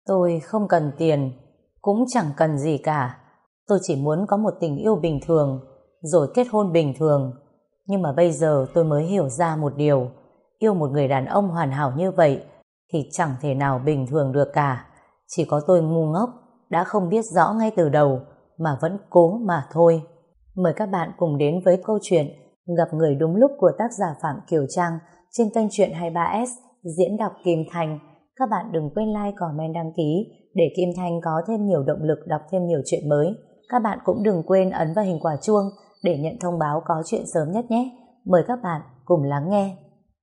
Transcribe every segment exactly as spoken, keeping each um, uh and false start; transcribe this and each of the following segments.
Tôi không cần tiền, cũng chẳng cần gì cả. Tôi chỉ muốn có một tình yêu bình thường, rồi kết hôn bình thường. Nhưng mà bây giờ tôi mới hiểu ra một điều. Yêu một người đàn ông hoàn hảo như vậy thì chẳng thể nào bình thường được cả. Chỉ có tôi ngu ngốc, đã không biết rõ ngay từ đầu mà vẫn cố mà thôi. Mời các bạn cùng đến với câu chuyện Gặp người đúng lúc của tác giả Phạm Kiều Trang trên kênh Truyện hai mươi ba S, diễn đọc Kim Thành. Các bạn đừng quên like, comment, đăng ký để Kim Thanh có thêm nhiều động lực đọc thêm nhiều chuyện mới. Các bạn cũng đừng quên ấn vào hình quả chuông để nhận thông báo có chuyện sớm nhất nhé. Mời các bạn cùng lắng nghe.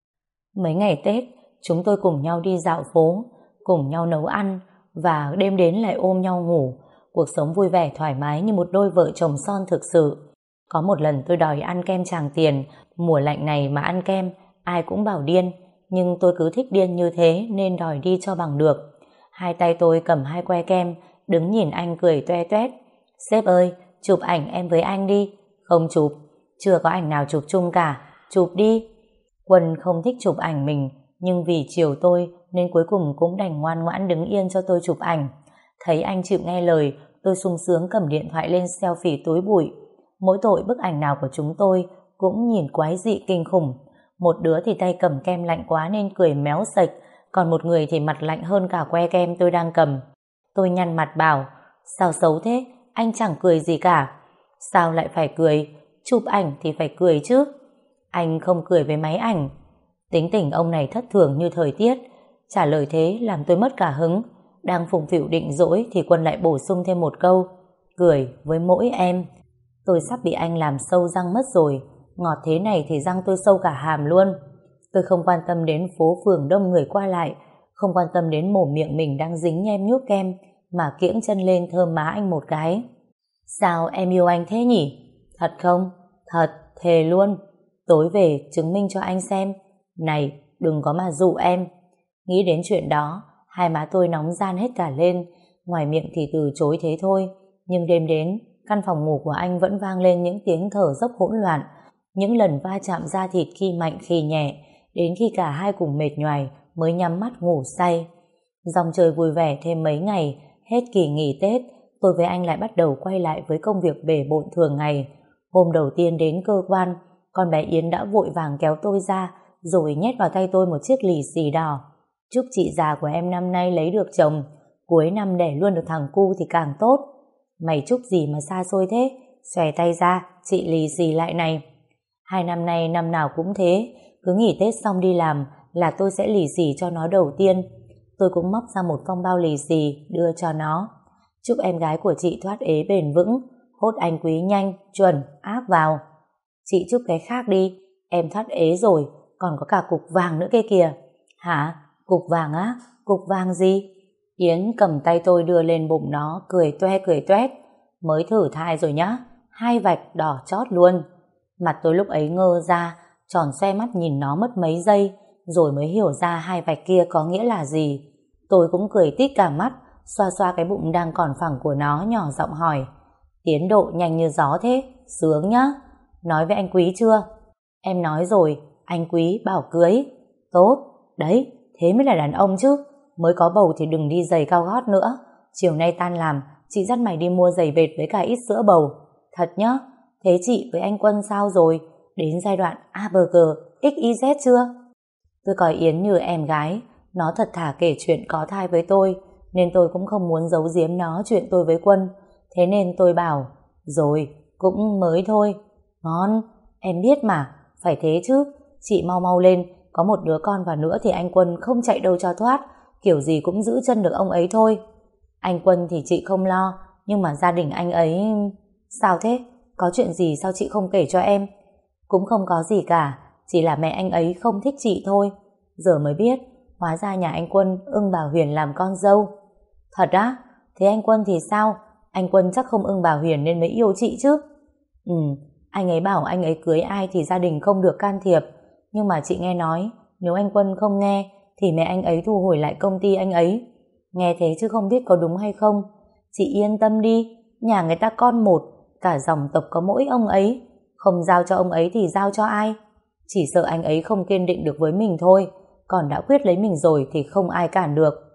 Mấy ngày Tết, chúng tôi cùng nhau đi dạo phố, cùng nhau nấu ăn và đêm đến lại ôm nhau ngủ. Cuộc sống vui vẻ thoải mái như một đôi vợ chồng son thực sự. Có một lần tôi đòi ăn kem Tràng Tiền, mùa lạnh này mà ăn kem, ai cũng bảo điên. Nhưng tôi cứ thích điên như thế nên đòi đi cho bằng được. Hai tay tôi cầm hai que kem, đứng nhìn anh cười toe toét. Sếp ơi, chụp ảnh em với anh đi. Không chụp, chưa có ảnh nào chụp chung cả, chụp đi. Quân không thích chụp ảnh mình, nhưng vì chiều tôi nên cuối cùng cũng đành ngoan ngoãn đứng yên cho tôi chụp ảnh. Thấy anh chịu nghe lời, tôi sung sướng cầm điện thoại lên selfie túi bụi. Mỗi tội bức ảnh nào của chúng tôi cũng nhìn quái dị kinh khủng. Một đứa thì tay cầm kem lạnh quá nên cười méo sạch, còn một người thì mặt lạnh hơn cả que kem tôi đang cầm. Tôi nhăn mặt bảo, sao xấu thế, anh chẳng cười gì cả. Sao lại phải cười, chụp ảnh thì phải cười chứ. Anh không cười với máy ảnh. Tính tình ông này thất thường như thời tiết. Trả lời thế làm tôi mất cả hứng. Đang phụng phịu định dỗi thì Quân lại bổ sung thêm một câu, cười với mỗi em. Tôi sắp bị anh làm sâu răng mất rồi. Ngọt thế này thì răng tôi sâu cả hàm luôn. Tôi không quan tâm đến phố phường đông người qua lại, không quan tâm đến mồm miệng mình đang dính nhem nhuốc kem, mà kiễng chân lên thơm má anh một cái. Sao em yêu anh thế nhỉ? Thật không? Thật, thề luôn. Tối về chứng minh cho anh xem. Này, đừng có mà dụ em. Nghĩ đến chuyện đó, hai má tôi nóng ran hết cả lên. Ngoài miệng thì từ chối thế thôi, nhưng đêm đến, căn phòng ngủ của anh vẫn vang lên những tiếng thở dốc hỗn loạn, những lần va chạm da thịt khi mạnh khi nhẹ, đến khi cả hai cùng mệt nhoài mới nhắm mắt ngủ say. Dòng trời vui vẻ thêm mấy ngày, hết kỳ nghỉ Tết, tôi với anh lại bắt đầu quay lại với công việc bề bộn thường ngày. Hôm đầu tiên đến cơ quan, con bé Yến đã vội vàng kéo tôi ra, rồi nhét vào tay tôi một chiếc lì xì đỏ. Chúc chị già của em năm nay lấy được chồng, cuối năm đẻ luôn được thằng cu thì càng tốt. Mày chúc gì mà xa xôi thế? Xòe tay ra, chị lì xì lại này. Hai năm nay năm nào cũng thế, cứ nghỉ Tết xong đi làm là tôi sẽ lì xì cho nó đầu tiên. Tôi cũng móc ra một phong bao lì xì đưa cho nó. Chúc em gái của chị thoát ế bền vững, hốt anh quý nhanh, chuẩn, áp vào. Chị chúc cái khác đi, em thoát ế rồi, còn có cả cục vàng nữa kia kìa. Hả? Cục vàng á? Cục vàng gì? Yến cầm tay tôi đưa lên bụng nó, cười toe cười toét. Mới thử thai rồi nhá, hai vạch đỏ chót luôn. Mặt tôi lúc ấy ngơ ra, tròn xoe mắt nhìn nó mất mấy giây, rồi mới hiểu ra hai vạch kia có nghĩa là gì. Tôi cũng cười tít cả mắt, xoa xoa cái bụng đang còn phẳng của nó, nhỏ giọng hỏi. Tiến độ nhanh như gió thế, sướng nhá. Nói với anh Quý chưa? Em nói rồi, anh Quý bảo cưới. Tốt, đấy, thế mới là đàn ông chứ. Mới có bầu thì đừng đi giày cao gót nữa. Chiều nay tan làm, chị dắt mày đi mua giày vệt với cả ít sữa bầu. Thật nhá. Thế chị với anh Quân sao rồi? Đến giai đoạn a bê giê, ích i dét chưa? Tôi coi Yến như em gái. Nó thật thà kể chuyện có thai với tôi, nên tôi cũng không muốn giấu giếm nó chuyện tôi với Quân. Thế nên tôi bảo, rồi, cũng mới thôi. Ngon, em biết mà, phải thế chứ. Chị mau mau lên, có một đứa con và nữa thì anh Quân không chạy đâu cho thoát, kiểu gì cũng giữ chân được ông ấy thôi. Anh Quân thì chị không lo, nhưng mà gia đình anh ấy... Sao thế? Có chuyện gì sao chị không kể cho em? Cũng không có gì cả, chỉ là mẹ anh ấy không thích chị thôi. Giờ mới biết, hóa ra nhà anh Quân ưng bà Huyền làm con dâu. Thật á? Thế anh Quân thì sao? Anh Quân chắc không ưng bà Huyền nên mới yêu chị chứ. Ừ, anh ấy bảo anh ấy cưới ai thì gia đình không được can thiệp. Nhưng mà chị nghe nói, nếu anh Quân không nghe thì mẹ anh ấy thu hồi lại công ty anh ấy. Nghe thế chứ không biết có đúng hay không. Chị yên tâm đi, nhà người ta con một, cả dòng tộc có mỗi ông ấy. Không giao cho ông ấy thì giao cho ai? Chỉ sợ anh ấy không kiên định được với mình thôi. Còn đã quyết lấy mình rồi thì không ai cản được.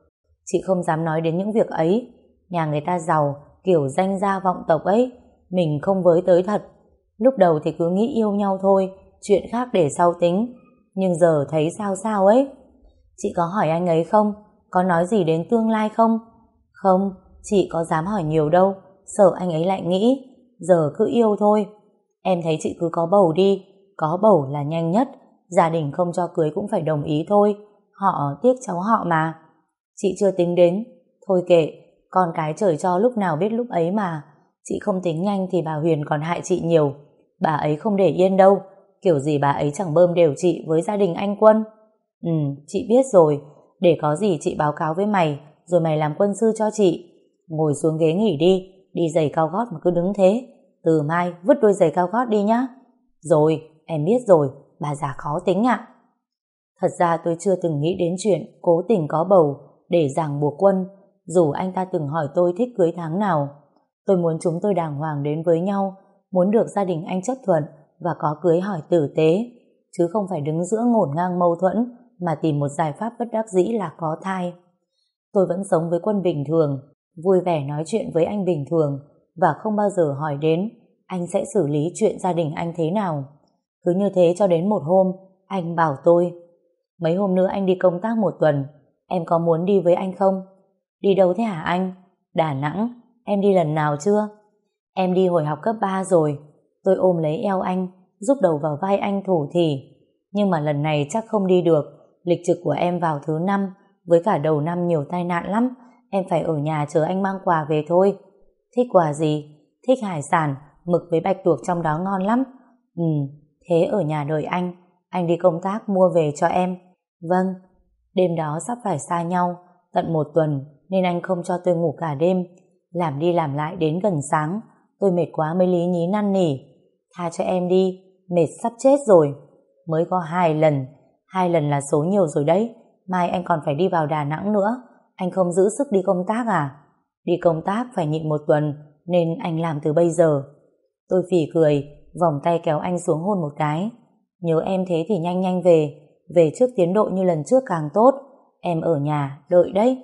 Chị không dám nói đến những việc ấy. Nhà người ta giàu, kiểu danh gia vọng tộc ấy, mình không với tới thật. Lúc đầu thì cứ nghĩ yêu nhau thôi, chuyện khác để sau tính. Nhưng giờ thấy sao sao ấy. Chị có hỏi anh ấy không? Có nói gì đến tương lai không? Không, chị có dám hỏi nhiều đâu, sợ anh ấy lại nghĩ. Giờ cứ yêu thôi. Em thấy chị cứ có bầu đi, có bầu là nhanh nhất. Gia đình không cho cưới cũng phải đồng ý thôi. Họ tiếc cháu họ mà. Chị chưa tính đến. Thôi kệ, con cái trời cho lúc nào biết lúc ấy mà. Chị không tính nhanh thì bà Huyền còn hại chị nhiều. Bà ấy không để yên đâu. Kiểu gì bà ấy chẳng bơm đều chị với gia đình anh Quân. Ừ, chị biết rồi. Để có gì chị báo cáo với mày, rồi mày làm quân sư cho chị. Ngồi xuống ghế nghỉ đi. Đi giày cao gót mà cứ đứng thế. Từ mai vứt đôi giày cao gót đi nhá. Rồi, em biết rồi. Bà già khó tính ạ. Thật ra tôi chưa từng nghĩ đến chuyện cố tình có bầu để ràng buộc Quân, dù anh ta từng hỏi tôi thích cưới tháng nào. Tôi muốn chúng tôi đàng hoàng đến với nhau, muốn được gia đình anh chấp thuận và có cưới hỏi tử tế, chứ không phải đứng giữa ngổn ngang mâu thuẫn mà tìm một giải pháp bất đắc dĩ là có thai. Tôi vẫn sống với Quân bình thường, vui vẻ nói chuyện với anh bình thường và không bao giờ hỏi đến anh sẽ xử lý chuyện gia đình anh thế nào. Cứ như thế cho đến một hôm, anh bảo tôi: mấy hôm nữa anh đi công tác một tuần, em có muốn đi với anh không? Đi đâu thế hả anh? Đà Nẵng. Em đi lần nào chưa? Em đi hồi học cấp ba rồi. Tôi ôm lấy eo anh, giúp đầu vào vai anh thủ thỉ. Nhưng mà lần này chắc không đi được. Lịch trực của em vào thứ năm, với cả đầu năm nhiều tai nạn lắm. Em phải ở nhà chờ anh mang quà về thôi. Thích quà gì? Thích hải sản, mực với bạch tuộc trong đó ngon lắm. Ừ, thế ở nhà đợi anh. Anh đi công tác mua về cho em. Vâng. Đêm đó sắp phải xa nhau tận một tuần, nên anh không cho tôi ngủ cả đêm. Làm đi làm lại đến gần sáng, tôi mệt quá mới lý nhí năn nỉ: tha cho em đi, mệt sắp chết rồi. Mới có hai lần, hai lần là số nhiều rồi đấy. Mai anh còn phải đi vào Đà Nẵng nữa. Anh không giữ sức đi công tác à? Đi công tác phải nhịn một tuần, nên anh làm từ bây giờ. Tôi phì cười, vòng tay kéo anh xuống hôn một cái. Nhớ em thế thì nhanh nhanh về, về trước tiến độ như lần trước càng tốt. Em ở nhà đợi đấy.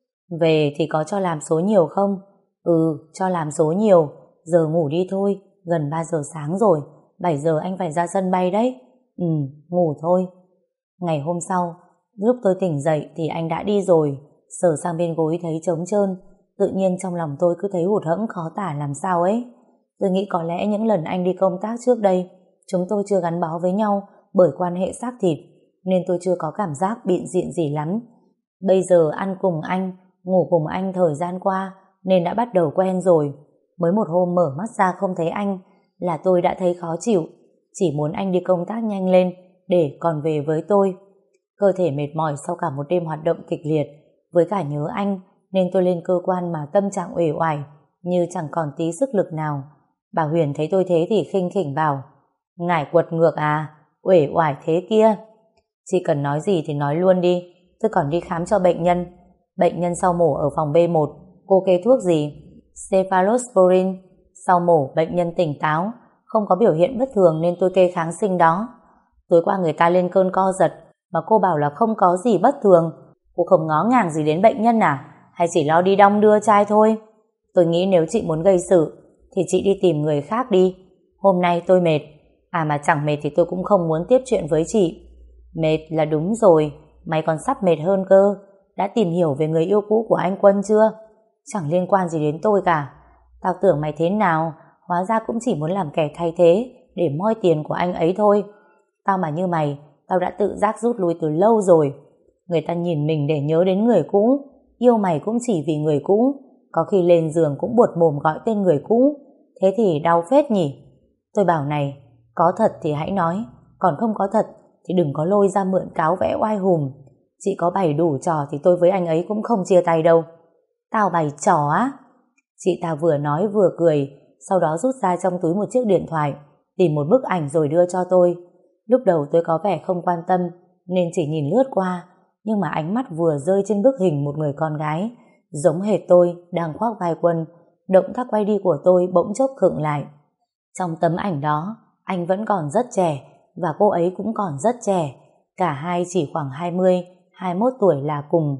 Về thì có cho làm số nhiều không? Ừ, cho làm số nhiều. Giờ ngủ đi thôi, gần ba giờ sáng rồi. Bảy giờ anh phải ra sân bay đấy. Ừ, ngủ thôi. Ngày hôm sau, lúc tôi tỉnh dậy thì anh đã đi rồi. Sờ sang bên gối thấy trống trơn. Tự nhiên trong lòng tôi cứ thấy hụt hẫng khó tả làm sao ấy. Tôi nghĩ có lẽ những lần anh đi công tác trước đây, chúng tôi chưa gắn bó với nhau bởi quan hệ xác thịt, nên tôi chưa có cảm giác bịn diện gì lắm. Bây giờ ăn cùng anh, ngủ cùng anh thời gian qua nên đã bắt đầu quen rồi. Mới một hôm mở mắt ra không thấy anh là tôi đã thấy khó chịu, chỉ muốn anh đi công tác nhanh lên để còn về với tôi. Cơ thể mệt mỏi sau cả một đêm hoạt động kịch liệt, với cả nhớ anh nên tôi lên cơ quan mà tâm trạng uể oải như chẳng còn tí sức lực nào. Bà Huyền thấy tôi thế thì khinh khỉnh bảo: ngải quật ngược à, uể oải thế kia. Chị cần nói gì thì nói luôn đi. Tôi còn đi khám cho bệnh nhân. Bệnh nhân sau mổ ở phòng B một. Cô kê thuốc gì? Cephalosporin. Sau mổ bệnh nhân tỉnh táo, không có biểu hiện bất thường nên tôi kê kháng sinh đó. Tối qua người ta lên cơn co giật mà cô bảo là không có gì bất thường. Cô không ngó ngàng gì đến bệnh nhân à? Hay chỉ lo đi đong đưa chai thôi? Tôi nghĩ nếu chị muốn gây sự thì chị đi tìm người khác đi. Hôm nay tôi mệt. À mà chẳng mệt thì tôi cũng không muốn tiếp chuyện với chị. Mệt là đúng rồi, mày còn sắp mệt hơn cơ. Đã tìm hiểu về người yêu cũ của anh Quân chưa? Chẳng liên quan gì đến tôi cả. Tao tưởng mày thế nào, hóa ra cũng chỉ muốn làm kẻ thay thế để moi tiền của anh ấy thôi. Tao mà như mày, tao đã tự giác rút lui từ lâu rồi. Người ta nhìn mình để nhớ đến người cũ, yêu mày cũng chỉ vì người cũ, có khi lên giường cũng buột mồm gọi tên người cũ. Thế thì đau phết nhỉ. Tôi bảo này, có thật thì hãy nói, còn không có thật thì đừng có lôi ra mượn cáo vẽ oai hùm. Chị có bày đủ trò thì tôi với anh ấy cũng không chia tay đâu. Tao bày trò á? Chị ta vừa nói vừa cười, sau đó rút ra trong túi một chiếc điện thoại, tìm một bức ảnh rồi đưa cho tôi. Lúc đầu tôi có vẻ không quan tâm nên chỉ nhìn lướt qua, nhưng mà ánh mắt vừa rơi trên bức hình một người con gái giống hệt tôi đang khoác vai Quân. Động tác quay đi của tôi bỗng chốc khựng lại. Trong tấm ảnh đó, anh vẫn còn rất trẻ và cô ấy cũng còn rất trẻ. Cả hai chỉ khoảng hai mươi, hai mươi mốt tuổi là cùng.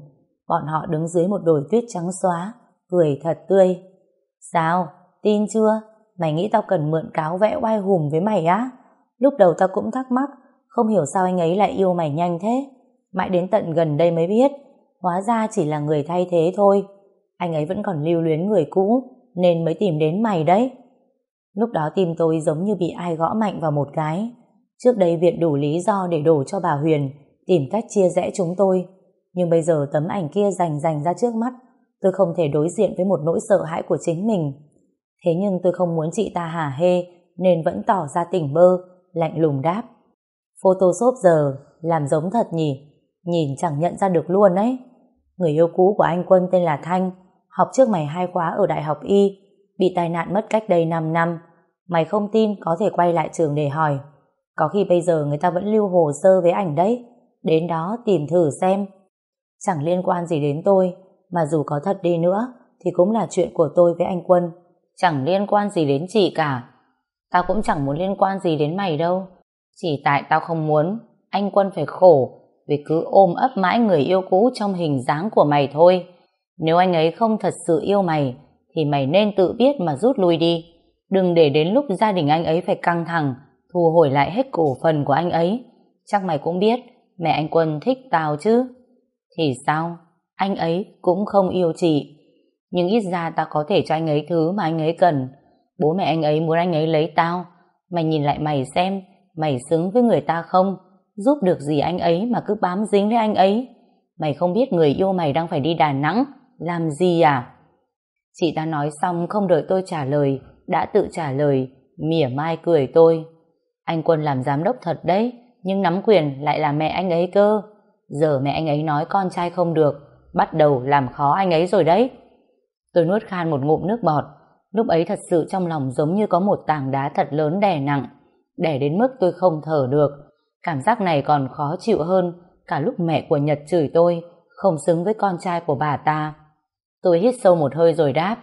Bọn họ đứng dưới một đồi tuyết trắng xóa, cười thật tươi. Sao? Tin chưa? Mày nghĩ tao cần mượn cáo vẽ oai hùm với mày á? Lúc đầu tao cũng thắc mắc, không hiểu sao anh ấy lại yêu mày nhanh thế. Mãi đến tận gần đây mới biết, hóa ra chỉ là người thay thế thôi. Anh ấy vẫn còn lưu luyến người cũ, nên mới tìm đến mày đấy. Lúc đó tim tôi giống như bị ai gõ mạnh vào một cái. Trước đây Viện đủ lý do để đổ cho bà Huyền, tìm cách chia rẽ chúng tôi. Nhưng bây giờ tấm ảnh kia rành rành ra trước mắt, tôi không thể đối diện với một nỗi sợ hãi của chính mình. Thế nhưng tôi không muốn chị ta hả hê, nên vẫn tỏ ra tỉnh bơ, lạnh lùng đáp. Photoshop giờ làm giống thật nhỉ? Nhìn chẳng nhận ra được luôn ấy. Người yêu cũ của anh Quân tên là Thanh, học trước mày hai khóa ở Đại học Y, bị tai nạn mất cách đây năm năm. Mày không tin có thể quay lại trường để hỏi. Có khi bây giờ người ta vẫn lưu hồ sơ với ảnh đấy. Đến đó tìm thử xem. Chẳng liên quan gì đến tôi, mà dù có thật đi nữa thì cũng là chuyện của tôi với anh Quân. Chẳng liên quan gì đến chị cả. Tao cũng chẳng muốn liên quan gì đến mày đâu. Chỉ tại tao không muốn anh Quân phải khổ vì cứ ôm ấp mãi người yêu cũ trong hình dáng của mày thôi. Nếu anh ấy không thật sự yêu mày thì mày nên tự biết mà rút lui đi. Đừng để đến lúc gia đình anh ấy phải căng thẳng thu hồi lại hết cổ phần của anh ấy. Chắc mày cũng biết mẹ anh Quân thích tao chứ. Thì sao? Anh ấy cũng không yêu chị. Nhưng ít ra tao có thể cho anh ấy thứ mà anh ấy cần. Bố mẹ anh ấy muốn anh ấy lấy tao. Mày nhìn lại mày xem, mày xứng với người ta không? Giúp được gì anh ấy mà cứ bám dính với anh ấy? Mày không biết người yêu mày đang phải đi Đà Nẵng làm gì à? Chị ta nói xong không đợi tôi trả lời, đã tự trả lời, mỉa mai cười tôi. Anh Quân làm giám đốc thật đấy, nhưng nắm quyền lại là mẹ anh ấy cơ. Giờ mẹ anh ấy nói con trai không được, bắt đầu làm khó anh ấy rồi đấy. Tôi nuốt khan một ngụm nước bọt. Lúc ấy thật sự trong lòng giống như có một tảng đá thật lớn đè nặng, đè đến mức tôi không thở được. Cảm giác này còn khó chịu hơn cả lúc mẹ của Nhật chửi tôi không xứng với con trai của bà ta. Tôi hít sâu một hơi rồi đáp.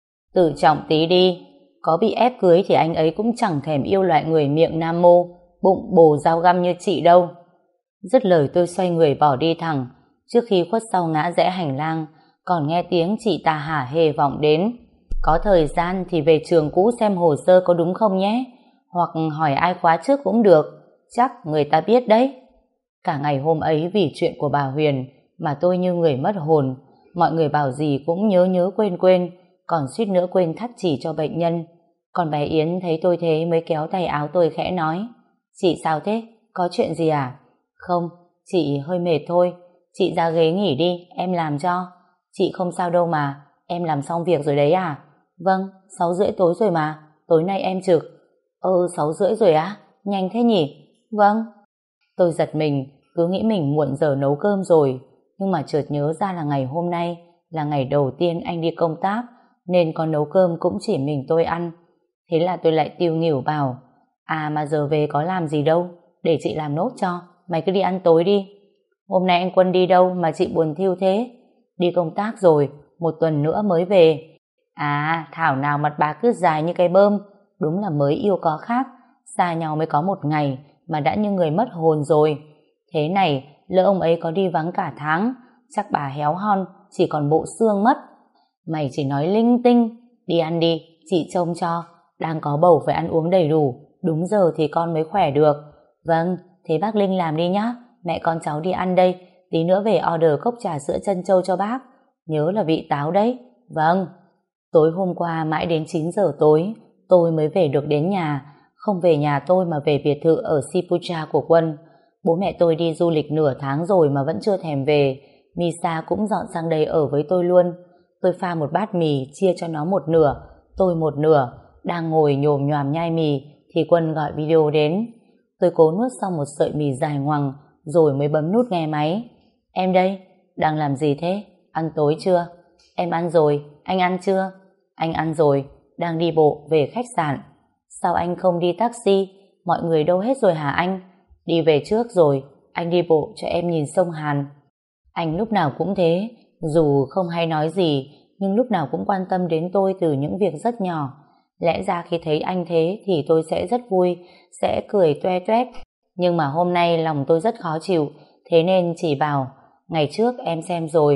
Tự trọng tí đi. Có bị ép cưới thì anh ấy cũng chẳng thèm yêu loại người miệng nam mô, bụng bồ dao găm như chị đâu. Dứt lời tôi xoay người bỏ đi thẳng. Trước khi khuất sau ngã rẽ hành lang, còn nghe tiếng chị ta hả hê vọng đến. Có thời gian thì về trường cũ xem hồ sơ có đúng không nhé. Hoặc hỏi ai khóa trước cũng được. Chắc người ta biết đấy. Cả ngày hôm ấy vì chuyện của bà Huyền mà tôi như người mất hồn. Mọi người bảo gì cũng nhớ nhớ quên quên, còn suýt nữa quên thắt chỉ cho bệnh nhân. Còn bé Yến thấy tôi thế mới kéo tay áo tôi khẽ nói. Chị sao thế? Có chuyện gì à? Không, chị hơi mệt thôi. Chị ra ghế nghỉ đi, em làm cho. Chị không sao đâu mà, em làm xong việc rồi đấy à? Vâng, sáu rưỡi tối rồi mà, tối nay em trực. Ừ, sáu rưỡi rồi á? Nhanh thế nhỉ? Vâng. Tôi giật mình, cứ nghĩ mình muộn giờ nấu cơm rồi. Nhưng mà chợt nhớ ra là ngày hôm nay là ngày đầu tiên anh đi công tác, nên có nấu cơm cũng chỉ mình tôi ăn. Thế là tôi lại tiêu nghỉu bảo, à mà giờ về có làm gì đâu, để chị làm nốt cho, mày cứ đi ăn tối đi. Hôm nay anh Quân đi đâu mà chị buồn thiu thế? Đi công tác rồi, một tuần nữa mới về. À, thảo nào mặt bà cứ dài như cái bơm, đúng là mới yêu có khác, xa nhau mới có một ngày mà đã như người mất hồn rồi. Thế này, lỡ ông ấy có đi vắng cả tháng, chắc bà héo hon, chỉ còn bộ xương mất. Mày chỉ nói linh tinh, đi ăn đi, chị trông cho, đang có bầu phải ăn uống đầy đủ, đúng giờ thì con mới khỏe được. Vâng, thế bác Linh làm đi nhá, mẹ con cháu đi ăn đây, tí nữa về order cốc trà sữa trân châu cho bác, nhớ là vị táo đấy. Vâng. Tối hôm qua mãi đến chín giờ tối, tôi mới về được đến nhà, không về nhà tôi mà về biệt thự ở Sipucha của Quân. Bố mẹ tôi đi du lịch nửa tháng rồi mà vẫn chưa thèm về. Misa cũng dọn sang đây ở với tôi luôn. Tôi pha một bát mì chia cho nó một nửa, tôi một nửa. Đang ngồi nhồm nhoàm nhai mì thì Quân gọi video đến. Tôi cố nuốt xong một sợi mì dài ngoằng rồi mới bấm nút nghe máy. Em đây, đang làm gì thế? Ăn tối chưa? Em ăn rồi, anh ăn chưa? Anh ăn rồi, đang đi bộ về khách sạn. Sao anh không đi taxi? Mọi người đâu hết rồi hả anh? Đi về trước rồi, anh đi bộ cho em nhìn sông Hàn. Anh lúc nào cũng thế, dù không hay nói gì, nhưng lúc nào cũng quan tâm đến tôi từ những việc rất nhỏ. Lẽ ra khi thấy anh thế thì tôi sẽ rất vui, sẽ cười toe toét. Nhưng mà hôm nay lòng tôi rất khó chịu, thế nên chỉ bảo, ngày trước em xem rồi,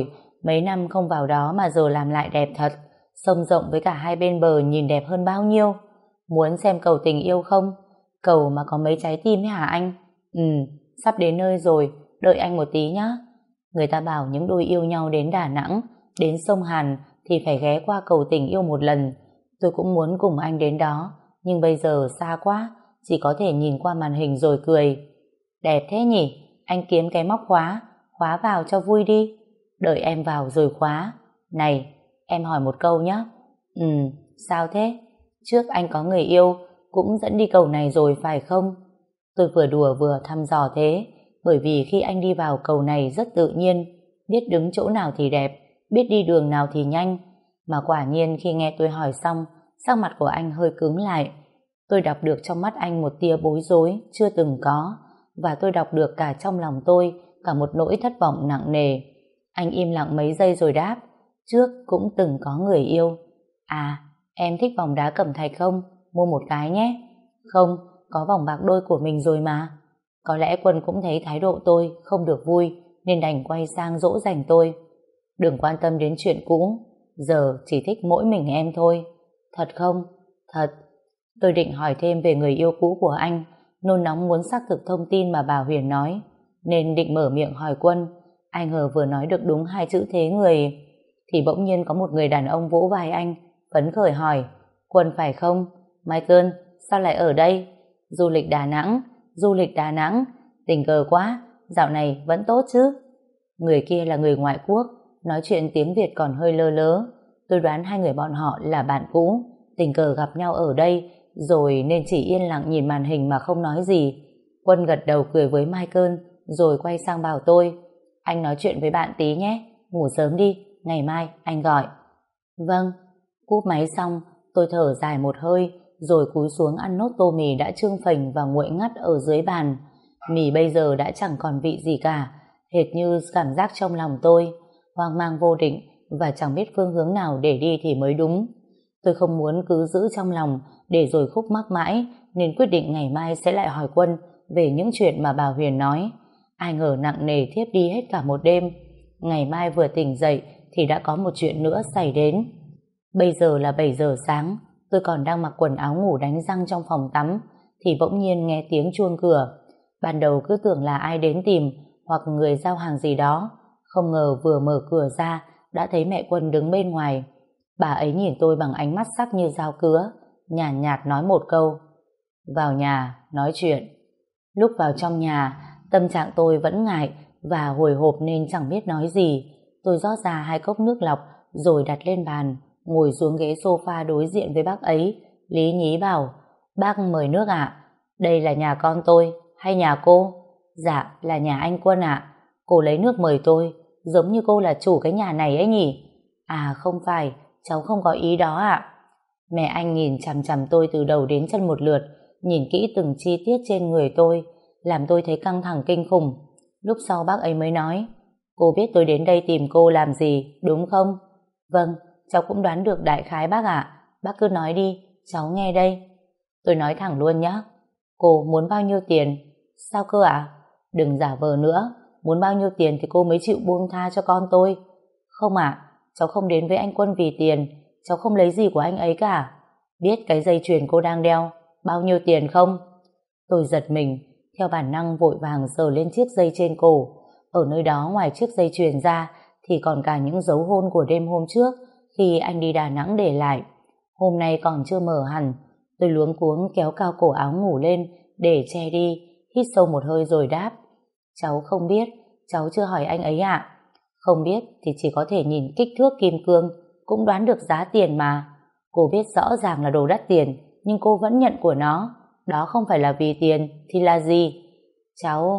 Mấy năm không vào đó mà giờ làm lại đẹp thật. Sông rộng với cả hai bên bờ nhìn đẹp hơn bao nhiêu. Muốn xem cầu tình yêu không? Cầu mà có mấy trái tim ấy hả anh? Ừ, sắp đến nơi rồi, đợi anh một tí nhá. Người ta bảo những đôi yêu nhau đến Đà Nẵng, đến sông Hàn thì phải ghé qua cầu tình yêu một lần. Tôi cũng muốn cùng anh đến đó, nhưng bây giờ xa quá, chỉ có thể nhìn qua màn hình rồi cười. Đẹp thế nhỉ? Anh kiếm cái móc khóa, khóa vào cho vui đi. Đợi em vào rồi khóa. Này, em hỏi một câu nhé. Ừ, sao thế? Trước anh có người yêu, cũng dẫn đi cầu này rồi phải không? Tôi vừa đùa vừa thăm dò thế, bởi vì khi anh đi vào cầu này rất tự nhiên, biết đứng chỗ nào thì đẹp, biết đi đường nào thì nhanh. Mà quả nhiên khi nghe tôi hỏi xong, sắc mặt của anh hơi cứng lại. Tôi đọc được trong mắt anh một tia bối rối chưa từng có, và tôi đọc được cả trong lòng tôi cả một nỗi thất vọng nặng nề. Anh im lặng mấy giây rồi đáp, trước cũng từng có người yêu. À, em thích vòng đá cẩm thạch không? Mua một cái nhé. Không, có vòng bạc đôi của mình rồi mà. Có lẽ Quân cũng thấy thái độ tôi không được vui nên đành quay sang dỗ dành tôi. Đừng quan tâm đến chuyện cũ, giờ chỉ thích mỗi mình em thôi. Thật không? Thật. Tôi định hỏi thêm về người yêu cũ của anh, nôn nóng muốn xác thực thông tin mà bà Huyền nói, nên định mở miệng hỏi Quân. Ai ngờ vừa nói được đúng hai chữ thế người thì bỗng nhiên có một người đàn ông vỗ vai anh, phấn khởi hỏi, Quân phải không? Michael, sao lại ở đây? Du lịch Đà Nẵng, du lịch Đà Nẵng, tình cờ quá, dạo này vẫn tốt chứ? Người kia là người ngoại quốc, nói chuyện tiếng Việt còn hơi lơ lớ. Tôi đoán hai người bọn họ là bạn cũ, tình cờ gặp nhau ở đây, rồi nên chỉ yên lặng nhìn màn hình mà không nói gì. Quân gật đầu cười với Michael, rồi quay sang bảo tôi, anh nói chuyện với bạn tí nhé, ngủ sớm đi, ngày mai anh gọi. Vâng. Cúp máy xong, tôi thở dài một hơi, rồi cúi xuống ăn nốt tô mì đã chưng phình và nguội ngắt ở dưới bàn. Mì bây giờ đã chẳng còn vị gì cả, hệt như cảm giác trong lòng tôi, hoang mang vô định và chẳng biết phương hướng nào để đi thì mới đúng. Tôi không muốn cứ giữ trong lòng để rồi khúc mắc mãi, nên quyết định ngày mai sẽ lại hỏi Quân về những chuyện mà bà Huyền nói. Ai ngờ nặng nề thiếp đi hết cả một đêm. Ngày mai vừa tỉnh dậy thì đã có một chuyện nữa xảy đến. Bây giờ là bảy giờ sáng, tôi còn đang mặc quần áo ngủ đánh răng trong phòng tắm thì bỗng nhiên nghe tiếng chuông cửa. Ban đầu cứ tưởng là ai đến tìm hoặc người giao hàng gì đó, không ngờ vừa mở cửa ra đã thấy mẹ Quân đứng bên ngoài. Bà ấy nhìn tôi bằng ánh mắt sắc như dao cứa, nhàn nhạt, nhạt nói một câu, vào nhà nói chuyện. Lúc vào trong nhà, tâm trạng tôi vẫn ngại và hồi hộp nên chẳng biết nói gì. Tôi rót ra hai cốc nước lọc rồi đặt lên bàn, ngồi xuống ghế sofa đối diện với bác ấy, lý nhí bảo, bác mời nước ạ? Đây là nhà con tôi hay nhà cô? Dạ, là nhà anh Quân ạ. Cô lấy nước mời tôi, giống như cô là chủ cái nhà này ấy nhỉ? À không phải, cháu không có ý đó ạ. Mẹ anh nhìn chằm chằm tôi từ đầu đến chân một lượt, nhìn kỹ từng chi tiết trên người tôi, làm tôi thấy căng thẳng kinh khủng. Lúc sau bác ấy mới nói, cô biết tôi đến đây tìm cô làm gì, đúng không? Vâng, cháu cũng đoán được đại khái bác ạ. Bác cứ nói đi, cháu nghe đây. Tôi nói thẳng luôn nhé. Cô muốn bao nhiêu tiền? Sao cơ ạ? Đừng giả vờ nữa, muốn bao nhiêu tiền thì cô mới chịu buông tha cho con tôi. Không ạ, cháu không đến với anh Quân vì tiền, cháu không lấy gì của anh ấy cả. Biết cái dây chuyền cô đang đeo bao nhiêu tiền không? Tôi giật mình, theo bản năng vội vàng sờ lên chiếc dây trên cổ. Ở nơi đó ngoài chiếc dây chuyền ra thì còn cả những dấu hôn của đêm hôm trước khi anh đi Đà Nẵng để lại. Hôm nay còn chưa mở hẳn. Tôi luống cuống kéo cao cổ áo ngủ lên để che đi, hít sâu một hơi rồi đáp, cháu không biết, cháu chưa hỏi anh ấy ạ. Không biết thì chỉ có thể nhìn kích thước kim cương cũng đoán được giá tiền mà. Cô biết rõ ràng là đồ đắt tiền nhưng cô vẫn nhận của nó. Đó không phải là vì tiền thì là gì? Cháu...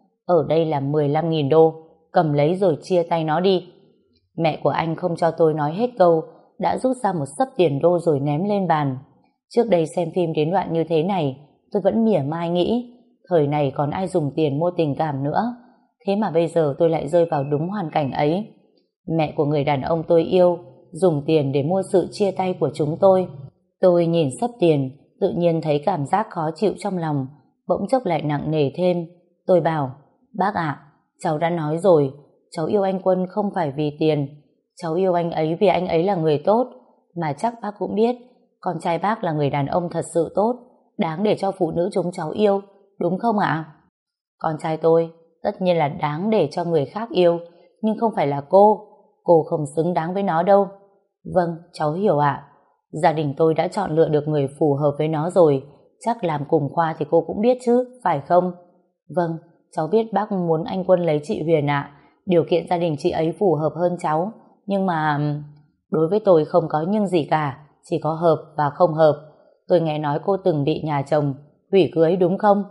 Ở đây là mười lăm nghìn đô, cầm lấy rồi chia tay nó đi. Mẹ của anh không cho tôi nói hết câu, đã rút ra một xấp tiền đô rồi ném lên bàn. Trước đây xem phim đến đoạn như thế này, tôi vẫn mỉa mai nghĩ, thời này còn ai dùng tiền mua tình cảm nữa. Thế mà bây giờ tôi lại rơi vào đúng hoàn cảnh ấy. Mẹ của người đàn ông tôi yêu dùng tiền để mua sự chia tay của chúng tôi. Tôi nhìn xấp tiền, tự nhiên thấy cảm giác khó chịu trong lòng, bỗng chốc lại nặng nề thêm. Tôi bảo, bác ạ, cháu đã nói rồi, cháu yêu anh Quân không phải vì tiền. Cháu yêu anh ấy vì anh ấy là người tốt. Mà chắc bác cũng biết, con trai bác là người đàn ông thật sự tốt, đáng để cho phụ nữ chúng cháu yêu, đúng không ạ? Con trai tôi tất nhiên là đáng để cho người khác yêu, nhưng không phải là cô. Cô không xứng đáng với nó đâu. Vâng, cháu hiểu ạ. Gia đình tôi đã chọn lựa được người phù hợp với nó rồi. Chắc làm cùng khoa thì cô cũng biết chứ, phải không? Vâng, cháu biết bác muốn anh Quân lấy chị Huyền ạ. Điều kiện gia đình chị ấy phù hợp hơn cháu. Nhưng mà... Đối với tôi không có nhưng gì cả, chỉ có hợp và không hợp. Tôi nghe nói cô từng bị nhà chồng hủy cưới đúng không?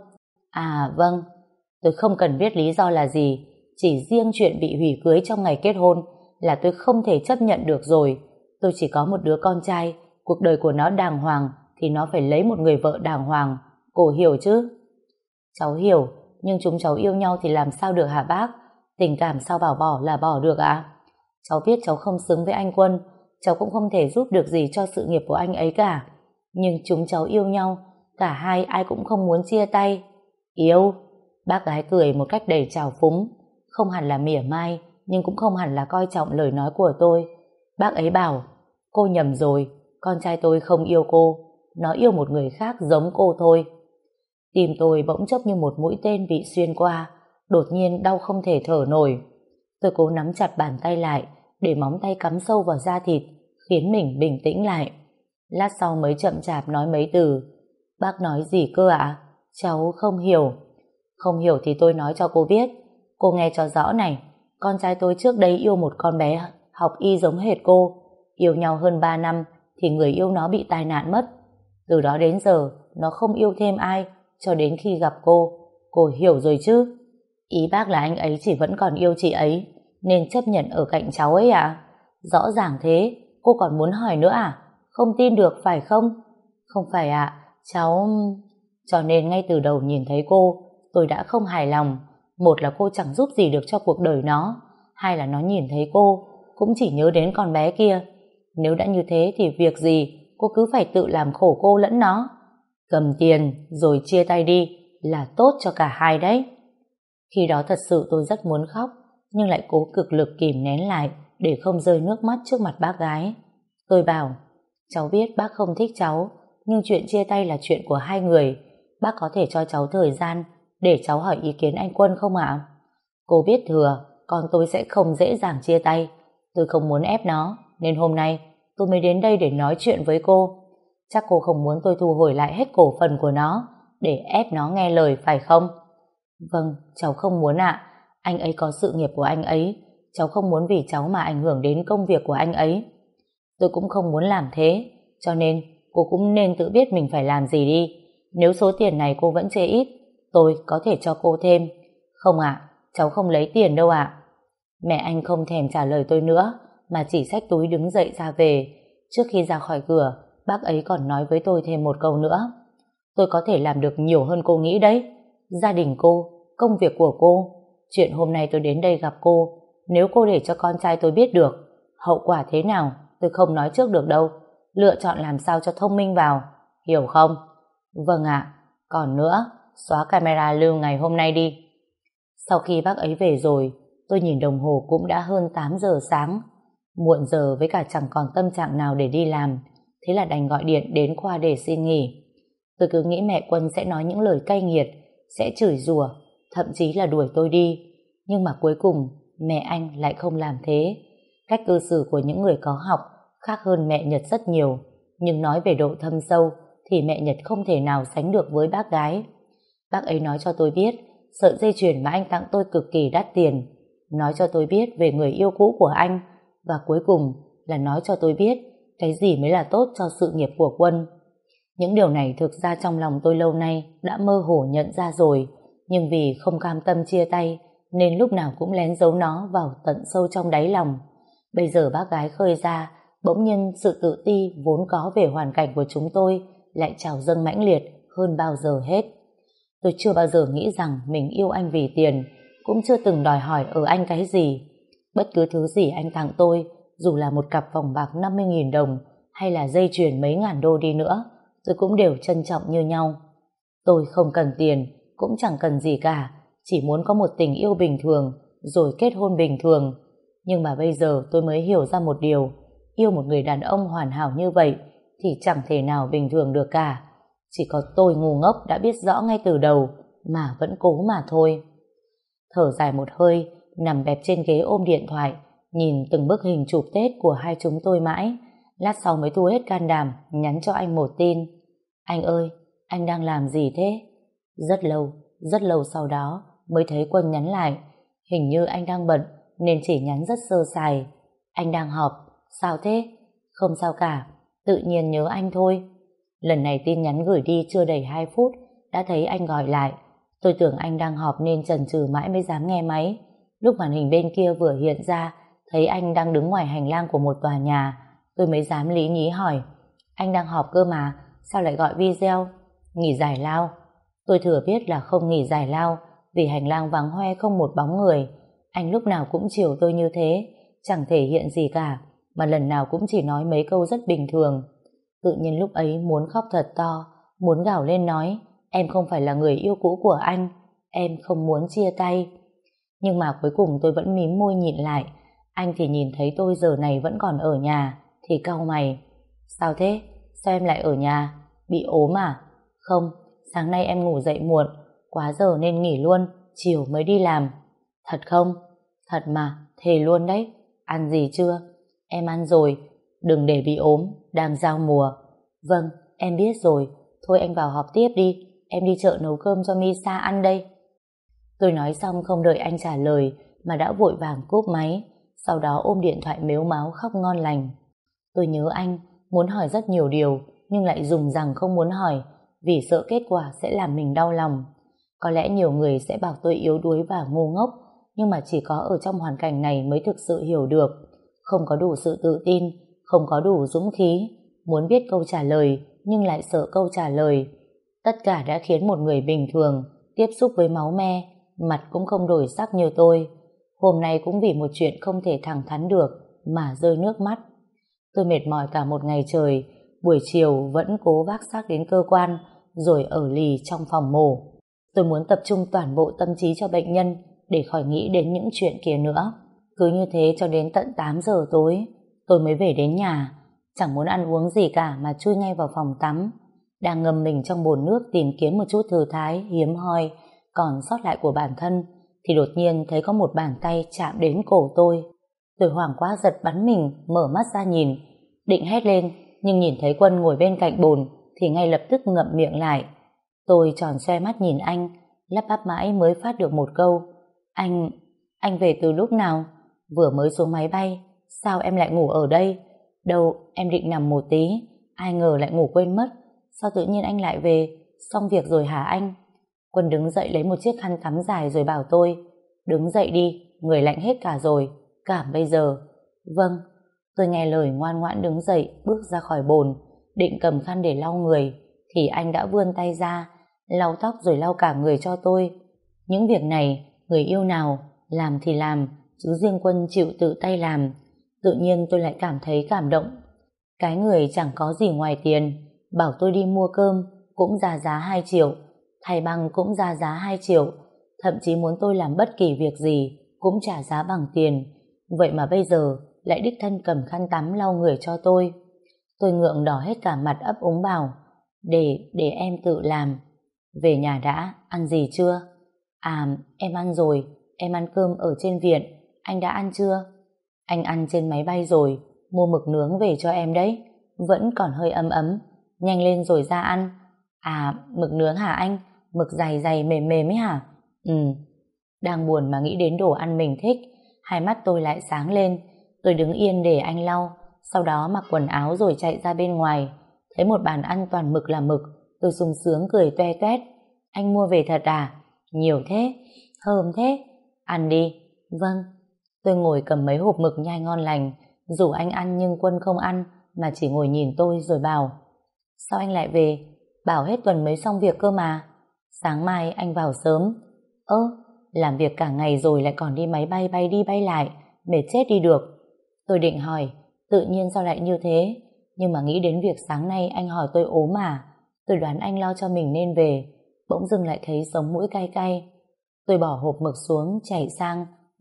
À vâng, tôi không cần biết lý do là gì. Chỉ riêng chuyện bị hủy cưới trong ngày kết hôn là tôi không thể chấp nhận được rồi. Tôi chỉ có một đứa con trai, cuộc đời của nó đàng hoàng thì nó phải lấy một người vợ đàng hoàng. Cô hiểu chứ? Cháu hiểu, nhưng chúng cháu yêu nhau thì làm sao được hả bác? Tình cảm sao bảo bỏ là bỏ được ạ? Cháu biết cháu không xứng với anh Quân, cháu cũng không thể giúp được gì cho sự nghiệp của anh ấy cả. Nhưng chúng cháu yêu nhau, cả hai ai cũng không muốn chia tay. Yêu? Bác gái cười một cách đầy trào phúng, không hẳn là mỉa mai, nhưng cũng không hẳn là coi trọng lời nói của tôi. Bác ấy bảo, cô nhầm rồi, con trai tôi không yêu cô, nó yêu một người khác giống cô thôi. Tim tôi bỗng chốc như một mũi tên bị xuyên qua, đột nhiên đau không thể thở nổi. Tôi cố nắm chặt bàn tay lại, để móng tay cắm sâu vào da thịt, khiến mình bình tĩnh lại. Lát sau mới chậm chạp nói mấy từ. Bác nói gì cơ ạ? Cháu không hiểu. Không hiểu thì tôi nói cho cô biết. Cô nghe cho rõ này. Con trai tôi trước đây yêu một con bé học y giống hệt cô. Yêu nhau hơn ba năm thì người yêu nó bị tai nạn mất. Từ đó đến giờ nó không yêu thêm ai cho đến khi gặp cô. Cô hiểu rồi chứ? Ý bác là anh ấy chỉ vẫn còn yêu chị ấy nên chấp nhận ở cạnh cháu ấy ạ? Rõ ràng thế. Cô còn muốn hỏi nữa à? Không tin được phải không? Không phải ạ. Cháu... Cho nên ngay từ đầu nhìn thấy cô, tôi đã không hài lòng. Một là cô chẳng giúp gì được cho cuộc đời nó, hai là nó nhìn thấy cô cũng chỉ nhớ đến con bé kia. Nếu đã như thế thì việc gì cô cứ phải tự làm khổ cô lẫn nó. Cầm tiền rồi chia tay đi là tốt cho cả hai đấy. Khi đó thật sự tôi rất muốn khóc, nhưng lại cố cực lực kìm nén lại để không rơi nước mắt trước mặt bác gái. Tôi bảo, cháu biết bác không thích cháu, nhưng chuyện chia tay là chuyện của hai người. Bác có thể cho cháu thời gian để cháu hỏi ý kiến anh Quân không ạ? Cô biết thừa, con tôi sẽ không dễ dàng chia tay. Tôi không muốn ép nó, nên hôm nay tôi mới đến đây để nói chuyện với cô. Chắc cô không muốn tôi thu hồi lại hết cổ phần của nó để ép nó nghe lời phải không? Vâng, cháu không muốn ạ. Anh ấy có sự nghiệp của anh ấy. Cháu không muốn vì cháu mà ảnh hưởng đến công việc của anh ấy. Tôi cũng không muốn làm thế. Cho nên cô cũng nên tự biết mình phải làm gì đi. Nếu số tiền này cô vẫn chê ít, tôi có thể cho cô thêm. Không ạ, cháu không lấy tiền đâu ạ. Mẹ anh không thèm trả lời tôi nữa, mà chỉ xách túi đứng dậy ra về. Trước khi ra khỏi cửa, bác ấy còn nói với tôi thêm một câu nữa. Tôi có thể làm được nhiều hơn cô nghĩ đấy. Gia đình cô, công việc của cô. Chuyện hôm nay tôi đến đây gặp cô, nếu cô để cho con trai tôi biết được, hậu quả thế nào tôi không nói trước được đâu. Lựa chọn làm sao cho thông minh vào, hiểu không? Vâng ạ. Còn nữa, xóa camera lưu ngày hôm nay đi. Sau khi bác ấy về rồi, tôi nhìn đồng hồ cũng đã hơn tám giờ sáng. Muộn giờ với cả chẳng còn tâm trạng nào để đi làm, thế là đành gọi điện đến khoa để xin nghỉ. Tôi cứ nghĩ mẹ Quân sẽ nói những lời cay nghiệt, sẽ chửi rủa, thậm chí là đuổi tôi đi. Nhưng mà cuối cùng, mẹ anh lại không làm thế. Cách cư xử của những người có học khác hơn mẹ Nhật rất nhiều, nhưng nói về độ thâm sâu thì mẹ Nhật không thể nào sánh được với bác gái. Bác ấy nói cho tôi biết sợi dây chuyền mà anh tặng tôi cực kỳ đắt tiền, nói cho tôi biết về người yêu cũ của anh, và cuối cùng là nói cho tôi biết cái gì mới là tốt cho sự nghiệp của Quân. Những điều này thực ra trong lòng tôi lâu nay đã mơ hồ nhận ra rồi, nhưng vì không cam tâm chia tay nên lúc nào cũng lén giấu nó vào tận sâu trong đáy lòng. Bây giờ bác gái khơi ra, bỗng nhiên sự tự ti vốn có về hoàn cảnh của chúng tôi lại trào dâng mãnh liệt hơn bao giờ hết. Tôi chưa bao giờ nghĩ rằng mình yêu anh vì tiền, cũng chưa từng đòi hỏi ở anh cái gì. Bất cứ thứ gì anh tặng tôi, dù là một cặp vòng bạc năm mươi nghìn đồng hay là dây chuyền mấy ngàn đô đi nữa, tôi cũng đều trân trọng như nhau. Tôi không cần tiền, cũng chẳng cần gì cả, chỉ muốn có một tình yêu bình thường, rồi kết hôn bình thường. Nhưng mà bây giờ tôi mới hiểu ra một điều, yêu một người đàn ông hoàn hảo như vậy thì chẳng thể nào bình thường được cả. Chỉ có tôi ngu ngốc đã biết rõ ngay từ đầu mà vẫn cố mà thôi. Thở dài một hơi, nằm bẹp trên ghế ôm điện thoại, nhìn từng bức hình chụp Tết của hai chúng tôi mãi. Lát sau mới thu hết can đảm nhắn cho anh một tin. Anh ơi, anh đang làm gì thế? Rất lâu, rất lâu sau đó mới thấy Quân nhắn lại. Hình như anh đang bận nên chỉ nhắn rất sơ sài. Anh đang họp. Sao thế? Không sao cả, tự nhiên nhớ anh thôi. Lần này tin nhắn gửi đi chưa đầy hai phút đã thấy anh gọi lại. Tôi tưởng anh đang họp nên chần chừ mãi mới dám nghe máy. Lúc màn hình bên kia vừa hiện ra thấy anh đang đứng ngoài hành lang của một tòa nhà, tôi mới dám lý nhí hỏi. Anh đang họp cơ mà, sao lại gọi video? Nghỉ giải lao. Tôi thừa biết là không nghỉ giải lao vì hành lang vắng hoe không một bóng người. Anh lúc nào cũng chiều tôi như thế, chẳng thể hiện gì cả, mà lần nào cũng chỉ nói mấy câu rất bình thường. Tự nhiên lúc ấy muốn khóc thật to, muốn gào lên nói em không phải là người yêu cũ của anh, em không muốn chia tay. Nhưng mà cuối cùng tôi vẫn mím môi nhịn lại. Anh thì nhìn thấy tôi giờ này vẫn còn ở nhà thì cau mày. Sao thế? Sao em lại ở nhà? Bị ốm à? Không, sáng nay em ngủ dậy muộn, quá giờ nên nghỉ luôn, chiều mới đi làm. Thật không? Thật mà, thề luôn đấy. Ăn gì chưa? Em ăn rồi, đừng để bị ốm, đang giao mùa. Vâng, em biết rồi, thôi anh vào họp tiếp đi, em đi chợ nấu cơm cho Misa ăn đây. Tôi nói xong không đợi anh trả lời mà đã vội vàng cúp máy, sau đó ôm điện thoại mếu máo khóc ngon lành. Tôi nhớ anh, muốn hỏi rất nhiều điều nhưng lại dùng rằng không muốn hỏi vì sợ kết quả sẽ làm mình đau lòng. Có lẽ nhiều người sẽ bảo tôi yếu đuối và ngu ngốc, nhưng mà chỉ có ở trong hoàn cảnh này mới thực sự hiểu được. Không có đủ sự tự tin, không có đủ dũng khí, muốn biết câu trả lời nhưng lại sợ câu trả lời. Tất cả đã khiến một người bình thường tiếp xúc với máu me, mặt cũng không đổi sắc như tôi, hôm nay cũng vì một chuyện không thể thẳng thắn được mà rơi nước mắt. Tôi mệt mỏi cả một ngày trời, buổi chiều vẫn cố vác xác đến cơ quan rồi ở lì trong phòng mổ. Tôi muốn tập trung toàn bộ tâm trí cho bệnh nhân để khỏi nghĩ đến những chuyện kia nữa. Cứ như thế cho đến tận tám giờ tối tôi mới về đến nhà, chẳng muốn ăn uống gì cả mà chui ngay vào phòng tắm. Đang ngâm mình trong bồn nước tìm kiếm một chút thư thái hiếm hoi còn sót lại của bản thân thì đột nhiên thấy có một bàn tay chạm đến cổ tôi. Tôi hoảng quá giật bắn mình, mở mắt ra nhìn, định hét lên nhưng nhìn thấy Quân ngồi bên cạnh bồn thì ngay lập tức ngậm miệng lại. Tôi tròn xoe mắt nhìn anh, lắp bắp mãi mới phát được một câu. Anh, anh về từ lúc nào? Vừa mới xuống máy bay. Sao em lại ngủ ở đây? Đâu, em định nằm một tí, ai ngờ lại ngủ quên mất. Sao tự nhiên anh lại về? Xong việc rồi hả anh? Quân đứng dậy lấy một chiếc khăn tắm dài rồi bảo tôi. Đứng dậy đi, người lạnh hết cả rồi, cảm bây giờ. Vâng. Tôi nghe lời ngoan ngoãn đứng dậy, bước ra khỏi bồn, định cầm khăn để lau người thì anh đã vươn tay ra lau tóc rồi lau cả người cho tôi. Những việc này người yêu nào làm thì làm, chứ riêng Quân chịu tự tay làm. Tự nhiên tôi lại cảm thấy cảm động. Cái người chẳng có gì ngoài tiền, bảo tôi đi mua cơm cũng ra giá hai triệu, thay băng cũng ra giá hai triệu, thậm chí muốn tôi làm bất kỳ việc gì cũng trả giá bằng tiền. Vậy mà bây giờ lại đích thân cầm khăn tắm lau người cho tôi. Tôi ngượng đỏ hết cả mặt ấp úng bảo để, để em tự làm. Về nhà đã, ăn gì chưa? À, em ăn rồi, em ăn cơm ở trên viện, anh đã ăn chưa? Anh ăn trên máy bay rồi, mua mực nướng về cho em đấy, vẫn còn hơi ấm ấm, nhanh lên rồi ra ăn. À, mực nướng hả anh? Mực dày dày mềm mềm ấy hả? Ừ. Đang buồn mà nghĩ đến đồ ăn mình thích, hai mắt tôi lại sáng lên. Tôi đứng yên để anh lau, sau đó mặc quần áo rồi chạy ra bên ngoài. Thấy một bàn ăn toàn mực là mực, tôi sung sướng cười toe toét. Anh mua về thật à? Nhiều thế, thơm thế. Ăn đi. Vâng. Tôi ngồi cầm mấy hộp mực nhai ngon lành, rủ anh ăn nhưng Quân không ăn mà chỉ ngồi nhìn tôi rồi bảo. Sao anh lại về? Bảo hết tuần mới xong việc cơ mà. Sáng mai anh vào sớm. Ơ, làm việc cả ngày rồi lại còn đi máy bay bay đi bay lại, mệt chết đi được. Tôi định hỏi, tự nhiên sao lại như thế? Nhưng mà nghĩ đến việc sáng nay anh hỏi tôi ốm à? Tôi đoán anh lo cho mình nên về. Bỗng dưng lại thấy sống mũi cay cay. Tôi bỏ hộp mực xuống, chạy sang,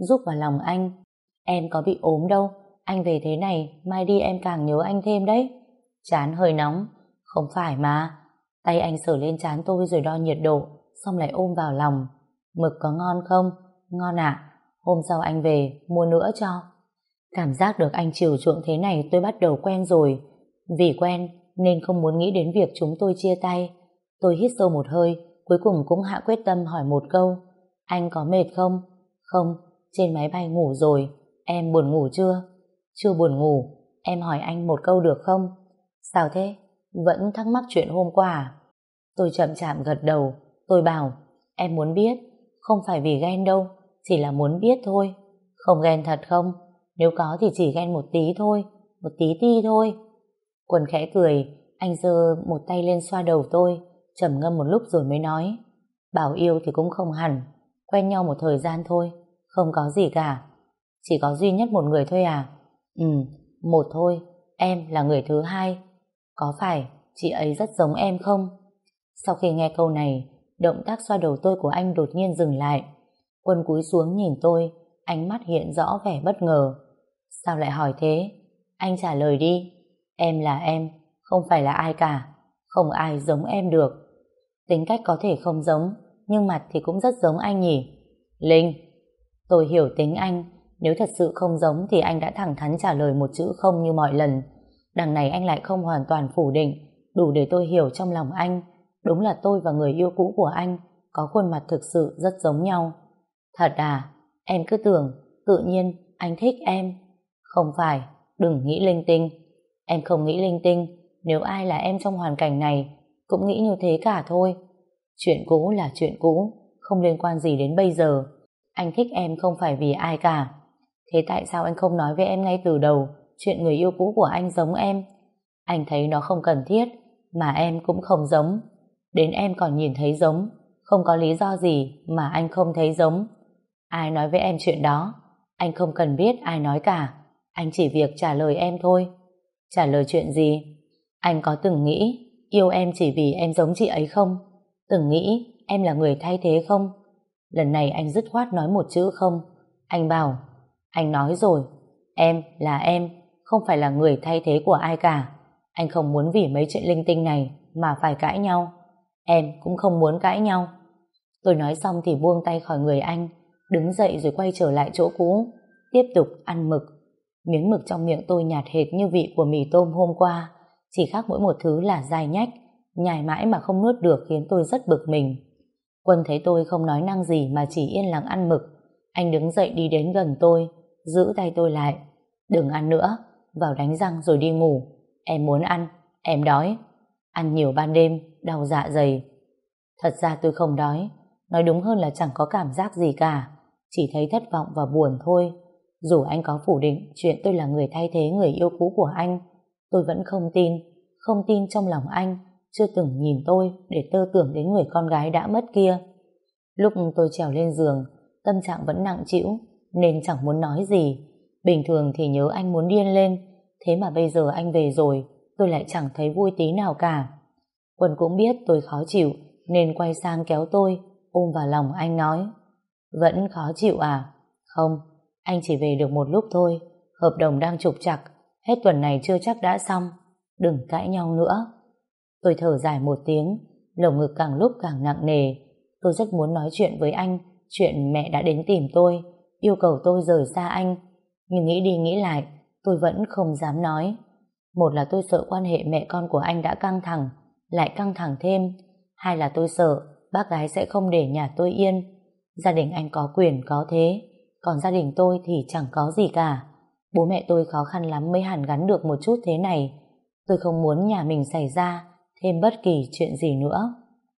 giúp vào lòng anh. Em có bị ốm đâu, anh về thế này, mai đi em càng nhớ anh thêm đấy. Trán hơi nóng, không phải mà. Tay anh sờ lên trán tôi rồi đo nhiệt độ, xong lại ôm vào lòng. Mực có ngon không? Ngon ạ. Hôm sau anh về, mua nữa cho. Cảm giác được anh chiều chuộng thế này tôi bắt đầu quen rồi. Vì quen nên không muốn nghĩ đến việc chúng tôi chia tay. Tôi hít sâu một hơi, cuối cùng cũng hạ quyết tâm hỏi một câu. Anh có mệt không? Không, trên máy bay ngủ rồi. Em buồn ngủ chưa? Chưa buồn ngủ. Em hỏi anh một câu được không? Sao thế? Vẫn thắc mắc chuyện hôm qua à? Tôi chậm chạp gật đầu. Tôi bảo, em muốn biết. Không phải vì ghen đâu, chỉ là muốn biết thôi. Không ghen thật không? Nếu có thì chỉ ghen một tí thôi, một tí ti thôi. Quân khẽ cười, anh giơ một tay lên xoa đầu tôi, trầm ngâm một lúc rồi mới nói. Bảo yêu thì cũng không hẳn, quen nhau một thời gian thôi, không có gì cả. Chỉ có duy nhất một người thôi à? Ừ, một thôi, em là người thứ hai. Có phải chị ấy rất giống em không? Sau khi nghe câu này, động tác xoa đầu tôi của anh đột nhiên dừng lại. Quân cúi xuống nhìn tôi, ánh mắt hiện rõ vẻ bất ngờ. Sao lại hỏi thế? Anh trả lời đi. Em là em, không phải là ai cả. Không ai giống em được. Tính cách có thể không giống, nhưng mặt thì cũng rất giống anh nhỉ? Linh. Tôi hiểu tính anh. Nếu thật sự không giống thì anh đã thẳng thắn trả lời một chữ không như mọi lần. Đằng này anh lại không hoàn toàn phủ định, đủ để tôi hiểu trong lòng anh. Đúng là tôi và người yêu cũ của anh có khuôn mặt thực sự rất giống nhau. Thật à? Em cứ tưởng tự nhiên anh thích em. Không phải, đừng nghĩ linh tinh. Em không nghĩ linh tinh, nếu ai là em trong hoàn cảnh này cũng nghĩ như thế cả thôi. Chuyện cũ là chuyện cũ, không liên quan gì đến bây giờ. Anh thích em không phải vì ai cả. Thế tại sao anh không nói với em ngay từ đầu chuyện người yêu cũ của anh giống em? Anh thấy nó không cần thiết, mà em cũng không giống. Đến em còn nhìn thấy giống, không có lý do gì mà anh không thấy giống. Ai nói với em chuyện đó? Anh không cần biết ai nói cả. Anh chỉ việc trả lời em thôi. Trả lời chuyện gì? Anh có từng nghĩ yêu em chỉ vì em giống chị ấy không? Từng nghĩ em là người thay thế không? Lần này anh dứt khoát nói một chữ không. Anh bảo, anh nói rồi, em là em, không phải là người thay thế của ai cả. Anh không muốn vì mấy chuyện linh tinh này mà phải cãi nhau. Em cũng không muốn cãi nhau. Tôi nói xong thì buông tay khỏi người anh, đứng dậy rồi quay trở lại chỗ cũ, tiếp tục ăn mực. Miếng mực trong miệng tôi nhạt hệt như vị của mì tôm hôm qua, chỉ khác mỗi một thứ là dai nhách, nhai mãi mà không nuốt được khiến tôi rất bực mình. Quân thấy tôi không nói năng gì mà chỉ yên lặng ăn mực. Anh đứng dậy đi đến gần tôi, giữ tay tôi lại. Đừng ăn nữa, vào đánh răng rồi đi ngủ. Em muốn ăn, em đói. Ăn nhiều ban đêm, đau dạ dày. Thật ra tôi không đói, nói đúng hơn là chẳng có cảm giác gì cả, chỉ thấy thất vọng và buồn thôi. Dù anh có phủ định chuyện tôi là người thay thế người yêu cũ của anh, tôi vẫn không tin, không tin trong lòng anh chưa từng nhìn tôi để tơ tưởng đến người con gái đã mất kia. Lúc tôi trèo lên giường, tâm trạng vẫn nặng trĩu nên chẳng muốn nói gì. Bình thường thì nhớ anh muốn điên lên, thế mà bây giờ anh về rồi, tôi lại chẳng thấy vui tí nào cả. Quân cũng biết tôi khó chịu nên quay sang kéo tôi, ôm vào lòng anh nói. Vẫn khó chịu à? Không, anh chỉ về được một lúc thôi, hợp đồng đang trục trặc, hết tuần này chưa chắc đã xong. Đừng cãi nhau nữa. Tôi thở dài một tiếng, lồng ngực càng lúc càng nặng nề. Tôi rất muốn nói chuyện với anh chuyện mẹ đã đến tìm tôi, yêu cầu tôi rời xa anh, nhưng nghĩ đi nghĩ lại tôi vẫn không dám nói. Một là tôi sợ quan hệ mẹ con của anh đã căng thẳng lại căng thẳng thêm, hai là tôi sợ bác gái sẽ không để nhà tôi yên. Gia đình anh có quyền có thế, còn gia đình tôi thì chẳng có gì cả. Bố mẹ tôi khó khăn lắm mới hàn gắn được một chút thế này. Tôi không muốn nhà mình xảy ra thêm bất kỳ chuyện gì nữa.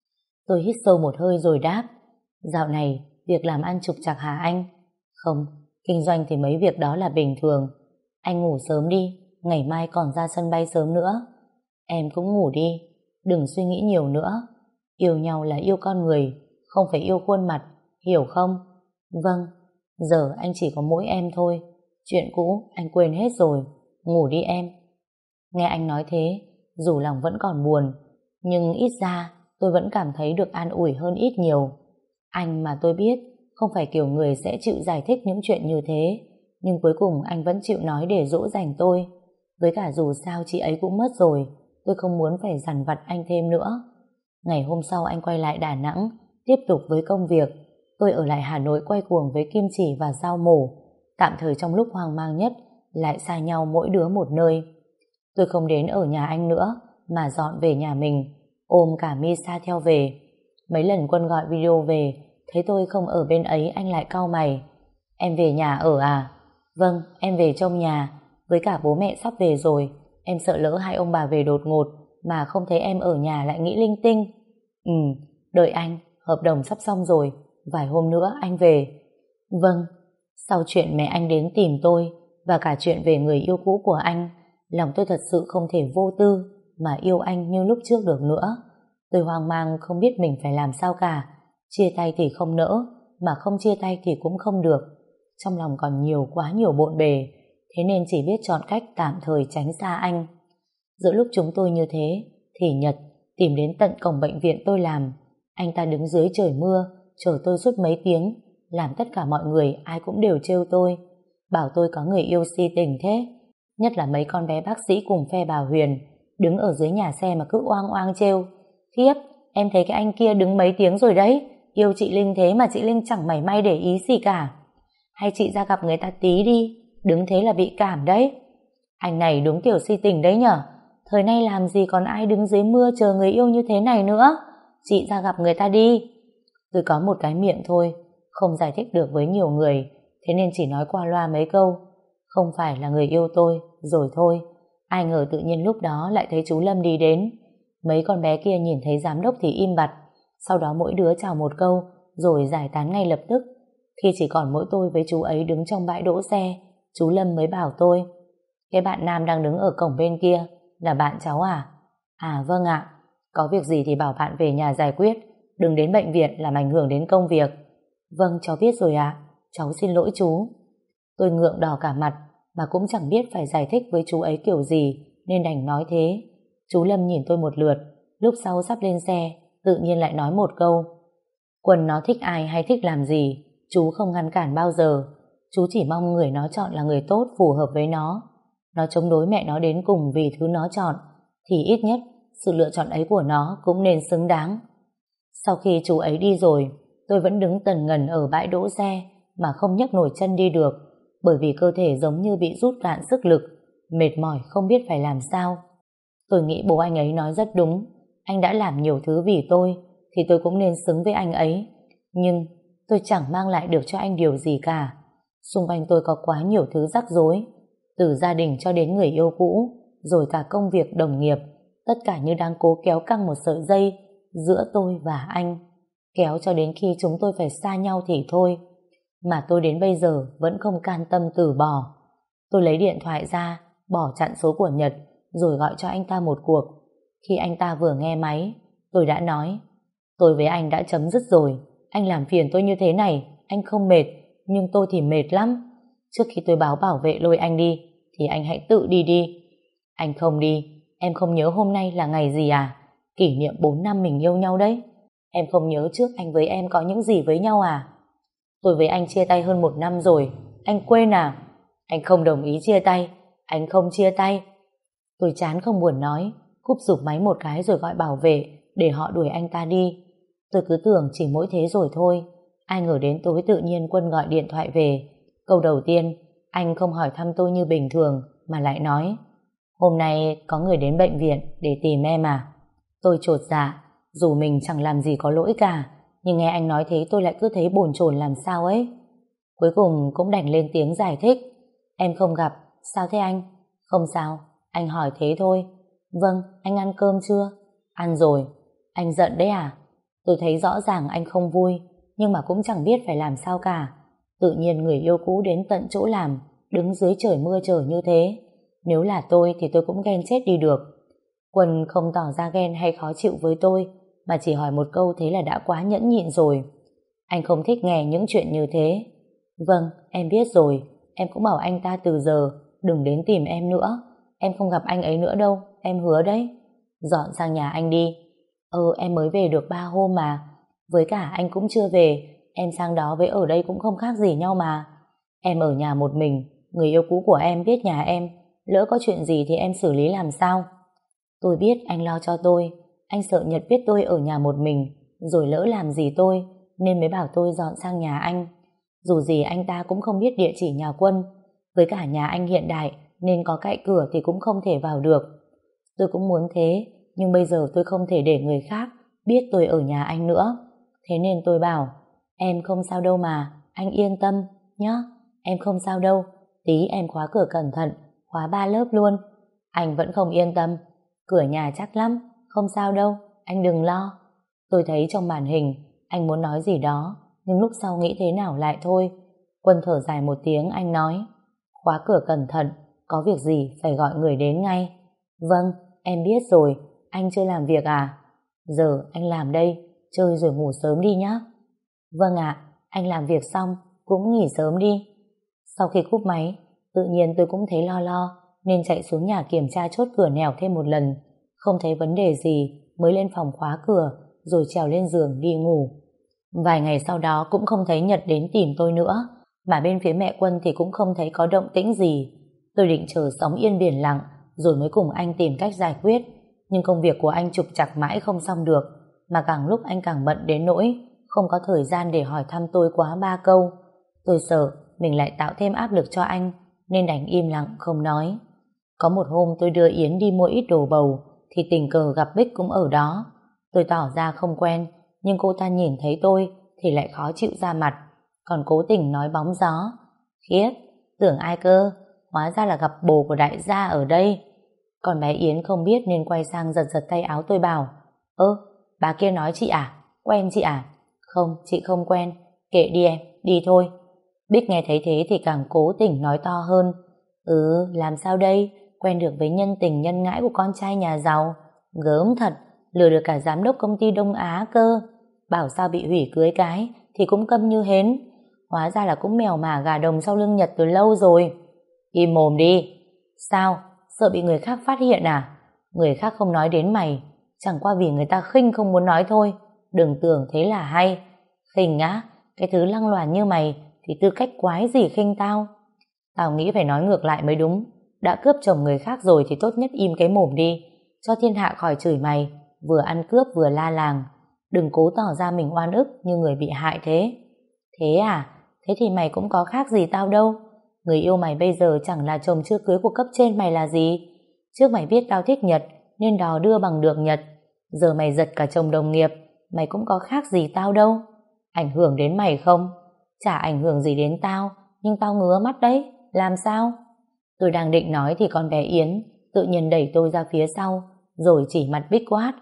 Tôi hít sâu một hơi rồi đáp. Dạo này việc làm ăn trục trặc hả anh? Không, kinh doanh thì mấy việc đó là bình thường. Anh ngủ sớm đi, ngày mai còn ra sân bay sớm nữa. Em cũng ngủ đi, đừng suy nghĩ nhiều nữa. Yêu nhau là yêu con người, không phải yêu khuôn mặt, hiểu không? Vâng, giờ anh chỉ có mỗi em thôi. Chuyện cũ anh quên hết rồi, ngủ đi em. Nghe anh nói thế, dù lòng vẫn còn buồn, nhưng ít ra tôi vẫn cảm thấy được an ủi hơn ít nhiều. Anh mà tôi biết không phải kiểu người sẽ chịu giải thích những chuyện như thế, nhưng cuối cùng anh vẫn chịu nói để dỗ dành tôi. Với cả dù sao chị ấy cũng mất rồi, tôi không muốn phải dằn vặt anh thêm nữa. Ngày hôm sau anh quay lại Đà Nẵng, tiếp tục với công việc. Tôi ở lại Hà Nội quay cuồng với kim chỉ và dao mổ. Tạm thời trong lúc hoang mang nhất, lại xa nhau mỗi đứa một nơi. Tôi không đến ở nhà anh nữa, mà dọn về nhà mình, ôm cả Misa theo về. Mấy lần Quân gọi video về, thấy tôi không ở bên ấy anh lại cau mày. Em về nhà ở à? Vâng, em về trong nhà. Với cả bố mẹ sắp về rồi, em sợ lỡ hai ông bà về đột ngột mà không thấy em ở nhà lại nghĩ linh tinh. Ừ, đợi anh, hợp đồng sắp xong rồi, vài hôm nữa anh về. Vâng. Sau chuyện mẹ anh đến tìm tôi và cả chuyện về người yêu cũ của anh, lòng tôi thật sự không thể vô tư mà yêu anh như lúc trước được nữa. Tôi hoang mang không biết mình phải làm sao cả. Chia tay thì không nỡ, mà không chia tay thì cũng không được. Trong lòng còn nhiều quá nhiều bộn bề, thế nên chỉ biết chọn cách tạm thời tránh xa anh. Giữa lúc chúng tôi như thế, thì Nhật tìm đến tận cổng bệnh viện tôi làm. Anh ta đứng dưới trời mưa, chờ tôi suốt mấy tiếng, làm tất cả mọi người ai cũng đều trêu tôi, bảo tôi có người yêu si tình thế. Nhất là mấy con bé bác sĩ cùng phe bà Huyền, đứng ở dưới nhà xe mà cứ oang oang trêu. Khiếp, em thấy cái anh kia đứng mấy tiếng rồi đấy, yêu chị Linh thế mà chị Linh chẳng mảy may để ý gì cả. Hay chị ra gặp người ta tí đi, đứng thế là bị cảm đấy. Anh này đúng kiểu si tình đấy nhở. Thời nay làm gì còn ai đứng dưới mưa chờ người yêu như thế này nữa. Chị ra gặp người ta đi. Tôi có một cái miệng thôi, không giải thích được với nhiều người, thế nên chỉ nói qua loa mấy câu. Không phải là người yêu tôi, rồi thôi. Ai ngờ tự nhiên lúc đó lại thấy chú Lâm đi đến. Mấy con bé kia nhìn thấy giám đốc thì im bặt, sau đó mỗi đứa chào một câu, rồi giải tán ngay lập tức. Khi chỉ còn mỗi tôi với chú ấy đứng trong bãi đỗ xe, chú Lâm mới bảo tôi: cái bạn nam đang đứng ở cổng bên kia là bạn cháu à? À vâng ạ. Có việc gì thì bảo bạn về nhà giải quyết, đừng đến bệnh viện làm ảnh hưởng đến công việc. Vâng, cháu biết rồi ạ. Cháu xin lỗi chú. Tôi ngượng đỏ cả mặt, mà cũng chẳng biết phải giải thích với chú ấy kiểu gì, nên đành nói thế. Chú Lâm nhìn tôi một lượt, lúc sau sắp lên xe, tự nhiên lại nói một câu: Quân nó thích ai hay thích làm gì, chú không ngăn cản bao giờ. Chú chỉ mong người nó chọn là người tốt phù hợp với nó. Nó chống đối mẹ nó đến cùng vì thứ nó chọn, thì ít nhất sự lựa chọn ấy của nó cũng nên xứng đáng. Sau khi chú ấy đi rồi, tôi vẫn đứng tần ngần ở bãi đỗ xe mà không nhấc nổi chân đi được, bởi vì cơ thể giống như bị rút cạn sức lực, mệt mỏi không biết phải làm sao. Tôi nghĩ bố anh ấy nói rất đúng, anh đã làm nhiều thứ vì tôi thì tôi cũng nên xứng với anh ấy. Nhưng tôi chẳng mang lại được cho anh điều gì cả. Xung quanh tôi có quá nhiều thứ rắc rối, từ gia đình cho đến người yêu cũ, rồi cả công việc đồng nghiệp, tất cả như đang cố kéo căng một sợi dây giữa tôi và anh, kéo cho đến khi chúng tôi phải xa nhau thì thôi. Mà tôi đến bây giờ vẫn không can tâm từ bỏ. Tôi lấy điện thoại ra, bỏ chặn số của Nhật, rồi gọi cho anh ta một cuộc. Khi anh ta vừa nghe máy, tôi đã nói: tôi với anh đã chấm dứt rồi. Anh làm phiền tôi như thế này, anh không mệt, nhưng tôi thì mệt lắm. Trước khi tôi báo bảo vệ lôi anh đi, thì anh hãy tự đi đi. Anh không đi, em không nhớ hôm nay là ngày gì à? Kỷ niệm bốn năm mình yêu nhau đấy. Em không nhớ trước anh với em có những gì với nhau à? Tôi với anh chia tay hơn một năm rồi, anh quên à? Anh không đồng ý chia tay, anh không chia tay. Tôi chán không buồn nói, cúp giục máy một cái rồi gọi bảo vệ để họ đuổi anh ta đi. Tôi cứ tưởng chỉ mỗi thế rồi thôi, ai ngờ đến tối tự nhiên Quân gọi điện thoại về. Câu đầu tiên, anh không hỏi thăm tôi như bình thường mà lại nói: hôm nay có người đến bệnh viện để tìm em à? Tôi chột dạ, dù mình chẳng làm gì có lỗi cả, nhưng nghe anh nói thế tôi lại cứ thấy bồn chồn làm sao ấy. Cuối cùng cũng đành lên tiếng giải thích: em không gặp, sao thế anh? Không sao, anh hỏi thế thôi. Vâng, anh ăn cơm chưa? Ăn rồi. Anh giận đấy à? Tôi thấy rõ ràng anh không vui, nhưng mà cũng chẳng biết phải làm sao cả. Tự nhiên người yêu cũ đến tận chỗ làm, đứng dưới trời mưa chờ như thế. Nếu là tôi thì tôi cũng ghen chết đi được. Quân không tỏ ra ghen hay khó chịu với tôi, mà chỉ hỏi một câu thế là đã quá nhẫn nhịn rồi. Anh không thích nghe những chuyện như thế. Vâng, em biết rồi. Em cũng bảo anh ta từ giờ đừng đến tìm em nữa. Em không gặp anh ấy nữa đâu, em hứa đấy. Dọn sang nhà anh đi. Ờ, em mới về được ba hôm mà. Với cả anh cũng chưa về, em sang đó với ở đây cũng không khác gì nhau mà. Em ở nhà một mình, người yêu cũ của em biết nhà em, lỡ có chuyện gì thì em xử lý làm sao? Tôi biết anh lo cho tôi, anh sợ Nhật biết tôi ở nhà một mình, rồi lỡ làm gì tôi, nên mới bảo tôi dọn sang nhà anh. Dù gì anh ta cũng không biết địa chỉ nhà Quân, với cả nhà anh hiện đại nên có cậy cửa thì cũng không thể vào được. Tôi cũng muốn thế, nhưng bây giờ tôi không thể để người khác biết tôi ở nhà anh nữa. Thế nên tôi bảo, em không sao đâu mà, anh yên tâm nhé, em không sao đâu, tí em khóa cửa cẩn thận, khóa ba lớp luôn. Anh vẫn không yên tâm, cửa nhà chắc lắm, không sao đâu, anh đừng lo. Tôi thấy trong màn hình, anh muốn nói gì đó, nhưng lúc sau nghĩ thế nào lại thôi. Quân thở dài một tiếng, anh nói, khóa cửa cẩn thận, có việc gì phải gọi người đến ngay. Vâng, em biết rồi, anh chưa làm việc à? Giờ anh làm đây, chơi rồi ngủ sớm đi nhé. Vâng ạ, anh làm việc xong, cũng nghỉ sớm đi. Sau khi cúp máy, tự nhiên tôi cũng thấy lo lo, nên chạy xuống nhà kiểm tra chốt cửa nẻo thêm một lần. Không thấy vấn đề gì, mới lên phòng khóa cửa, rồi trèo lên giường đi ngủ. Vài ngày sau đó cũng không thấy Nhật đến tìm tôi nữa, mà bên phía mẹ Quân thì cũng không thấy có động tĩnh gì. Tôi định chờ sóng yên biển lặng, rồi mới cùng anh tìm cách giải quyết. Nhưng công việc của anh trục trặc mãi không xong được, mà càng lúc anh càng bận đến nỗi không có thời gian để hỏi thăm tôi quá ba câu. Tôi sợ mình lại tạo thêm áp lực cho anh, nên đành im lặng không nói. Có một hôm tôi đưa Yến đi mua ít đồ bầu, thì tình cờ gặp Bích cũng ở đó. Tôi tỏ ra không quen, nhưng cô ta nhìn thấy tôi thì lại khó chịu ra mặt, còn cố tình nói bóng gió. Khiếp, tưởng ai cơ, hóa ra là gặp bồ của đại gia ở đây. Còn bé Yến không biết nên quay sang giật giật tay áo tôi bảo, ơ, bà kia nói chị à? Quen chị à? Không, chị không quen, kệ đi em, đi thôi. Bích nghe thấy thế thì càng cố tình nói to hơn. Ừ, làm sao đây, quen được với nhân tình nhân ngãi của con trai nhà giàu. Gớm thật, lừa được cả giám đốc công ty Đông Á cơ. Bảo sao bị hủy cưới cái thì cũng câm như hến. Hóa ra là cũng mèo mả gà đồng sau lưng Nhật từ lâu rồi. Im mồm đi. Sao, sợ bị người khác phát hiện à? Người khác không nói đến mày, chẳng qua vì người ta khinh không muốn nói thôi. Đừng tưởng thế là hay. Khinh á, cái thứ lăng loàn như mày thì tư cách quái gì khinh tao? Tao nghĩ phải nói ngược lại mới đúng. Đã cướp chồng người khác rồi thì tốt nhất im cái mồm đi, cho thiên hạ khỏi chửi mày, vừa ăn cướp vừa la làng. Đừng cố tỏ ra mình oan ức như người bị hại thế. Thế à? Thế thì mày cũng có khác gì tao đâu. Người yêu mày bây giờ chẳng là chồng chưa cưới của cấp trên mày là gì. Trước mày biết tao thích Nhật nên đò đưa bằng được Nhật. Giờ mày giật cả chồng đồng nghiệp, mày cũng có khác gì tao đâu. Ảnh hưởng đến mày không? Chả ảnh hưởng gì đến tao, nhưng tao ngứa mắt đấy. Làm sao? Tôi đang định nói thì con bé Yến tự nhiên đẩy tôi ra phía sau, rồi chỉ mặt Bích quát.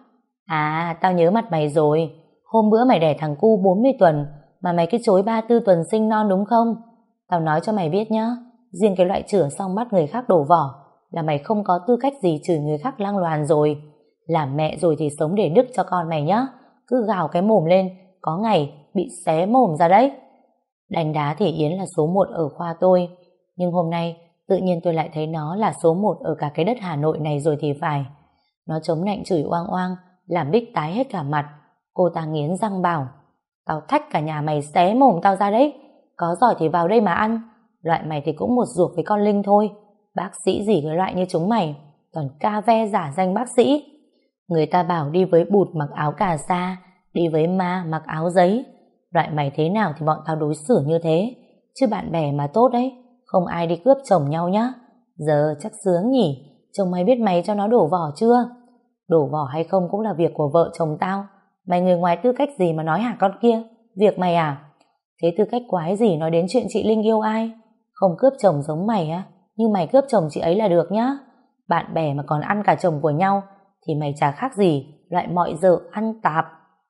À, tao nhớ mặt mày rồi. Hôm bữa mày đẻ thằng cu bốn mươi tuần mà mày cứ chối ba tư tuần sinh non đúng không? Tao nói cho mày biết nhá, riêng cái loại chửa xong bắt người khác đổ vỏ là mày không có tư cách gì chửi người khác lăng loàn rồi. Làm mẹ rồi thì sống để đức cho con mày nhá. Cứ gào cái mồm lên, có ngày bị xé mồm ra đấy. Đánh đá thì Yến là số một ở khoa tôi, nhưng hôm nay tự nhiên tôi lại thấy nó là số một ở cả cái đất Hà Nội này rồi thì phải. Nó chống nạnh chửi oang oang, làm Bích tái hết cả mặt. Cô ta nghiến răng bảo, tao thách cả nhà mày xé mồm tao ra đấy. Có giỏi thì vào đây mà ăn. Loại mày thì cũng một ruột với con Linh thôi. Bác sĩ gì cái loại như chúng mày, toàn ca ve giả danh bác sĩ. Người ta bảo đi với bụt mặc áo cà sa, đi với ma mặc áo giấy. Loại mày thế nào thì bọn tao đối xử như thế. Chứ bạn bè mà tốt đấy, không ai đi cướp chồng nhau nhá. Giờ chắc sướng nhỉ, chồng mày biết mày cho nó đổ vỏ chưa? Đổ vỏ hay không cũng là việc của vợ chồng tao. Mày người ngoài tư cách gì mà nói hả con kia? Việc mày à? Thế tư cách quái gì nói đến chuyện chị Linh yêu ai? Không cướp chồng giống mày á, nhưng mày cướp chồng chị ấy là được nhá. Bạn bè mà còn ăn cả chồng của nhau thì mày chả khác gì loại mọi dợ ăn tạp.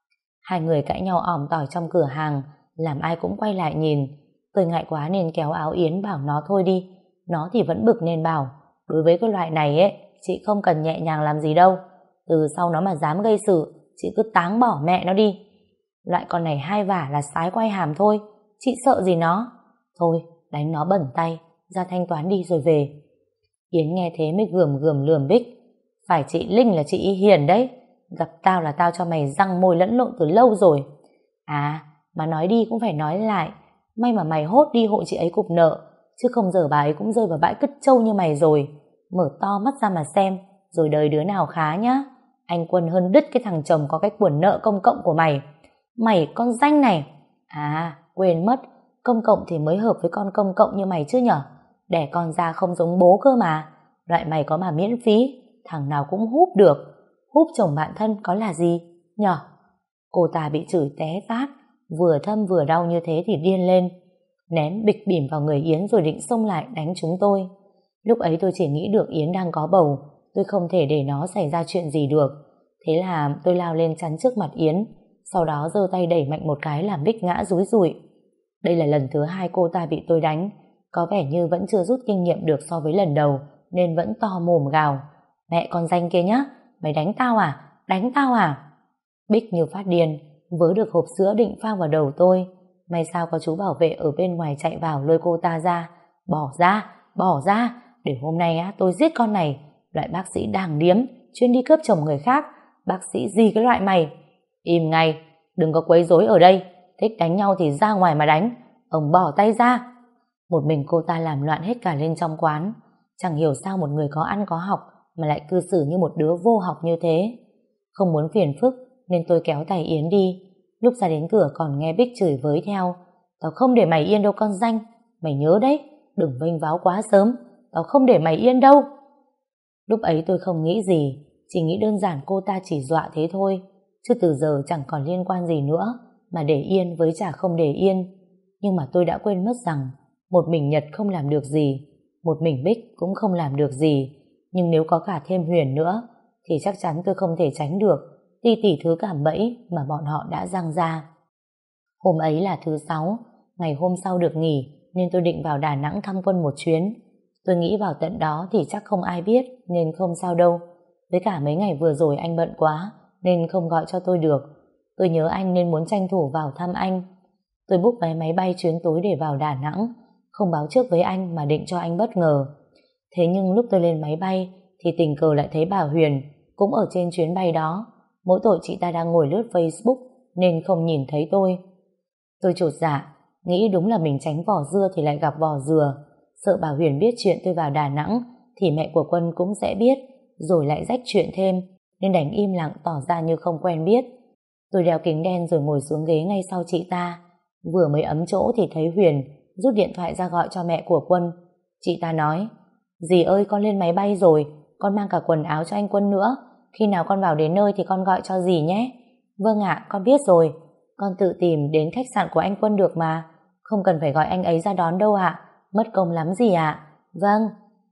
Hai người cãi nhau ỏm tỏi trong cửa hàng, làm ai cũng quay lại nhìn. Tôi ngại quá nên kéo áo Yến bảo nó thôi đi. Nó thì vẫn bực nên bảo, đối với cái loại này ấy, chị không cần nhẹ nhàng làm gì đâu. Từ sau nó mà dám gây sự, chị cứ táng bỏ mẹ nó đi. Loại con này hai vả là sái quay hàm thôi, chị sợ gì nó. Thôi, đánh nó bẩn tay, ra thanh toán đi rồi về. Yến nghe thế mới gườm gườm lườm Bích. Phải chị Linh là chị Y Hiền đấy. Gặp tao là tao cho mày răng môi lẫn lộn từ lâu rồi. À, mà nói đi cũng phải nói lại. May mà mày hốt đi hộ chị ấy cục nợ, chứ không giờ bà ấy cũng rơi vào bãi cứt trâu như mày rồi. Mở to mắt ra mà xem, rồi đời đứa nào khá nhá. Anh Quân hơn đứt cái thằng chồng có cái quyển nợ công cộng của mày. Mày con danh này. À, quên mất, công cộng thì mới hợp với con công cộng như mày chứ nhở. Đẻ con ra không giống bố cơ mà. Loại mày có mà miễn phí, thằng nào cũng húp được. Húp chồng bạn thân có là gì, nhở? Cô ta bị chửi té phát, vừa thâm vừa đau như thế thì điên lên, ném bịch bỉm vào người Yến rồi định xông lại đánh chúng tôi. Lúc ấy tôi chỉ nghĩ được Yến đang có bầu, tôi không thể để nó xảy ra chuyện gì được. Thế là tôi lao lên chắn trước mặt Yến, sau đó giơ tay đẩy mạnh một cái làm Bích ngã rúi rụi. Đây là lần thứ hai cô ta bị tôi đánh, có vẻ như vẫn chưa rút kinh nghiệm được so với lần đầu, nên vẫn to mồm gào: mẹ con danh kia nhá, mày đánh tao à, đánh tao à. Bích như phát điên, vớ được hộp sữa định phang vào đầu tôi. May sao có chú bảo vệ ở bên ngoài chạy vào lôi cô ta ra. Bỏ ra, bỏ ra, để hôm nay á tôi giết con này. Loại bác sĩ đàng điếm, chuyên đi cướp chồng người khác. Bác sĩ gì cái loại mày. Im ngay, đừng có quấy rối ở đây. Thích đánh nhau thì ra ngoài mà đánh. Ông bỏ tay ra. Một mình cô ta làm loạn hết cả lên trong quán. Chẳng hiểu sao một người có ăn có học mà lại cư xử như một đứa vô học như thế. Không muốn phiền phức nên tôi kéo tay Yến đi. Lúc ra đến cửa còn nghe Bích chửi với theo: tao không để mày yên đâu con danh. Mày nhớ đấy, đừng vênh váo quá sớm. Tao không để mày yên đâu. Lúc ấy tôi không nghĩ gì, chỉ nghĩ đơn giản cô ta chỉ dọa thế thôi, chứ từ giờ chẳng còn liên quan gì nữa, mà để yên với chả không để yên. Nhưng mà tôi đã quên mất rằng một mình Nhật không làm được gì, một mình Bích cũng không làm được gì. Nhưng nếu có cả thêm Huyền nữa thì chắc chắn tôi không thể tránh được ti tỉ thứ cảm bẫy mà bọn họ đã giăng ra. Hôm ấy là thứ sáu, ngày hôm sau được nghỉ nên tôi định vào Đà Nẵng thăm Quân một chuyến. Tôi nghĩ vào tận đó thì chắc không ai biết nên không sao đâu. Với cả mấy ngày vừa rồi anh bận quá nên không gọi cho tôi được. Tôi nhớ anh nên muốn tranh thủ vào thăm anh. Tôi book vé máy bay chuyến tối để vào Đà Nẵng, không báo trước với anh mà định cho anh bất ngờ. Thế nhưng lúc tôi lên máy bay thì tình cờ lại thấy bà Huyền cũng ở trên chuyến bay đó. Mỗi tội chị ta đang ngồi lướt Facebook nên không nhìn thấy tôi. Tôi chột dạ, nghĩ đúng là mình tránh vỏ dưa thì lại gặp vỏ dừa. Sợ bà Huyền biết chuyện tôi vào Đà Nẵng thì mẹ của Quân cũng sẽ biết, rồi lại rách chuyện thêm, nên đành im lặng tỏ ra như không quen biết. Tôi đeo kính đen rồi ngồi xuống ghế ngay sau chị ta. Vừa mới ấm chỗ thì thấy Huyền rút điện thoại ra gọi cho mẹ của Quân. Chị ta nói: dì ơi, con lên máy bay rồi, con mang cả quần áo cho anh Quân nữa. Khi nào con vào đến nơi thì con gọi cho dì nhé. Vâng ạ, con biết rồi. Con tự tìm đến khách sạn của anh Quân được mà. Không cần phải gọi anh ấy ra đón đâu ạ. Mất công lắm gì ạ. Vâng.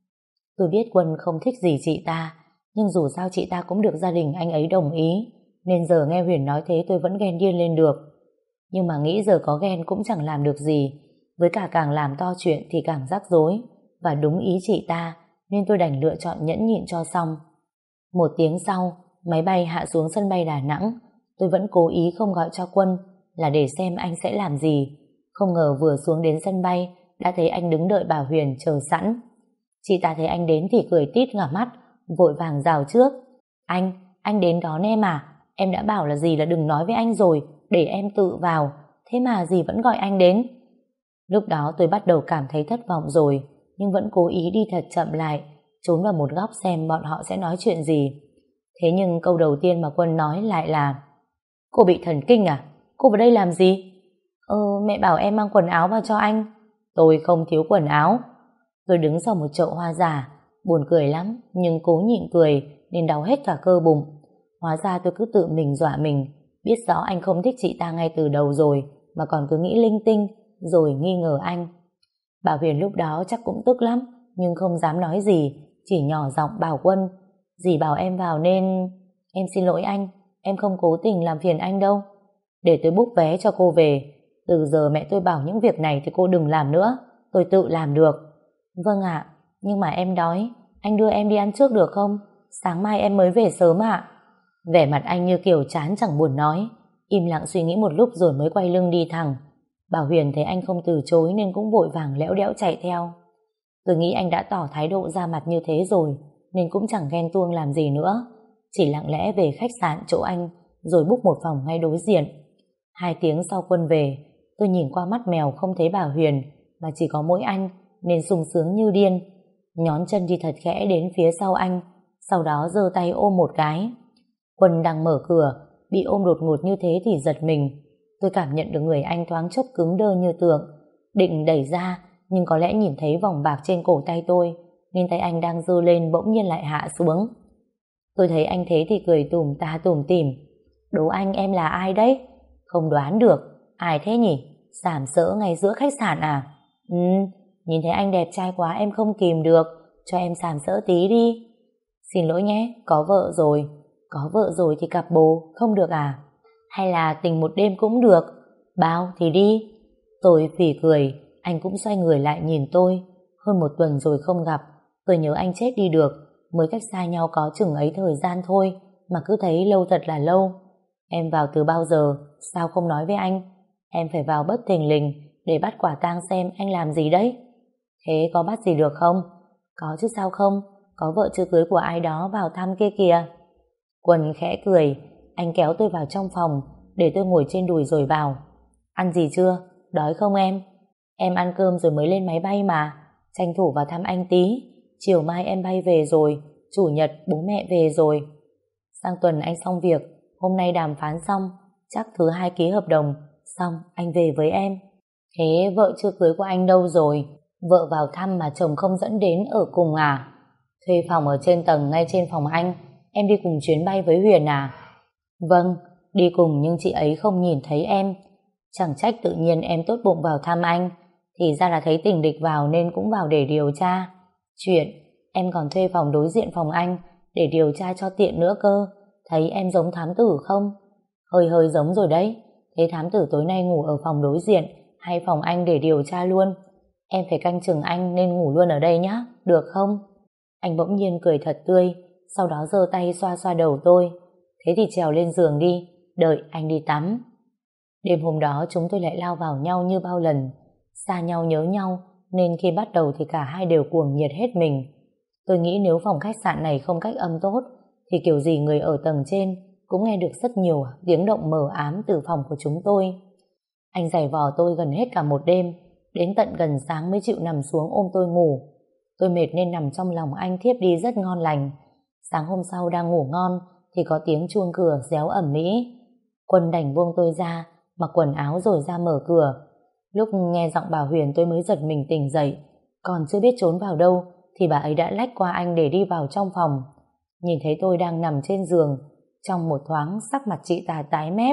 Tôi biết Quân không thích gì chị ta, nhưng dù sao chị ta cũng được gia đình anh ấy đồng ý, nên giờ nghe Huyền nói thế tôi vẫn ghen điên lên được. Nhưng mà nghĩ giờ có ghen cũng chẳng làm được gì. Với cả càng làm to chuyện thì càng rắc rối. Và đúng ý chị ta, nên tôi đành lựa chọn nhẫn nhịn cho xong. Một tiếng sau, máy bay hạ xuống sân bay Đà Nẵng. Tôi vẫn cố ý không gọi cho Quân là để xem anh sẽ làm gì. Không ngờ vừa xuống đến sân bay đã thấy anh đứng đợi bà Huyền chờ sẵn. Chị ta thấy anh đến thì cười tít cả mắt, vội vàng rào trước: Anh, anh đến đón em à? Em đã bảo là dì là đừng nói với anh rồi, để em tự vào. Thế mà dì vẫn gọi anh đến. Lúc đó tôi bắt đầu cảm thấy thất vọng rồi, nhưng vẫn cố ý đi thật chậm lại, trốn vào một góc xem bọn họ sẽ nói chuyện gì. Thế nhưng câu đầu tiên mà Quân nói lại là: Cô bị thần kinh à? Cô vào đây làm gì? Ờ, mẹ bảo em mang quần áo vào cho anh. Tôi không thiếu quần áo. Tôi đứng sau một chậu hoa giả, buồn cười lắm, nhưng cố nhịn cười nên đau hết cả cơ bụng. Hóa ra tôi cứ tự mình dọa mình, biết rõ anh không thích chị ta ngay từ đầu rồi, mà còn cứ nghĩ linh tinh, rồi nghi ngờ anh. Bà Huyền lúc đó chắc cũng tức lắm, nhưng không dám nói gì, chỉ nhỏ giọng bảo Quân: Dì bảo em vào nên... Em xin lỗi anh, em không cố tình làm phiền anh đâu. Để tôi book vé cho cô về. Từ giờ mẹ tôi bảo những việc này thì cô đừng làm nữa, tôi tự làm được. Vâng ạ, nhưng mà em đói, anh đưa em đi ăn trước được không? Sáng mai em mới về sớm ạ. Vẻ mặt anh như kiểu chán chẳng buồn nói, im lặng suy nghĩ một lúc rồi mới quay lưng đi thẳng. Bảo Huyền thấy anh không từ chối nên cũng vội vàng lẽo đẽo chạy theo. Tôi nghĩ anh đã tỏ thái độ ra mặt như thế rồi, nên cũng chẳng ghen tuông làm gì nữa, chỉ lặng lẽ về khách sạn chỗ anh rồi book một phòng ngay đối diện. Hai tiếng sau Quân về, tôi nhìn qua mắt mèo không thấy bà Huyền, mà chỉ có mỗi anh, nên sung sướng như điên. Nhón chân đi thật khẽ đến phía sau anh, sau đó giơ tay ôm một cái. Quân đang mở cửa, bị ôm đột ngột như thế thì giật mình. Tôi cảm nhận được người anh thoáng chốc cứng đơ như tượng. Định đẩy ra, nhưng có lẽ nhìn thấy vòng bạc trên cổ tay tôi, nên tay anh đang giơ lên bỗng nhiên lại hạ xuống. Tôi thấy anh thế thì cười tủm tà tủm tỉm. Đố anh em là ai đấy? Không đoán được. Ai thế nhỉ? Sàm sỡ ngay giữa khách sạn à? Ừ, nhìn thấy anh đẹp trai quá em không kìm được, cho em sàm sỡ tí đi. Xin lỗi nhé, có vợ rồi. Có vợ rồi thì cặp bồ, không được à? Hay là tình một đêm cũng được? Bao thì đi. Tôi phì cười, anh cũng xoay người lại nhìn tôi. Hơn một tuần rồi không gặp, tôi nhớ anh chết đi được. Mới cách xa nhau có chừng ấy thời gian thôi, mà cứ thấy lâu thật là lâu. Em vào từ bao giờ? Sao không nói với anh? Em phải vào bất thình lình để bắt quả tang xem anh làm gì đấy. Thế có bắt gì được không? Có chứ sao không? Có vợ chưa cưới của ai đó vào thăm kia kìa. Quân khẽ cười, anh kéo tôi vào trong phòng để tôi ngồi trên đùi rồi bảo: Ăn gì chưa? Đói không em? Em ăn cơm rồi mới lên máy bay mà, tranh thủ vào thăm anh tí. Chiều mai em bay về rồi, chủ nhật bố mẹ về rồi. Sang tuần anh xong việc, hôm nay đàm phán xong, chắc thứ hai ký hợp đồng xong anh về với em. Thế vợ chưa cưới của anh đâu rồi? Vợ vào thăm mà chồng không dẫn đến ở cùng à? Thuê phòng ở trên tầng ngay trên phòng anh. Em đi cùng chuyến bay với Huyền à? Vâng, đi cùng nhưng chị ấy không nhìn thấy em. Chẳng trách tự nhiên em tốt bụng vào thăm anh. Thì ra là thấy tình địch vào nên cũng vào để điều tra. Chuyện, em còn thuê phòng đối diện phòng anh để điều tra cho tiện nữa cơ. Thấy em giống thám tử không? Hơi hơi giống rồi đấy. Thế thám tử tối nay ngủ ở phòng đối diện hay phòng anh để điều tra luôn? Em phải canh chừng anh nên ngủ luôn ở đây nhá, được không? Anh bỗng nhiên cười thật tươi, sau đó giơ tay xoa xoa đầu tôi. Thế thì trèo lên giường đi, đợi anh đi tắm. Đêm hôm đó chúng tôi lại lao vào nhau như bao lần. Xa nhau nhớ nhau, nên khi bắt đầu thì cả hai đều cuồng nhiệt hết mình. Tôi nghĩ nếu phòng khách sạn này không cách âm tốt, thì kiểu gì người ở tầng trên cũng nghe được rất nhiều tiếng động mờ ám từ phòng của chúng tôi. Anh giày vò tôi gần hết cả một đêm, đến tận gần sáng mới chịu nằm xuống ôm tôi ngủ. Tôi mệt nên nằm trong lòng anh thiếp đi rất ngon lành. Sáng hôm sau đang ngủ ngon thì có tiếng chuông cửa réo ầm ĩ. Quân đành buông tôi ra, mặc quần áo rồi ra mở cửa. Lúc nghe giọng bà Huyền tôi mới giật mình tỉnh dậy, còn chưa biết trốn vào đâu thì bà ấy đã lách qua anh để đi vào trong phòng. Nhìn thấy tôi đang nằm trên giường, trong một thoáng sắc mặt chị ta tái mét.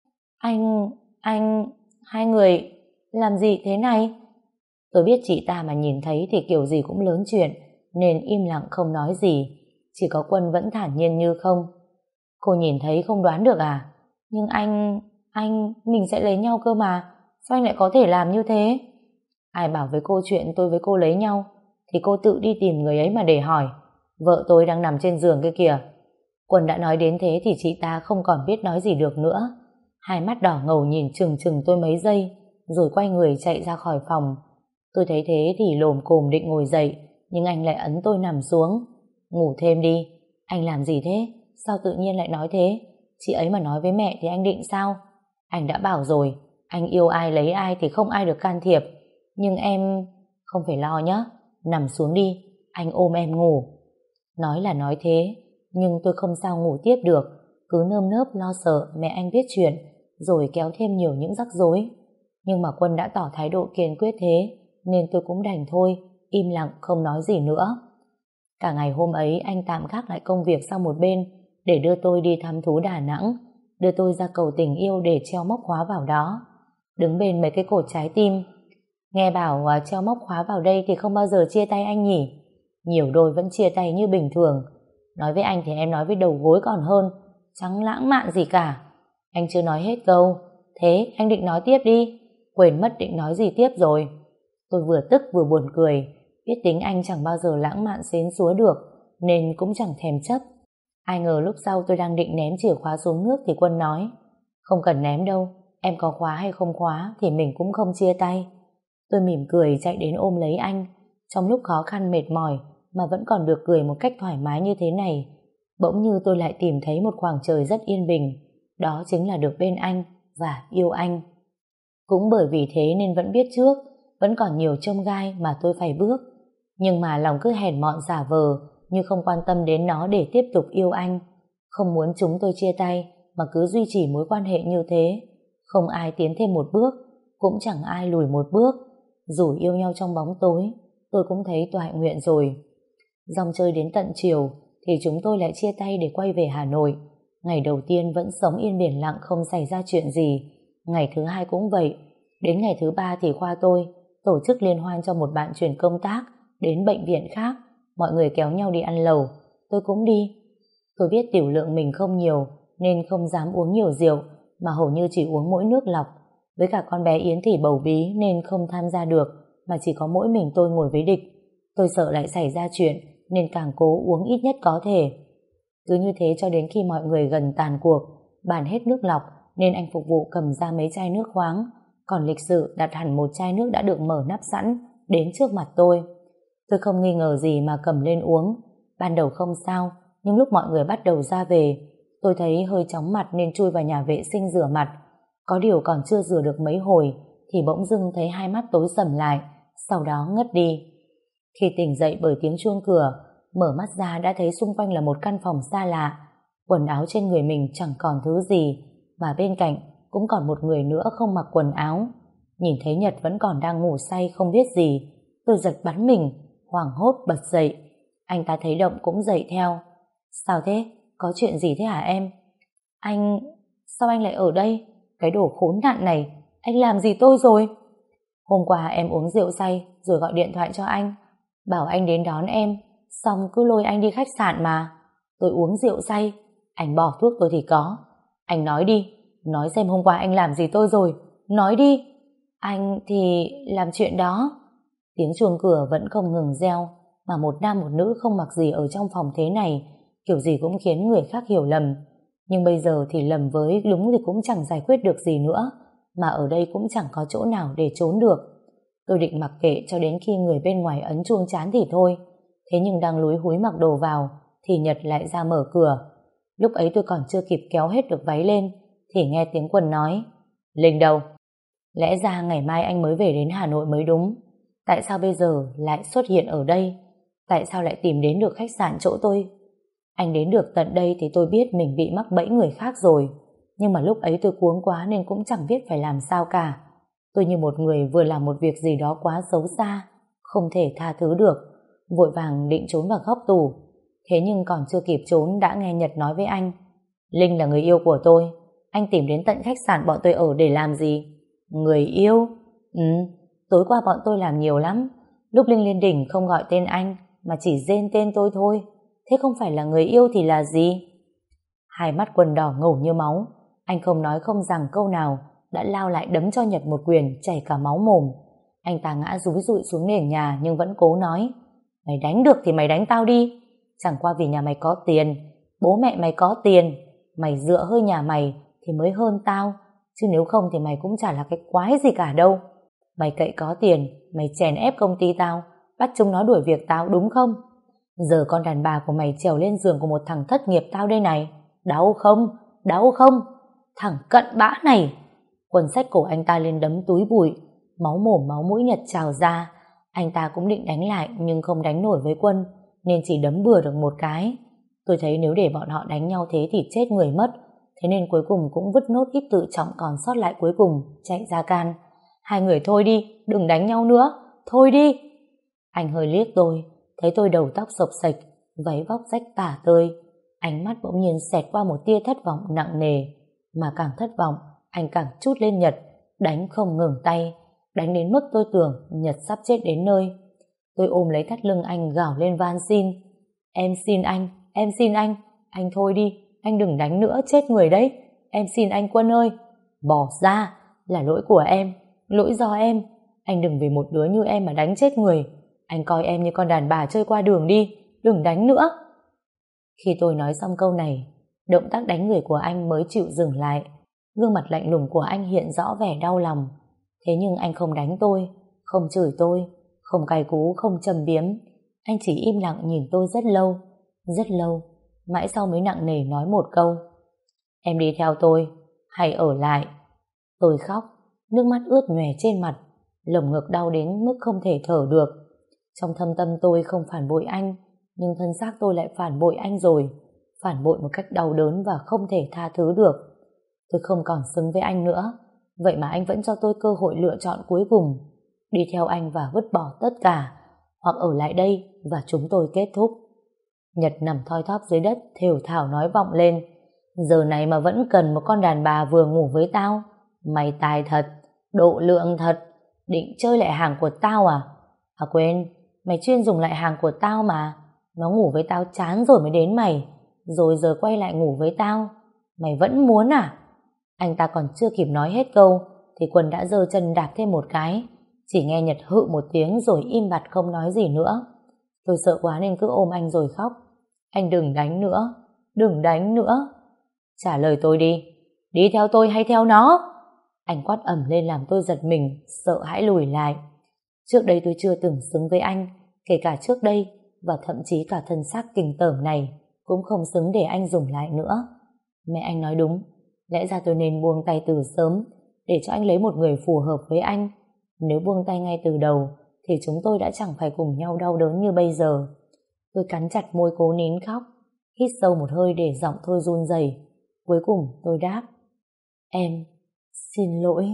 Anh, anh, hai người làm gì thế này? Tôi biết chị ta mà nhìn thấy thì kiểu gì cũng lớn chuyện, nên im lặng không nói gì. Chỉ có Quân vẫn thản nhiên như không. Cô nhìn thấy không đoán được à? Nhưng anh, anh, mình sẽ lấy nhau cơ mà. Sao anh lại có thể làm như thế? Ai bảo với cô chuyện tôi với cô lấy nhau, thì cô tự đi tìm người ấy mà để hỏi. Vợ tôi đang nằm trên giường kia kìa. Quân đã nói đến thế thì chị ta không còn biết nói gì được nữa. Hai mắt đỏ ngầu nhìn chừng chừng tôi mấy giây, rồi quay người chạy ra khỏi phòng. Tôi thấy thế thì lồm cồm định ngồi dậy, nhưng anh lại ấn tôi nằm xuống. Ngủ thêm đi. Anh làm gì thế? Sao tự nhiên lại nói thế? Chị ấy mà nói với mẹ thì anh định sao? Anh đã bảo rồi, anh yêu ai lấy ai thì không ai được can thiệp. Nhưng em... Không phải lo nhé. Nằm xuống đi, anh ôm em ngủ. Nói là nói thế, nhưng tôi không sao ngủ tiếp được. Cứ nơm nớp lo sợ mẹ anh biết chuyện, rồi kéo thêm nhiều những rắc rối. Nhưng mà Quân đã tỏ thái độ kiên quyết thế, nên tôi cũng đành thôi, im lặng không nói gì nữa. Cả ngày hôm ấy anh tạm gác lại công việc sang một bên để đưa tôi đi thăm thú Đà Nẵng, đưa tôi ra cầu tình yêu để treo móc khóa vào đó. Đứng bên mấy cái cột trái tim. Nghe bảo à, treo móc khóa vào đây thì không bao giờ chia tay anh nhỉ? Nhiều đôi vẫn chia tay như bình thường. Nói với anh thì em nói với đầu gối còn hơn, chẳng lãng mạn gì cả. Anh chưa nói hết câu. Thế anh định nói tiếp đi. Quên mất định nói gì tiếp rồi. Tôi vừa tức vừa buồn cười. Biết tính anh chẳng bao giờ lãng mạn xến xúa được, nên cũng chẳng thèm chấp. Ai ngờ lúc sau tôi đang định ném chìa khóa xuống nước thì Quân nói: Không cần ném đâu, em có khóa hay không khóa thì mình cũng không chia tay. Tôi mỉm cười chạy đến ôm lấy anh. Trong lúc khó khăn mệt mỏi mà vẫn còn được cười một cách thoải mái như thế này, bỗng như tôi lại tìm thấy một khoảng trời rất yên bình. Đó chính là được bên anh, và yêu anh. Cũng bởi vì thế nên vẫn biết trước, vẫn còn nhiều chông gai mà tôi phải bước. Nhưng mà lòng cứ hèn mọn giả vờ, như không quan tâm đến nó để tiếp tục yêu anh. Không muốn chúng tôi chia tay, mà cứ duy trì mối quan hệ như thế. Không ai tiến thêm một bước, cũng chẳng ai lùi một bước. Dù yêu nhau trong bóng tối, tôi cũng thấy toại nguyện rồi. Dòng chơi đến tận chiều, thì chúng tôi lại chia tay để quay về Hà Nội. Ngày đầu tiên vẫn sống yên biển lặng, không xảy ra chuyện gì. Ngày thứ hai cũng vậy. Đến ngày thứ ba thì khoa tôi tổ chức liên hoan cho một bạn chuyển công tác đến bệnh viện khác. Mọi người kéo nhau đi ăn lẩu, tôi cũng đi. Tôi biết tiểu lượng mình không nhiều nên không dám uống nhiều rượu, mà hầu như chỉ uống mỗi nước lọc. Với cả con bé Yến thì bầu bí nên không tham gia được, mà chỉ có mỗi mình tôi ngồi với địch. Tôi sợ lại xảy ra chuyện nên càng cố uống ít nhất có thể. Cứ như thế cho đến khi mọi người gần tàn cuộc, bàn hết nước lọc nên anh phục vụ cầm ra mấy chai nước khoáng, còn lịch sự đặt hẳn một chai nước đã được mở nắp sẵn đến trước mặt tôi. Tôi không nghi ngờ gì mà cầm lên uống. Ban đầu không sao, nhưng lúc mọi người bắt đầu ra về, tôi thấy hơi chóng mặt nên chui vào nhà vệ sinh rửa mặt. Có điều còn chưa rửa được mấy hồi thì bỗng dưng thấy hai mắt tối sầm lại, sau đó ngất đi. Khi tỉnh dậy bởi tiếng chuông cửa, mở mắt ra đã thấy xung quanh là một căn phòng xa lạ. Quần áo trên người mình chẳng còn thứ gì, và bên cạnh cũng còn một người nữa không mặc quần áo. Nhìn thấy Nhật vẫn còn đang ngủ say không biết gì, tôi giật bắn mình, hoảng hốt bật dậy. Anh ta thấy động cũng dậy theo. Sao thế? Có chuyện gì thế hả em? Anh... Sao anh lại ở đây? Cái đồ khốn nạn này, anh làm gì tôi rồi? Hôm qua em uống rượu say rồi gọi điện thoại cho anh, bảo anh đến đón em, xong cứ lôi anh đi khách sạn mà. Tôi uống rượu say, anh bỏ thuốc tôi thì có. Anh nói đi, nói xem hôm qua anh làm gì tôi rồi, nói đi. Anh thì làm chuyện đó. Tiếng chuông cửa vẫn không ngừng reo, mà một nam một nữ không mặc gì ở trong phòng thế này, kiểu gì cũng khiến người khác hiểu lầm. Nhưng bây giờ thì lầm với đúng thì cũng chẳng giải quyết được gì nữa, mà ở đây cũng chẳng có chỗ nào để trốn được. Tôi định mặc kệ cho đến khi người bên ngoài ấn chuông chán thì thôi. Thế nhưng đang lúi húi mặc đồ vào thì Nhật lại ra mở cửa. Lúc ấy tôi còn chưa kịp kéo hết được váy lên thì nghe tiếng Quân nói: Linh đâu? Lẽ ra ngày mai anh mới về đến Hà Nội mới đúng. Tại sao bây giờ lại xuất hiện ở đây? Tại sao lại tìm đến được khách sạn chỗ tôi? Anh đến được tận đây thì tôi biết mình bị mắc bẫy người khác rồi. Nhưng mà lúc ấy tôi cuống quá nên cũng chẳng biết phải làm sao cả. Tôi như một người vừa làm một việc gì đó quá xấu xa, không thể tha thứ được, vội vàng định trốn vào góc tủ. Thế nhưng còn chưa kịp trốn đã nghe Nhật nói với anh: Linh là người yêu của tôi. Anh tìm đến tận khách sạn bọn tôi ở để làm gì? Người yêu? Ừ, tối qua bọn tôi làm nhiều lắm. Lúc Linh lên đỉnh không gọi tên anh mà chỉ rên tên tôi thôi. Thế không phải là người yêu thì là gì? Hai mắt Quân đỏ ngầu như máu. Anh không nói không rằng câu nào đã lao lại đấm cho Nhật một quyền chảy cả máu mồm. Anh ta ngã rúi rụi xuống nền nhà nhưng vẫn cố nói: Mày đánh được thì mày đánh tao đi. Chẳng qua vì nhà mày có tiền, bố mẹ mày có tiền, mày dựa hơi nhà mày thì mới hơn tao, chứ nếu không thì mày cũng chả là cái quái gì cả đâu. Mày cậy có tiền, mày chèn ép công ty tao, bắt chúng nó đuổi việc tao đúng không? Giờ con đàn bà của mày trèo lên giường của một thằng thất nghiệp tao đây này. Đau không? Đau không? Thằng cận bã này! Quân xách cổ anh ta lên đấm túi bụi. Máu mồm máu mũi Nhật trào ra. Anh ta cũng định đánh lại nhưng không đánh nổi với Quân, nên chỉ đấm bừa được một cái. Tôi thấy nếu để bọn họ đánh nhau thế thì chết người mất. Thế nên cuối cùng cũng vứt nốt ít tự trọng còn sót lại cuối cùng, chạy ra can: Hai người thôi đi, đừng đánh nhau nữa, thôi đi. Anh hơi liếc tôi, thấy tôi đầu tóc xộc xệch, váy vóc rách tả tơi. Ánh mắt bỗng nhiên xẹt qua một tia thất vọng nặng nề. Mà càng thất vọng, anh càng trút lên Nhật, đánh không ngừng tay, đánh đến mức tôi tưởng Nhật sắp chết đến nơi. Tôi ôm lấy thắt lưng anh gào lên van xin: Em xin anh, em xin anh, anh thôi đi, anh đừng đánh nữa, chết người đấy. Em xin anh Quân ơi. Bỏ ra, là lỗi của em, lỗi do em. Anh đừng vì một đứa như em mà đánh chết người. Anh coi em như con đàn bà chơi qua đường đi, đừng đánh nữa. Khi tôi nói xong câu này, động tác đánh người của anh mới chịu dừng lại. Gương mặt lạnh lùng của anh hiện rõ vẻ đau lòng. Thế nhưng anh không đánh tôi, không chửi tôi, không cay cú, không châm biếm. Anh chỉ im lặng nhìn tôi rất lâu, rất lâu, mãi sau mới nặng nề nói một câu: Em đi theo tôi, hay ở lại? Tôi khóc, nước mắt ướt nhòe trên mặt, lồng ngực đau đến mức không thể thở được. Trong thâm tâm tôi không phản bội anh, nhưng thân xác tôi lại phản bội anh rồi, phản bội một cách đau đớn và không thể tha thứ được. Tôi không còn xứng với anh nữa, vậy mà anh vẫn cho tôi cơ hội lựa chọn cuối cùng, đi theo anh và vứt bỏ tất cả, hoặc ở lại đây và chúng tôi kết thúc. Nhật nằm thoi thóp dưới đất, thều thào nói vọng lên: giờ này mà vẫn cần một con đàn bà vừa ngủ với tao? Mày tài thật, độ lượng thật, định chơi lại hàng của tao à? À quên, mày chuyên dùng lại hàng của tao mà. Nó ngủ với tao chán rồi mới đến mày, rồi giờ quay lại ngủ với tao. Mày vẫn muốn à? Anh ta còn chưa kịp nói hết câu thì Quân đã giơ chân đạp thêm một cái. Chỉ nghe Nhật hự một tiếng rồi im bặt không nói gì nữa. Tôi sợ quá nên cứ ôm anh rồi khóc. Anh đừng đánh nữa, đừng đánh nữa. Trả lời tôi đi, đi theo tôi hay theo nó? Anh quát ầm lên làm tôi giật mình, sợ hãi lùi lại. Trước đây tôi chưa từng xứng với anh, kể cả trước đây, và thậm chí cả thân xác kinh tởm này cũng không xứng để anh dùng lại nữa. Mẹ anh nói đúng, lẽ ra tôi nên buông tay từ sớm, để cho anh lấy một người phù hợp với anh. Nếu buông tay ngay từ đầu thì chúng tôi đã chẳng phải cùng nhau đau đớn như bây giờ. Tôi cắn chặt môi cố nín khóc, hít sâu một hơi để giọng tôi run rẩy. Cuối cùng tôi đáp: em xin lỗi.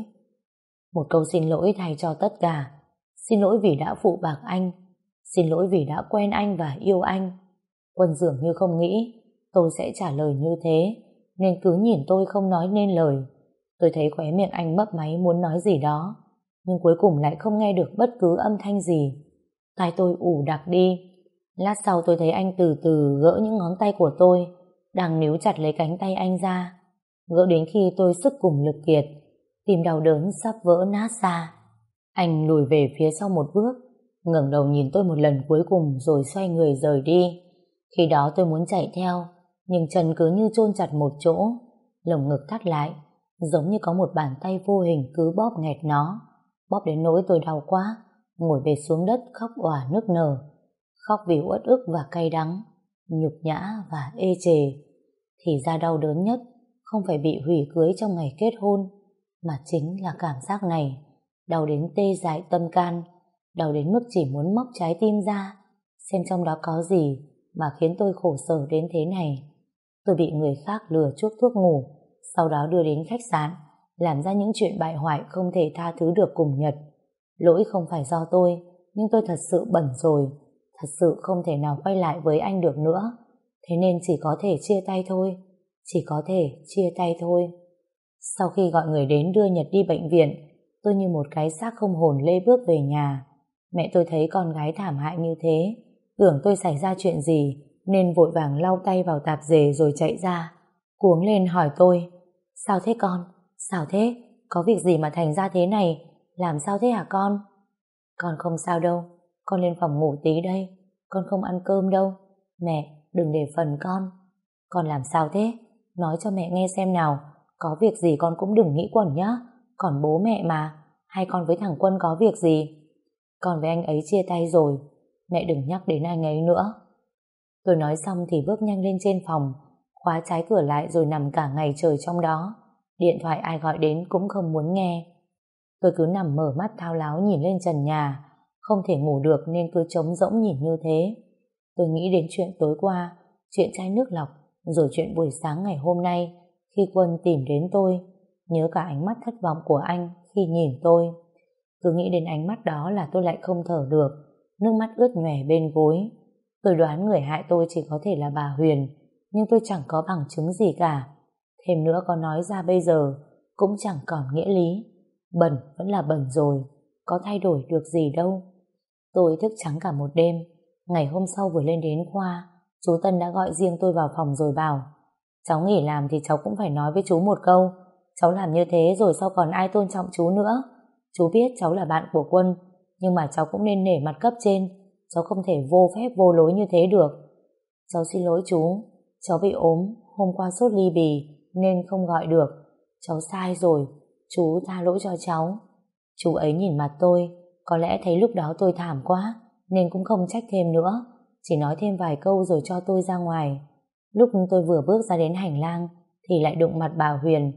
Một câu xin lỗi thay cho tất cả. Xin lỗi vì đã phụ bạc anh, xin lỗi vì đã quen anh và yêu anh. Quân dường như không nghĩ tôi sẽ trả lời như thế, nên cứ nhìn tôi không nói nên lời. Tôi thấy khóe miệng anh mấp máy muốn nói gì đó, nhưng cuối cùng lại không nghe được bất cứ âm thanh gì. Tai tôi ù đặc đi. Lát sau tôi thấy anh từ từ gỡ những ngón tay của tôi đang níu chặt lấy cánh tay anh ra, gỡ đến khi tôi sức cùng lực kiệt, tim đau đớn sắp vỡ nát ra. Anh lùi về phía sau một bước, ngẩng đầu nhìn tôi một lần cuối cùng rồi xoay người rời đi. Khi đó tôi muốn chạy theo, nhưng chân cứ như chôn chặt một chỗ, lồng ngực thắt lại, giống như có một bàn tay vô hình cứ bóp nghẹt nó, bóp đến nỗi tôi đau quá, ngồi bệt xuống đất khóc òa nức nở, khóc vì uất ức và cay đắng, nhục nhã và ê chề. Thì ra đau đớn nhất không phải bị hủy cưới trong ngày kết hôn, mà chính là cảm giác này, đau đến tê dại tâm can, đau đến mức chỉ muốn móc trái tim ra, xem trong đó có gì mà khiến tôi khổ sở đến thế này. Tôi bị người khác lừa chuốc thuốc ngủ, sau đó đưa đến khách sạn, làm ra những chuyện bại hoại không thể tha thứ được cùng Nhật. Lỗi không phải do tôi, nhưng tôi thật sự bẩn rồi, thật sự không thể nào quay lại với anh được nữa. Thế nên chỉ có thể chia tay thôi, chỉ có thể chia tay thôi. Sau khi gọi người đến đưa Nhật đi bệnh viện, tôi như một cái xác không hồn lê bước về nhà. Mẹ tôi thấy con gái thảm hại như thế, tưởng tôi xảy ra chuyện gì, nên vội vàng lau tay vào tạp dề rồi chạy ra, cuống lên hỏi tôi: sao thế con? Sao thế? Có việc gì mà thành ra thế này? Làm sao thế hả con? Con không sao đâu, con lên phòng ngủ tí đây, con không ăn cơm đâu. Mẹ, đừng để phần con. Con làm sao thế? Nói cho mẹ nghe xem nào, có việc gì con cũng đừng nghĩ quẩn nhá, còn bố mẹ mà, hay con với thằng Quân có việc gì? Con với anh ấy chia tay rồi, mẹ đừng nhắc đến anh ấy nữa. Tôi nói xong thì bước nhanh lên trên phòng, khóa trái cửa lại rồi nằm cả ngày trời trong đó. Điện thoại ai gọi đến cũng không muốn nghe. Tôi cứ nằm mở mắt thao láo nhìn lên trần nhà, không thể ngủ được nên cứ trống rỗng nhìn như thế. Tôi nghĩ đến chuyện tối qua, chuyện chai nước lọc, rồi chuyện buổi sáng ngày hôm nay khi Quân tìm đến tôi, nhớ cả ánh mắt thất vọng của anh khi nhìn tôi. Cứ nghĩ đến ánh mắt đó là tôi lại không thở được, nước mắt ướt nhòe bên gối. Tôi đoán người hại tôi chỉ có thể là bà Huyền, nhưng tôi chẳng có bằng chứng gì cả. Thêm nữa có nói ra bây giờ cũng chẳng còn nghĩa lý. Bẩn vẫn là bẩn rồi, có thay đổi được gì đâu. Tôi thức trắng cả một đêm. Ngày hôm sau vừa lên đến khoa, chú Tân đã gọi riêng tôi vào phòng rồi bảo: cháu nghỉ làm thì cháu cũng phải nói với chú một câu. Cháu làm như thế rồi sau còn ai tôn trọng chú nữa. Chú biết cháu là bạn của Quân, nhưng mà cháu cũng nên nể mặt cấp trên. Cháu không thể vô phép vô lối như thế được. Cháu xin lỗi chú, cháu bị ốm, hôm qua sốt ly bì nên không gọi được. Cháu sai rồi, chú tha lỗi cho cháu. Chú ấy nhìn mặt tôi, có lẽ thấy lúc đó tôi thảm quá nên cũng không trách thêm nữa, chỉ nói thêm vài câu rồi cho tôi ra ngoài. Lúc tôi vừa bước ra đến hành lang thì lại đụng mặt bà Huyền.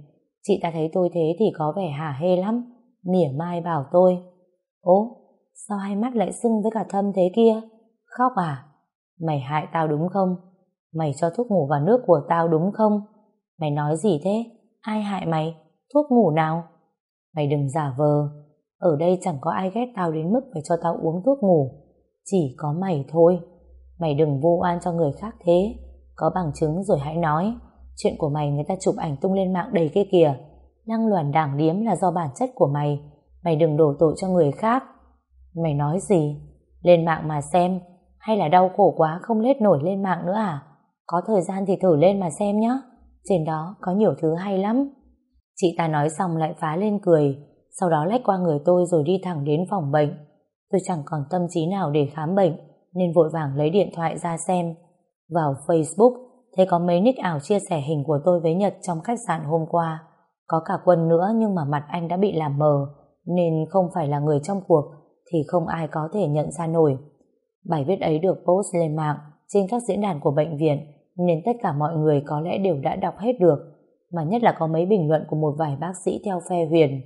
Chị ta thấy tôi thế thì có vẻ hả hê lắm, mỉa mai bảo tôi: Ố, sao hai mắt lại sưng với cả thâm thế kia? Khóc à? Mày hại tao đúng không? Mày cho thuốc ngủ vào nước của tao đúng không? Mày nói gì thế? Ai hại mày? Thuốc ngủ nào? Mày đừng giả vờ. Ở đây chẳng có ai ghét tao đến mức phải cho tao uống thuốc ngủ. Chỉ có mày thôi. Mày đừng vu oan cho người khác thế. Có bằng chứng rồi hãy nói. Chuyện của mày người ta chụp ảnh tung lên mạng đầy kia kìa. Năng loàn đảng điếm là do bản chất của mày. Mày đừng đổ tội cho người khác. Mày nói gì? Lên mạng mà xem. Hay là đau khổ quá không lết nổi lên mạng nữa à? Có thời gian thì thử lên mà xem nhé. Trên đó có nhiều thứ hay lắm. Chị ta nói xong lại phá lên cười, sau đó lách qua người tôi rồi đi thẳng đến phòng bệnh. Tôi chẳng còn tâm trí nào để khám bệnh, nên vội vàng lấy điện thoại ra xem. Vào Facebook, thấy có mấy nick ảo chia sẻ hình của tôi với Nhật trong khách sạn hôm qua. Có cả Quân nữa nhưng mà mặt anh đã bị làm mờ, nên không phải là người trong cuộc, thì không ai có thể nhận ra nổi. Bài viết ấy được post lên mạng, trên các diễn đàn của bệnh viện, nên tất cả mọi người có lẽ đều đã đọc hết được, mà nhất là có mấy bình luận của một vài bác sĩ theo phe Huyền.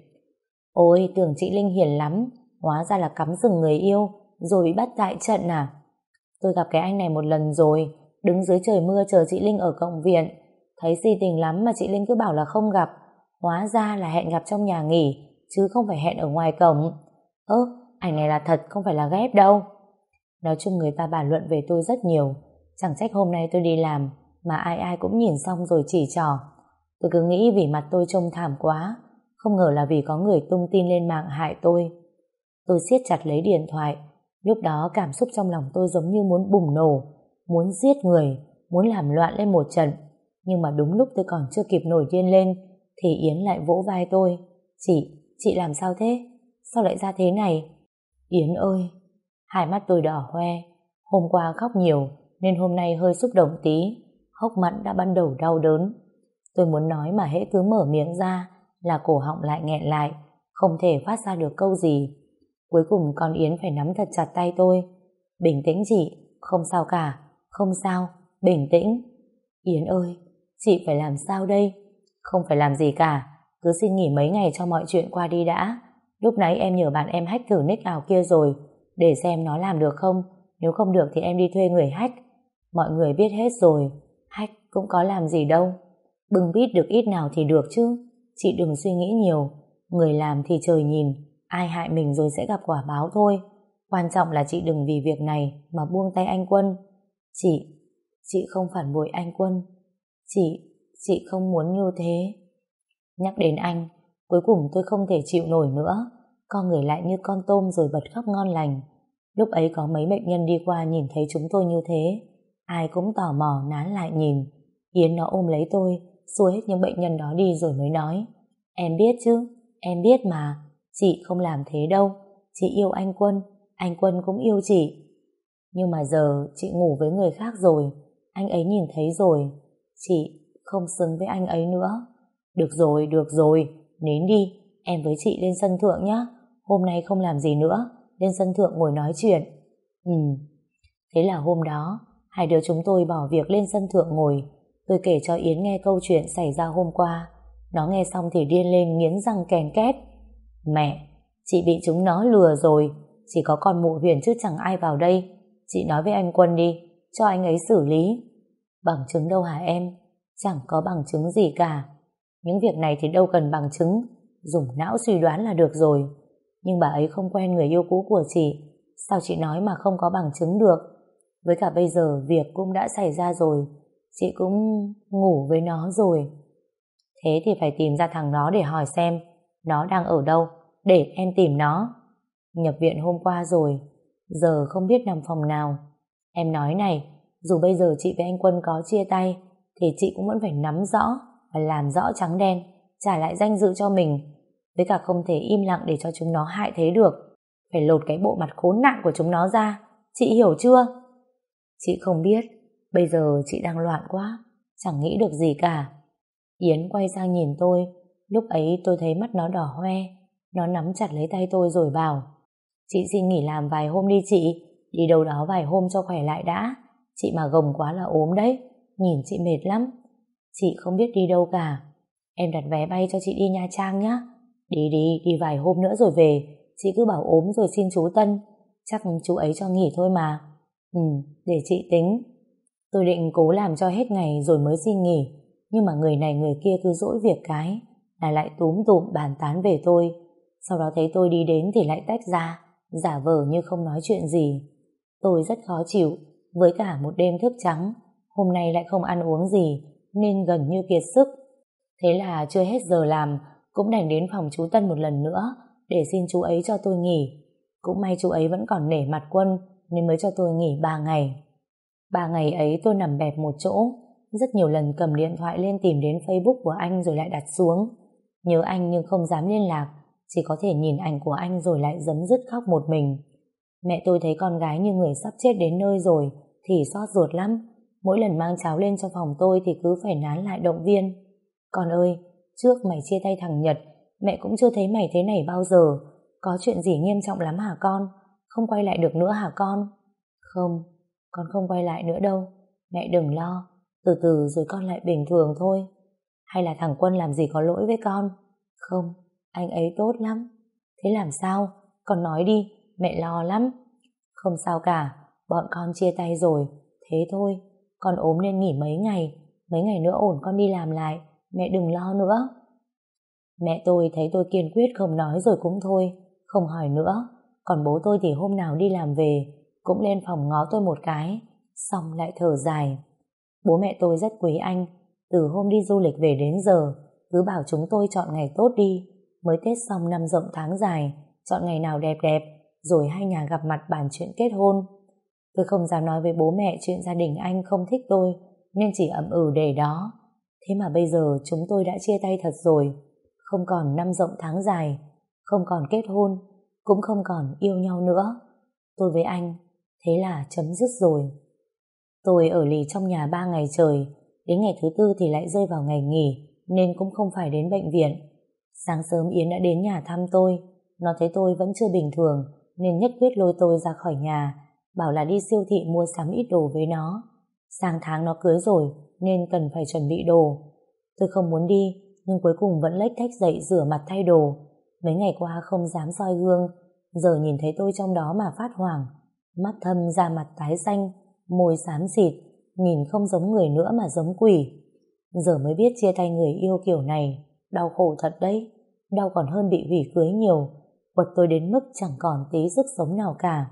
Ôi, tưởng chị Linh hiền lắm, hóa ra là cắm sừng người yêu, rồi bị bắt tại trận à? Tôi gặp cái anh này một lần rồi, đứng dưới trời mưa chờ chị Linh ở cổng viện. Thấy si tình lắm mà chị Linh cứ bảo là không gặp, hóa ra là hẹn gặp trong nhà nghỉ, chứ không phải hẹn ở ngoài cổng. Ơ, ảnh này là thật, không phải là ghép đâu. Nói chung người ta bàn luận về tôi rất nhiều, chẳng trách hôm nay tôi đi làm mà ai ai cũng nhìn xong rồi chỉ trỏ. Tôi cứ nghĩ vì mặt tôi trông thảm quá, không ngờ là vì có người tung tin lên mạng hại tôi. Tôi siết chặt lấy điện thoại, lúc đó cảm xúc trong lòng tôi giống như muốn bùng nổ, muốn giết người, muốn làm loạn lên một trận. Nhưng mà đúng lúc tôi còn chưa kịp nổi điên lên thì Yến lại vỗ vai tôi. Chị, chị làm sao thế? Sao lại ra thế này? Yến ơi! Hai mắt tôi đỏ hoe, hôm qua khóc nhiều nên hôm nay hơi xúc động tí, hốc mắt đã bắt đầu đau đớn. Tôi muốn nói mà hễ cứ mở miệng ra là cổ họng lại nghẹn lại, không thể phát ra được câu gì. Cuối cùng con Yến phải nắm thật chặt tay tôi. Bình tĩnh chị, không sao cả, không sao, bình tĩnh. Yến ơi, chị phải làm sao đây? Không phải làm gì cả, cứ xin nghỉ mấy ngày cho mọi chuyện qua đi đã. Lúc nãy em nhờ bạn em hack thử nick ảo kia rồi, để xem nó làm được không. Nếu không được thì em đi thuê người hack. Mọi người biết hết rồi, hack cũng có làm gì đâu. Bưng bít được ít nào thì được chứ. Chị đừng suy nghĩ nhiều, người làm thì trời nhìn, ai hại mình rồi sẽ gặp quả báo thôi. Quan trọng là chị đừng vì việc này mà buông tay anh Quân. Chị, chị không phản bội anh Quân. Chị, chị không muốn như thế. Nhắc đến anh, cuối cùng tôi không thể chịu nổi nữa. Con người lại như con tôm rồi bật khóc ngon lành. Lúc ấy có mấy bệnh nhân đi qua nhìn thấy chúng tôi như thế, ai cũng tò mò nán lại nhìn. Yến nó ôm lấy tôi, xua hết những bệnh nhân đó đi rồi mới nói: Em biết chứ, em biết mà, chị không làm thế đâu. Chị yêu anh Quân, anh Quân cũng yêu chị. Nhưng mà giờ chị ngủ với người khác rồi, anh ấy nhìn thấy rồi. Chị không xứng với anh ấy nữa. Được rồi, được rồi, nín đi. Em với chị lên sân thượng nhé. Hôm nay không làm gì nữa, lên sân thượng ngồi nói chuyện. Ừ. Thế là hôm đó hai đứa chúng tôi bỏ việc lên sân thượng ngồi. Tôi kể cho Yến nghe câu chuyện xảy ra hôm qua. Nó nghe xong thì điên lên nghiến răng kèn két. Mẹ, chị bị chúng nó lừa rồi. Chỉ có con mụ Huyền chứ chẳng ai vào đây. Chị nói với anh Quân đi, cho anh ấy xử lý. Bằng chứng đâu hả em? Chẳng có bằng chứng gì cả. Những việc này thì đâu cần bằng chứng, dùng não suy đoán là được rồi. Nhưng bà ấy không quen người yêu cũ của chị, sao chị nói mà không có bằng chứng được? Với cả bây giờ việc cũng đã xảy ra rồi, chị cũng ngủ với nó rồi. Thế thì phải tìm ra thằng nó để hỏi xem nó đang ở đâu, để em tìm nó. Nhập viện hôm qua rồi, giờ không biết nằm phòng nào. Em nói này, dù bây giờ chị với anh Quân có chia tay thì chị cũng vẫn phải nắm rõ và làm rõ trắng đen, trả lại danh dự cho mình. Với cả không thể im lặng để cho chúng nó hại thế được. Phải lột cái bộ mặt khốn nạn của chúng nó ra. Chị hiểu chưa? Chị không biết, bây giờ chị đang loạn quá, chẳng nghĩ được gì cả. Yến quay sang nhìn tôi. Lúc ấy tôi thấy mắt nó đỏ hoe. Nó nắm chặt lấy tay tôi rồi bảo: Chị xin nghỉ làm vài hôm đi chị, đi đâu đó vài hôm cho khỏe lại đã. Chị mà gồng quá là ốm đấy, nhìn chị mệt lắm. Chị không biết đi đâu cả. em đặt vé bay cho chị đi Nha Trang nhá. Đi đi, đi vài hôm nữa rồi về. Chị cứ bảo ốm rồi xin chú Tân. Chắc chú ấy cho nghỉ thôi mà. Ừ, để chị tính. Tôi định cố làm cho hết ngày rồi mới xin nghỉ. Nhưng mà người này người kia cứ dỗi việc cái là lại túm tụm bàn tán về tôi. Sau đó thấy tôi đi đến thì lại tách ra, giả vờ như không nói chuyện gì. Tôi rất khó chịu. Với cả một đêm thức trắng, hôm nay lại không ăn uống gì nên gần như kiệt sức. Thế là chưa hết giờ làm cũng đành đến phòng chú Tân một lần nữa để xin chú ấy cho tôi nghỉ. Cũng may chú ấy vẫn còn nể mặt Quân nên mới cho tôi nghỉ ba ngày. Ba ngày ấy tôi nằm bẹp một chỗ, rất nhiều lần cầm điện thoại lên tìm đến Facebook của anh rồi lại đặt xuống. Nhớ anh nhưng không dám liên lạc, chỉ có thể nhìn ảnh của anh rồi lại giấm dứt khóc một mình. Mẹ tôi thấy con gái như người sắp chết đến nơi rồi thì xót ruột lắm. Mỗi lần mang cháo lên cho phòng tôi thì cứ phải nán lại động viên. Con ơi, trước mày chia tay thằng Nhật, mẹ cũng chưa thấy mày thế này bao giờ. Có chuyện gì nghiêm trọng lắm hả con? Không quay lại được nữa hả con? Không, con không quay lại nữa đâu. Mẹ đừng lo, từ từ rồi con lại bình thường thôi. Hay là thằng Quân làm gì có lỗi với con? Không, anh ấy tốt lắm. Thế làm sao? Con nói đi, mẹ lo lắm. Không sao cả, bọn con chia tay rồi. Thế thôi, con ốm nên nghỉ mấy ngày. Mấy ngày nữa ổn con đi làm lại. Mẹ đừng lo nữa. Mẹ tôi thấy tôi kiên quyết không nói rồi cũng thôi, không hỏi nữa. Còn bố tôi thì hôm nào đi làm về cũng lên phòng ngó tôi một cái, xong lại thở dài. Bố mẹ tôi rất quý anh. Từ hôm đi du lịch về đến giờ cứ bảo chúng tôi chọn ngày tốt đi. Mới Tết xong năm rộng tháng dài, chọn ngày nào đẹp đẹp rồi hai nhà gặp mặt bàn chuyện kết hôn. Tôi không dám nói với bố mẹ chuyện gia đình anh không thích tôi nên chỉ ậm ừ để đó. Thế mà bây giờ chúng tôi đã chia tay thật rồi. Không còn năm rộng tháng dài, không còn kết hôn, cũng không còn yêu nhau nữa. Tôi với anh thế là chấm dứt rồi. Tôi ở lì trong nhà ba ngày trời, đến ngày thứ tư thì lại rơi vào ngày nghỉ nên cũng không phải đến bệnh viện. Sáng sớm Yến đã đến nhà thăm tôi. Nó thấy tôi vẫn chưa bình thường nên nhất quyết lôi tôi ra khỏi nhà, bảo là đi siêu thị mua sắm ít đồ với nó. Sang tháng nó cưới rồi nên cần phải chuẩn bị đồ. Tôi không muốn đi nhưng cuối cùng vẫn lếch thếch dậy rửa mặt thay đồ. Mấy ngày qua không dám soi gương, giờ nhìn thấy tôi trong đó mà phát hoảng. Mắt thâm, da mặt tái xanh, môi xám xịt, nhìn không giống người nữa mà giống quỷ. Giờ mới biết chia tay người yêu kiểu này đau khổ thật đấy. Đau còn hơn bị hủy cưới nhiều, quật tôi đến mức chẳng còn tí sức sống nào cả.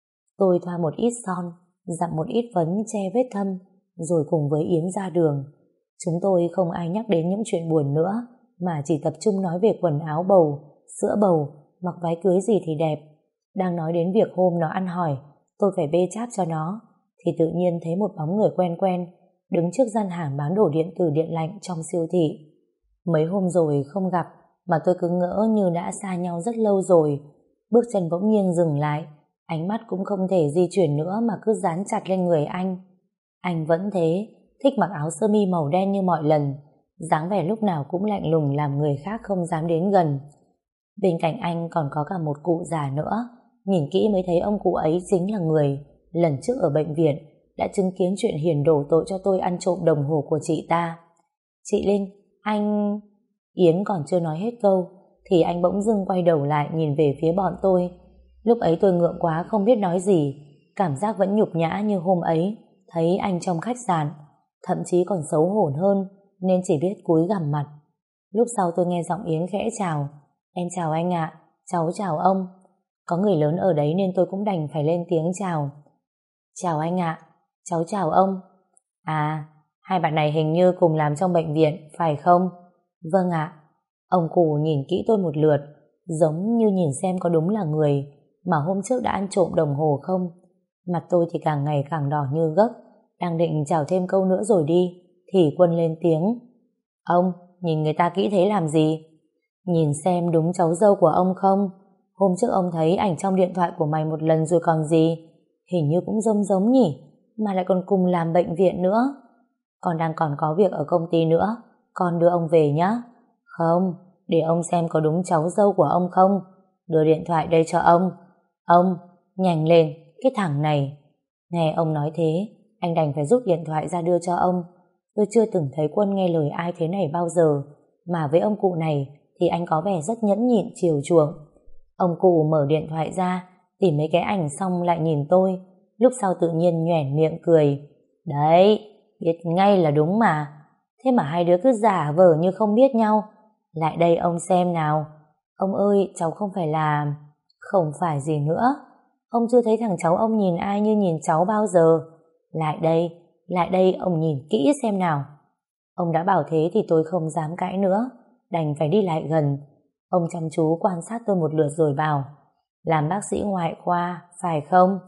Tôi thoa một ít son, dặm một ít phấn che vết thâm, rồi cùng với Yến ra đường. Chúng tôi không ai nhắc đến những chuyện buồn nữa, mà chỉ tập trung nói về quần áo bầu, sữa bầu, mặc váy cưới gì thì đẹp. Đang nói đến việc hôm nó ăn hỏi tôi phải bê cháp cho nó, thì tự nhiên thấy một bóng người quen quen đứng trước gian hàng bán đồ điện tử điện lạnh trong siêu thị. Mấy hôm rồi không gặp mà tôi cứ ngỡ như đã xa nhau rất lâu rồi. Bước chân bỗng nhiên dừng lại, ánh mắt cũng không thể di chuyển nữa mà cứ dán chặt lên người anh. Anh vẫn thế, thích mặc áo sơ mi màu đen như mọi lần, dáng vẻ lúc nào cũng lạnh lùng làm người khác không dám đến gần. Bên cạnh anh còn có cả một cụ già nữa, nhìn kỹ mới thấy ông cụ ấy chính là người lần trước ở bệnh viện đã chứng kiến chuyện hiền đổ tội cho tôi ăn trộm đồng hồ của chị ta. Chị Linh, anh... Yến còn chưa nói hết câu thì anh bỗng dưng quay đầu lại nhìn về phía bọn tôi. Lúc ấy tôi ngượng quá không biết nói gì, cảm giác vẫn nhục nhã như hôm ấy thấy anh trong khách sạn, thậm chí còn xấu hổ hơn nên chỉ biết cúi gằm mặt. Lúc sau tôi nghe giọng Yến khẽ chào. Em chào anh ạ, cháu chào ông. Có người lớn ở đấy nên tôi cũng đành phải lên tiếng chào. Chào anh ạ, cháu chào ông. À, hai bạn này hình như cùng làm trong bệnh viện, phải không? Vâng ạ. Ông cụ nhìn kỹ tôi một lượt, giống như nhìn xem có đúng là người mà hôm trước đã ăn trộm đồng hồ không. Mặt tôi thì càng ngày càng đỏ như gấc, đang định chào thêm câu nữa rồi đi, thì Quân lên tiếng. Ông, nhìn người ta kỹ thế làm gì? Nhìn xem đúng cháu dâu của ông không? Hôm trước ông thấy ảnh trong điện thoại của mày một lần rồi còn gì? Hình như cũng giống giống nhỉ, mà lại còn cùng làm bệnh viện nữa. Con đang còn có việc ở công ty nữa, con đưa ông về nhé. Không, để ông xem có đúng cháu dâu của ông không. Đưa điện thoại đây cho ông. Ông, nhanh lên, cái thằng này. Nghe ông nói thế, anh đành phải rút điện thoại ra đưa cho ông. Tôi chưa từng thấy Quân nghe lời ai thế này bao giờ, mà với ông cụ này thì anh có vẻ rất nhẫn nhịn chiều chuộng. Ông cụ mở điện thoại ra, tìm mấy cái ảnh xong lại nhìn tôi, lúc sau tự nhiên nhoẻn miệng cười. Đấy, biết ngay là đúng mà. Thế mà hai đứa cứ giả vờ như không biết nhau. Lại đây ông xem nào. Ông ơi, cháu không phải là... Không phải gì nữa. Ông chưa thấy thằng cháu ông nhìn ai như nhìn cháu bao giờ. Lại đây, lại đây ông nhìn kỹ xem nào. Ông đã bảo thế thì tôi không dám cãi nữa, đành phải đi lại gần. Ông chăm chú quan sát tôi một lượt rồi bảo, làm bác sĩ ngoại khoa, phải không?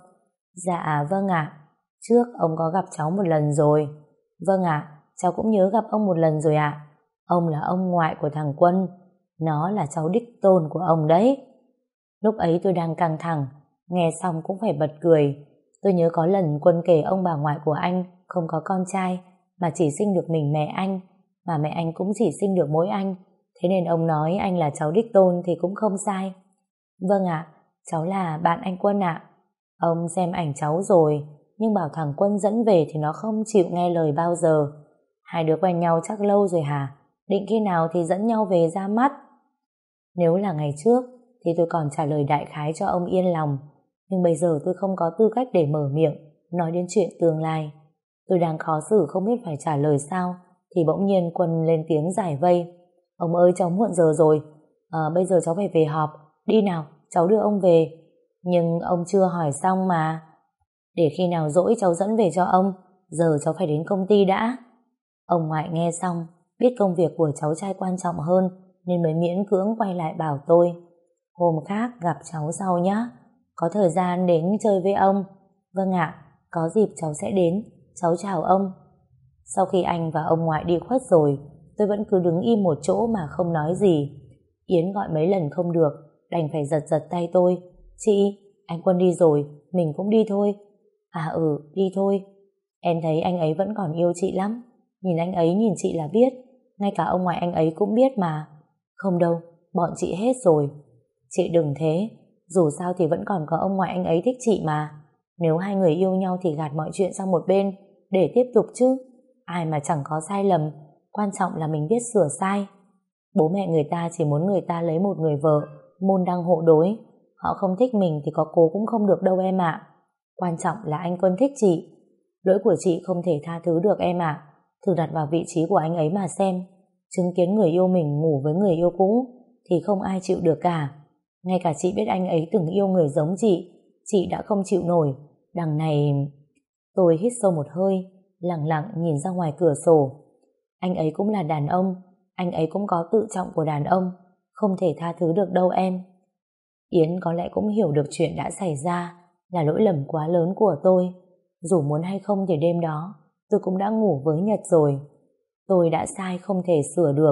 Dạ vâng ạ. Trước ông có gặp cháu một lần rồi. Vâng ạ, cháu cũng nhớ gặp ông một lần rồi ạ. Ông là ông ngoại của thằng Quân. Nó là cháu đích tôn của ông đấy. Lúc ấy tôi đang căng thẳng, nghe xong cũng phải bật cười. Tôi nhớ có lần Quân kể ông bà ngoại của anh không có con trai, mà chỉ sinh được mình mẹ anh, mà mẹ anh cũng chỉ sinh được mỗi anh. Thế nên ông nói anh là cháu đích tôn thì cũng không sai. Vâng ạ, cháu là bạn anh Quân ạ. Ông xem ảnh cháu rồi, nhưng bảo thằng Quân dẫn về thì nó không chịu nghe lời bao giờ. Hai đứa quen nhau chắc lâu rồi hả? Định khi nào thì dẫn nhau về ra mắt? Nếu là ngày trước thì tôi còn trả lời đại khái cho ông yên lòng, nhưng bây giờ tôi không có tư cách để mở miệng nói đến chuyện tương lai. Tôi đang khó xử không biết phải trả lời sao, thì bỗng nhiên Quân lên tiếng giải vây. Ông ơi, cháu muộn giờ rồi, à, bây giờ cháu phải về họp. Đi nào, cháu đưa ông về. Nhưng ông chưa hỏi xong mà. Để khi nào rỗi cháu dẫn về cho ông, giờ cháu phải đến công ty đã. Ông ngoại nghe xong, biết công việc của cháu trai quan trọng hơn, nên mới miễn cưỡng quay lại bảo tôi, hôm khác gặp cháu sau nhé, có thời gian đến chơi với ông. Vâng ạ, có dịp cháu sẽ đến, cháu chào ông. Sau khi anh và ông ngoại đi khuất rồi, tôi vẫn cứ đứng im một chỗ mà không nói gì. Yến gọi mấy lần không được, đành phải giật giật tay tôi. Chị, anh Quân đi rồi, mình cũng đi thôi. À ừ, đi thôi. Em thấy anh ấy vẫn còn yêu chị lắm. Nhìn anh ấy nhìn chị là biết, ngay cả ông ngoại anh ấy cũng biết mà. Không đâu, bọn chị hết rồi. Chị đừng thế, dù sao thì vẫn còn có ông ngoại anh ấy thích chị mà. Nếu hai người yêu nhau thì gạt mọi chuyện sang một bên để tiếp tục chứ. Ai mà chẳng có sai lầm, quan trọng là mình biết sửa sai. Bố mẹ người ta chỉ muốn người ta lấy một người vợ môn đăng hộ đối. Họ không thích mình thì có cố cũng không được đâu em ạ. Quan trọng là anh Quân thích chị. Lỗi của chị không thể tha thứ được em ạ. Thử đặt vào vị trí của anh ấy mà xem. Chứng kiến người yêu mình ngủ với người yêu cũ thì không ai chịu được cả. Ngay cả chị biết anh ấy từng yêu người giống chị, chị đã không chịu nổi. Đằng này... Tôi hít sâu một hơi, lặng lặng nhìn ra ngoài cửa sổ. Anh ấy cũng là đàn ông, anh ấy cũng có tự trọng của đàn ông, không thể tha thứ được đâu em. Yến có lẽ cũng hiểu được chuyện đã xảy ra là lỗi lầm quá lớn của tôi. Dù muốn hay không thì đêm đó tôi cũng đã ngủ với Nhật rồi. Tôi đã sai không thể sửa được.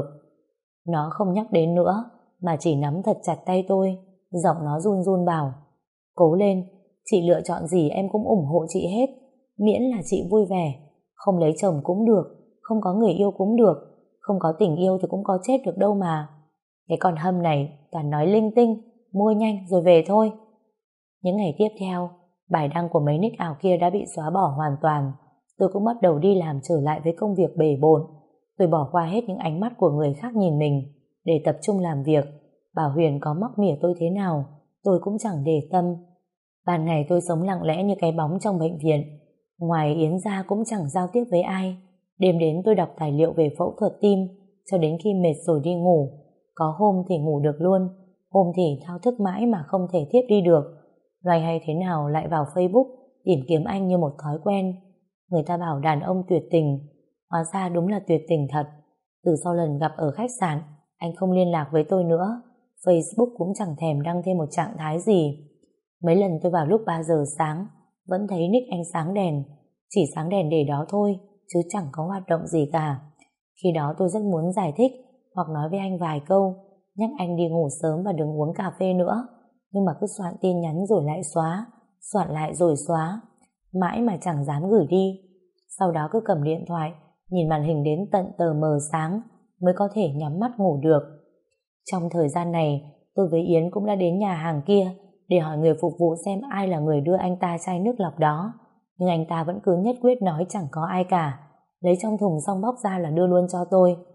Nó không nhắc đến nữa, mà chỉ nắm thật chặt tay tôi, giọng nó run run bảo, cố lên, chị lựa chọn gì em cũng ủng hộ chị hết, miễn là chị vui vẻ. Không lấy chồng cũng được, không có người yêu cũng được, không có tình yêu thì cũng có chết được đâu mà. Cái con Hâm này toàn nói linh tinh, mua nhanh rồi về thôi. Những ngày tiếp theo, bài đăng của mấy nick ảo kia đã bị xóa bỏ hoàn toàn. Tôi cũng bắt đầu đi làm trở lại với công việc bề bộn. Tôi bỏ qua hết những ánh mắt của người khác nhìn mình để tập trung làm việc. Bảo Huyền có móc mỉa tôi thế nào, tôi cũng chẳng để tâm. Ban ngày tôi sống lặng lẽ như cái bóng trong bệnh viện. Ngoài Yến ra cũng chẳng giao tiếp với ai. Đêm đến tôi đọc tài liệu về phẫu thuật tim cho đến khi mệt rồi đi ngủ. Có hôm thì ngủ được luôn, hôm thì thao thức mãi mà không thể thiếp đi được. Loay hay thế nào lại vào Facebook tìm kiếm anh như một thói quen. Người ta bảo đàn ông tuyệt tình, hóa ra đúng là tuyệt tình thật. Từ sau lần gặp ở khách sạn, anh không liên lạc với tôi nữa. Facebook cũng chẳng thèm đăng thêm một trạng thái gì. Mấy lần tôi vào lúc ba giờ sáng vẫn thấy nick anh sáng đèn. Chỉ sáng đèn để đó thôi, chứ chẳng có hoạt động gì cả. Khi đó tôi rất muốn giải thích hoặc nói với anh vài câu, nhắc anh đi ngủ sớm và đừng uống cà phê nữa. Nhưng mà cứ soạn tin nhắn rồi lại xóa, soạn lại rồi xóa, mãi mà chẳng dám gửi đi. Sau đó cứ cầm điện thoại nhìn màn hình đến tận tờ mờ sáng mới có thể nhắm mắt ngủ được. Trong thời gian này, tôi với Yến cũng đã đến nhà hàng kia để hỏi người phục vụ xem ai là người đưa anh ta chai nước lọc đó. Nhưng anh ta vẫn cứ nhất quyết nói chẳng có ai cả. Lấy trong thùng xong bóc ra là đưa luôn cho tôi.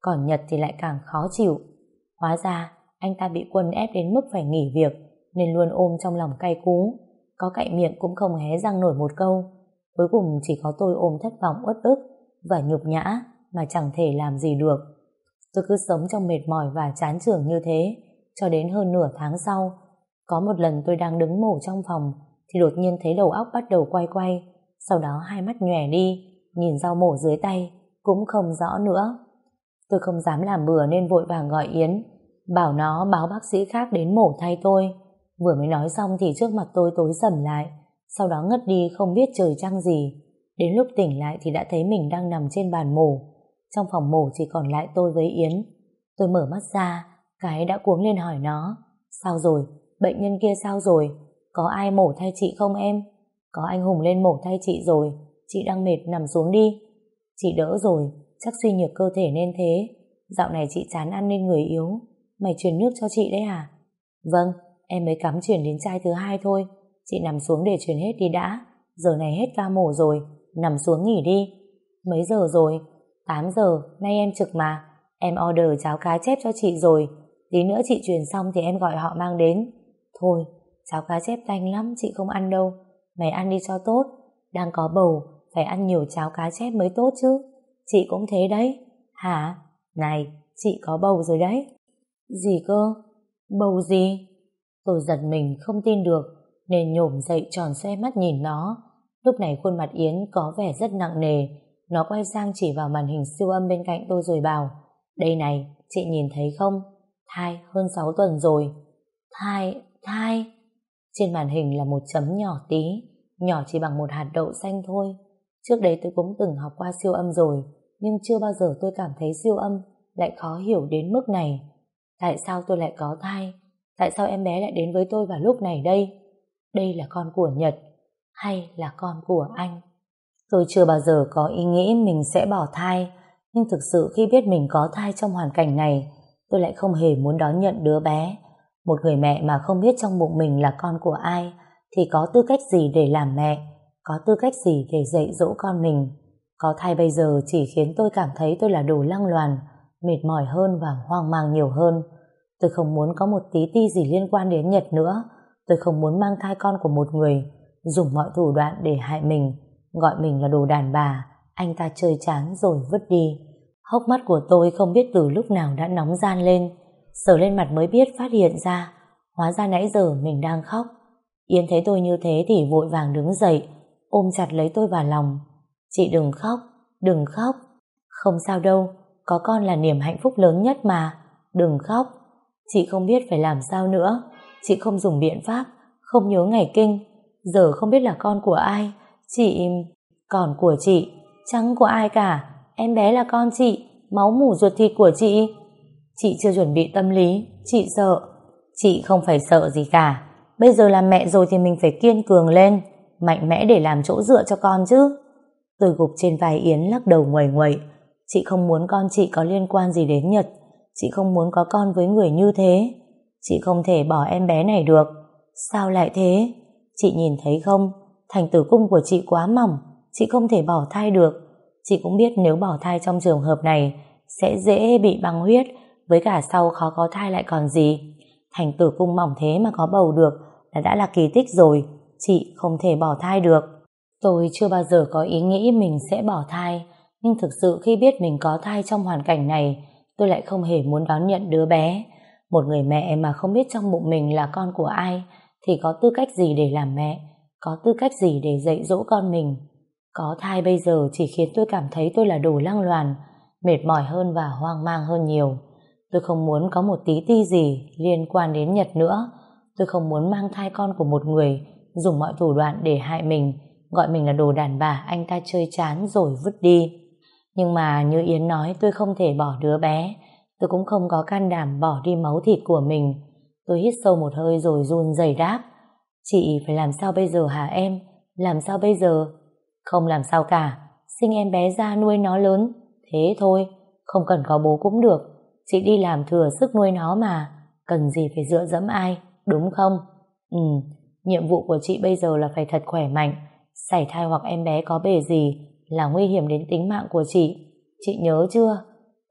còn Nhật thì lại càng khó chịu. Hóa ra anh ta bị Quân ép đến mức phải nghỉ việc nên luôn ôm trong lòng cay cú, có cạy miệng cũng không hé răng nổi một câu. Cuối cùng chỉ có tôi ôm thất vọng uất ức và nhục nhã mà chẳng thể làm gì được. Tôi cứ sống trong mệt mỏi và chán chường như thế cho đến hơn nửa tháng sau. Có một lần tôi đang đứng mổ trong phòng thì đột nhiên thấy đầu óc bắt đầu quay quay, sau đó hai mắt nhòe đi, nhìn dao mổ dưới tay cũng không rõ nữa. Tôi không dám làm bừa nên vội vàng gọi Yến, bảo nó báo bác sĩ khác đến mổ thay tôi. Vừa mới nói xong thì trước mặt tôi tối sầm lại, sau đó ngất đi không biết trời trăng gì. Đến lúc tỉnh lại thì đã thấy mình đang nằm trên bàn mổ. Trong phòng mổ chỉ còn lại tôi với Yến. Tôi mở mắt ra, cái đã cuống lên hỏi nó, sao rồi, bệnh nhân kia sao rồi, có ai mổ thay chị không em? Có anh Hùng lên mổ thay chị rồi, chị đang mệt nằm xuống đi. Chị đỡ rồi, chắc suy nhược cơ thể nên thế. Dạo này chị chán ăn nên người yếu. Mày truyền nước cho chị đấy à? Vâng, em mới cắm truyền đến chai thứ hai thôi. Chị nằm xuống để truyền hết đi đã. Giờ này hết ca mổ rồi, nằm xuống nghỉ đi. Mấy giờ rồi? tám giờ, nay em trực mà. Em order cháo cá chép cho chị rồi. Tí nữa chị truyền xong thì em gọi họ mang đến. Thôi, cháo cá chép tanh lắm, chị không ăn đâu. Mày ăn đi cho tốt. Đang có bầu, phải ăn nhiều cháo cá chép mới tốt chứ. Chị cũng thế đấy. Hả? Này, chị có bầu rồi đấy. Gì cơ? Bầu gì? Tôi giật mình không tin được nên nhổm dậy tròn xoe mắt nhìn nó. Lúc này khuôn mặt Yến có vẻ rất nặng nề. Nó quay sang chỉ vào màn hình siêu âm bên cạnh tôi rồi bảo, đây này, chị nhìn thấy không? Thai hơn sáu tuần rồi. Thai, thai. Trên màn hình là một chấm nhỏ tí, nhỏ chỉ bằng một hạt đậu xanh thôi. Trước đấy tôi cũng từng học qua siêu âm rồi, nhưng chưa bao giờ tôi cảm thấy siêu âm lại khó hiểu đến mức này. Tại sao tôi lại có thai? Tại sao em bé lại đến với tôi vào lúc này đây? Đây là con của Nhật hay là con của anh? Tôi chưa bao giờ có ý nghĩ mình sẽ bỏ thai, nhưng thực sự khi biết mình có thai trong hoàn cảnh này, tôi lại không hề muốn đón nhận đứa bé. Một người mẹ mà không biết trong bụng mình là con của ai thì có tư cách gì để làm mẹ, có tư cách gì để dạy dỗ con mình. Có thai bây giờ chỉ khiến tôi cảm thấy tôi là đồ lăng loàn, mệt mỏi hơn và hoang mang nhiều hơn. Tôi không muốn có một tí ti gì liên quan đến Nhật nữa. Tôi không muốn mang thai con của một người dùng mọi thủ đoạn để hại mình, gọi mình là đồ đàn bà. Anh ta chơi chán rồi vứt đi. Hốc mắt của tôi không biết từ lúc nào đã nóng ran lên. Sờ lên mặt mới biết phát hiện ra, hóa ra nãy giờ mình đang khóc. Yến thấy tôi như thế thì vội vàng đứng dậy, ôm chặt lấy tôi vào lòng. Chị đừng khóc, đừng khóc. Không sao đâu, có con là niềm hạnh phúc lớn nhất mà. Đừng khóc. Chị không biết phải làm sao nữa. Chị không dùng biện pháp, không nhớ ngày kinh. Giờ không biết là con của ai. Chị... Còn của chị, chẳng của ai cả. Em bé là con chị, máu mủ ruột thịt của chị. Chị chưa chuẩn bị tâm lý, chị sợ. Chị không phải sợ gì cả. Bây giờ làm mẹ rồi thì mình phải kiên cường lên, mạnh mẽ để làm chỗ dựa cho con chứ. Tôi gục trên vai Yến lắc đầu nguầy nguậy. Chị không muốn con chị có liên quan gì đến Nhật. Chị không muốn có con với người như thế. Chị không thể bỏ em bé này được. Sao lại thế? Chị nhìn thấy không? Thành tử cung của chị quá mỏng, chị không thể bỏ thai được. Chị cũng biết nếu bỏ thai trong trường hợp này sẽ dễ bị băng huyết, với cả sau khó có thai lại còn gì. Thành tử cung mỏng thế mà có bầu được là đã là kỳ tích rồi. Chị không thể bỏ thai được. Tôi chưa bao giờ có ý nghĩ mình sẽ bỏ thai, nhưng thực sự khi biết mình có thai trong hoàn cảnh này, tôi lại không hề muốn đón nhận đứa bé. Một người mẹ mà không biết trong bụng mình là con của ai thì có tư cách gì để làm mẹ, có tư cách gì để dạy dỗ con mình. Có thai bây giờ chỉ khiến tôi cảm thấy tôi là đồ lăng loàn, mệt mỏi hơn và hoang mang hơn nhiều. Tôi không muốn có một tí ti gì liên quan đến Nhật nữa. Tôi không muốn mang thai con của một người dùng mọi thủ đoạn để hại mình, gọi mình là đồ đàn bà anh ta chơi chán rồi vứt đi. Nhưng mà như Yến nói, tôi không thể bỏ đứa bé. Tôi cũng không có can đảm bỏ đi máu thịt của mình. Tôi hít sâu một hơi rồi run rẩy đáp, chị phải làm sao bây giờ hả em? Làm sao bây giờ? Không làm sao cả, sinh em bé ra nuôi nó lớn, thế thôi, không cần có bố cũng được. Chị đi làm thừa sức nuôi nó mà, cần gì phải dựa dẫm ai, đúng không? Ừ, nhiệm vụ của chị bây giờ là phải thật khỏe mạnh. Sảy thai hoặc em bé có bề gì là nguy hiểm đến tính mạng của chị. Chị nhớ chưa?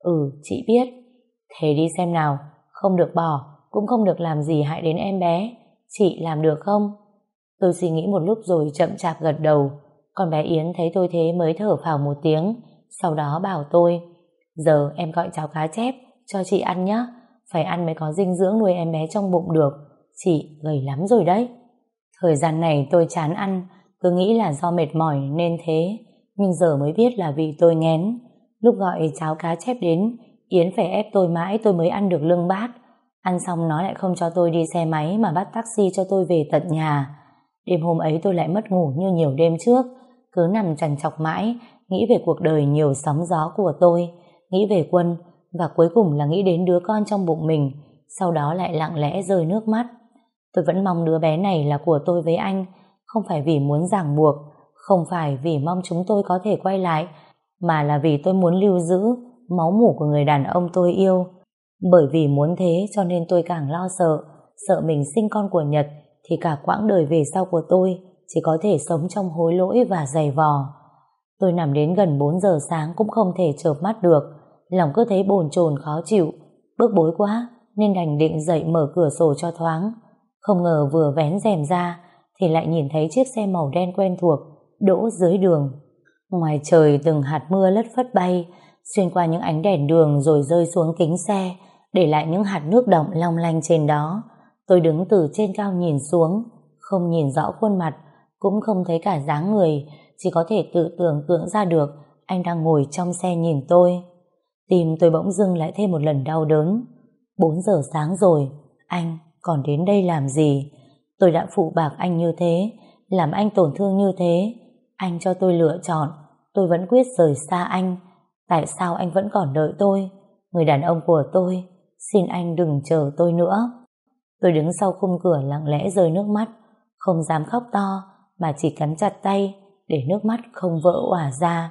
Ừ, chị biết. Thế đi xem nào, không được bỏ, cũng không được làm gì hại đến em bé. Chị làm được không? Tôi suy nghĩ một lúc rồi chậm chạp gật đầu. Còn bé Yến thấy tôi thế mới thở phào một tiếng, sau đó bảo tôi: giờ em gọi cháo cá chép cho chị ăn nhé, phải ăn mới có dinh dưỡng nuôi em bé trong bụng được. Chị gầy lắm rồi đấy. Thời gian này tôi chán ăn, cứ nghĩ là do mệt mỏi nên thế, nhưng giờ mới biết là vì tôi nghén. Lúc gọi cháo cá chép đến, Yến phải ép tôi mãi tôi mới ăn được lưng bát. Ăn xong nó lại không cho tôi đi xe máy mà bắt taxi cho tôi về tận nhà. Đêm hôm ấy tôi lại mất ngủ như nhiều đêm trước, cứ nằm trằn trọc mãi, nghĩ về cuộc đời nhiều sóng gió của tôi, nghĩ về Quân, và cuối cùng là nghĩ đến đứa con trong bụng mình, sau đó lại lặng lẽ rơi nước mắt. Tôi vẫn mong đứa bé này là của tôi với anh, không phải vì muốn ràng buộc, không phải vì mong chúng tôi có thể quay lại, mà là vì tôi muốn lưu giữ máu mủ của người đàn ông tôi yêu. Bởi vì muốn thế cho nên tôi càng lo sợ, sợ mình sinh con của Nhật thì cả quãng đời về sau của tôi chỉ có thể sống trong hối lỗi và giày vò. Tôi nằm đến gần bốn giờ sáng cũng không thể chợp mắt được, lòng cứ thấy bồn chồn khó chịu, bức bối quá nên đành định dậy mở cửa sổ cho thoáng. Không ngờ vừa vén rèm ra thì lại nhìn thấy chiếc xe màu đen quen thuộc đỗ dưới đường. Ngoài trời từng hạt mưa lất phất bay xuyên qua những ánh đèn đường rồi rơi xuống kính xe, để lại những hạt nước đọng long lanh trên đó. Tôi đứng từ trên cao nhìn xuống, không nhìn rõ khuôn mặt, cũng không thấy cả dáng người, chỉ có thể tự tưởng tượng ra được anh đang ngồi trong xe nhìn tôi. Tim tôi bỗng dưng lại thêm một lần đau đớn. Bốn giờ sáng rồi, anh còn đến đây làm gì? Tôi đã phụ bạc anh như thế, làm anh tổn thương như thế. Anh cho tôi lựa chọn, tôi vẫn quyết rời xa anh. Tại sao anh vẫn còn đợi tôi? Người đàn ông của tôi, xin anh đừng chờ tôi nữa. Tôi đứng sau khung cửa lặng lẽ rơi nước mắt, không dám khóc to mà chỉ cắn chặt tay để nước mắt không vỡ òa ra.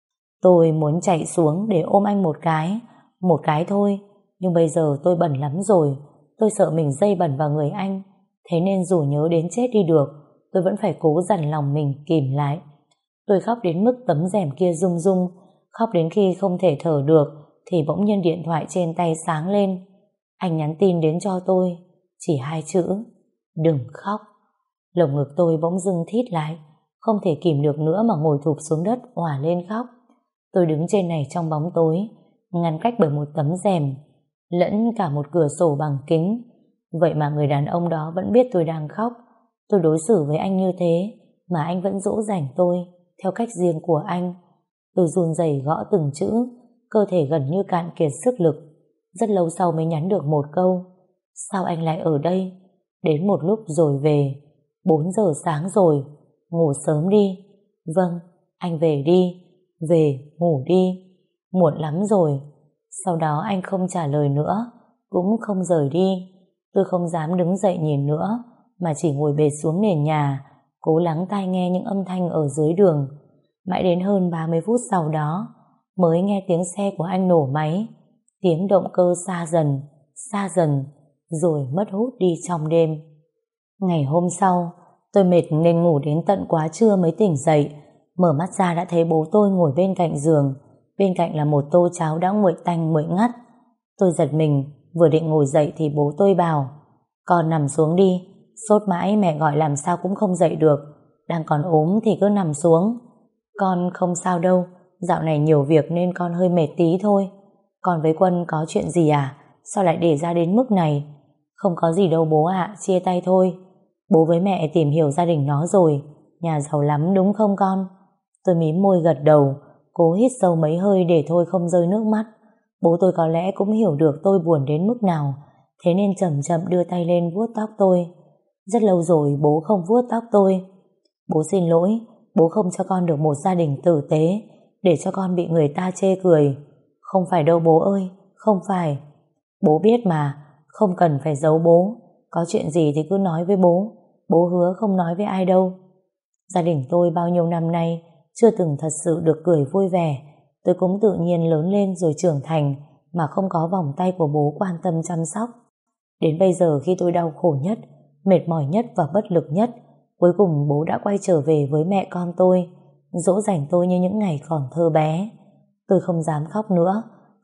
Tôi muốn chạy xuống để ôm anh một cái, một cái thôi, nhưng bây giờ tôi bẩn lắm rồi, tôi sợ mình dây bẩn vào người anh, thế nên dù nhớ đến chết đi được, tôi vẫn phải cố dằn lòng mình kìm lại. Tôi khóc đến mức tấm rèm kia rung rung, khóc đến khi không thể thở được thì bỗng nhiên điện thoại trên tay sáng lên. Anh nhắn tin đến cho tôi, chỉ hai chữ: đừng khóc. Lồng ngực tôi bỗng dưng thít lại, không thể kìm được nữa mà ngồi thụp xuống đất òa lên khóc. Tôi đứng trên này trong bóng tối, ngăn cách bởi một tấm rèm lẫn cả một cửa sổ bằng kính. Vậy mà người đàn ông đó vẫn biết tôi đang khóc. Tôi đối xử với anh như thế mà anh vẫn dỗ dành tôi theo cách riêng của anh. Tôi run rẩy gõ từng chữ, cơ thể gần như cạn kiệt sức lực. Rất lâu sau mới nhắn được một câu: sao anh lại ở đây? Đến một lúc rồi về. Bốn giờ sáng rồi, ngủ sớm đi. Vâng, anh về đi. Về, ngủ đi. Muộn lắm rồi. Sau đó anh không trả lời nữa, cũng không rời đi. Tôi không dám đứng dậy nhìn nữa, mà chỉ ngồi bệt xuống nền nhà, cố lắng tai nghe những âm thanh ở dưới đường. Mãi đến hơn ba mươi phút sau đó mới nghe tiếng xe của anh nổ máy, tiếng động cơ xa dần, xa dần, rồi mất hút đi trong đêm. Ngày hôm sau, tôi mệt nên ngủ đến tận quá trưa mới tỉnh dậy. Mở mắt ra đã thấy bố tôi ngồi bên cạnh giường, bên cạnh là một tô cháo đã nguội tanh nguội ngắt. Tôi giật mình, vừa định ngồi dậy thì bố tôi bảo: con nằm xuống đi, sốt mãi mẹ gọi làm sao cũng không dậy được, đang còn ốm thì cứ nằm xuống. Con không sao đâu, dạo này nhiều việc nên con hơi mệt tí thôi. Con với Quân có chuyện gì à? Sao lại để ra đến mức này? Không có gì đâu bố ạ, chia tay thôi. Bố với mẹ tìm hiểu gia đình nó rồi, nhà giàu lắm đúng không con? Tôi mím môi gật đầu, cố hít sâu mấy hơi để thôi không rơi nước mắt. Bố tôi có lẽ cũng hiểu được tôi buồn đến mức nào, thế nên chậm chậm đưa tay lên vuốt tóc tôi. Rất lâu rồi bố không vuốt tóc tôi. Bố xin lỗi, bố không cho con được một gia đình tử tế, để cho con bị người ta chê cười. Không phải đâu bố ơi, không phải. Bố biết mà, không cần phải giấu bố. Có chuyện gì thì cứ nói với bố, bố hứa không nói với ai đâu. Gia đình tôi bao nhiêu năm nay chưa từng thật sự được cười vui vẻ. Tôi cũng tự nhiên lớn lên rồi trưởng thành mà không có vòng tay của bố quan tâm chăm sóc. Đến bây giờ khi tôi đau khổ nhất, mệt mỏi nhất và bất lực nhất, cuối cùng bố đã quay trở về với mẹ con tôi, dỗ dành tôi như những ngày còn thơ bé. Tôi không dám khóc nữa,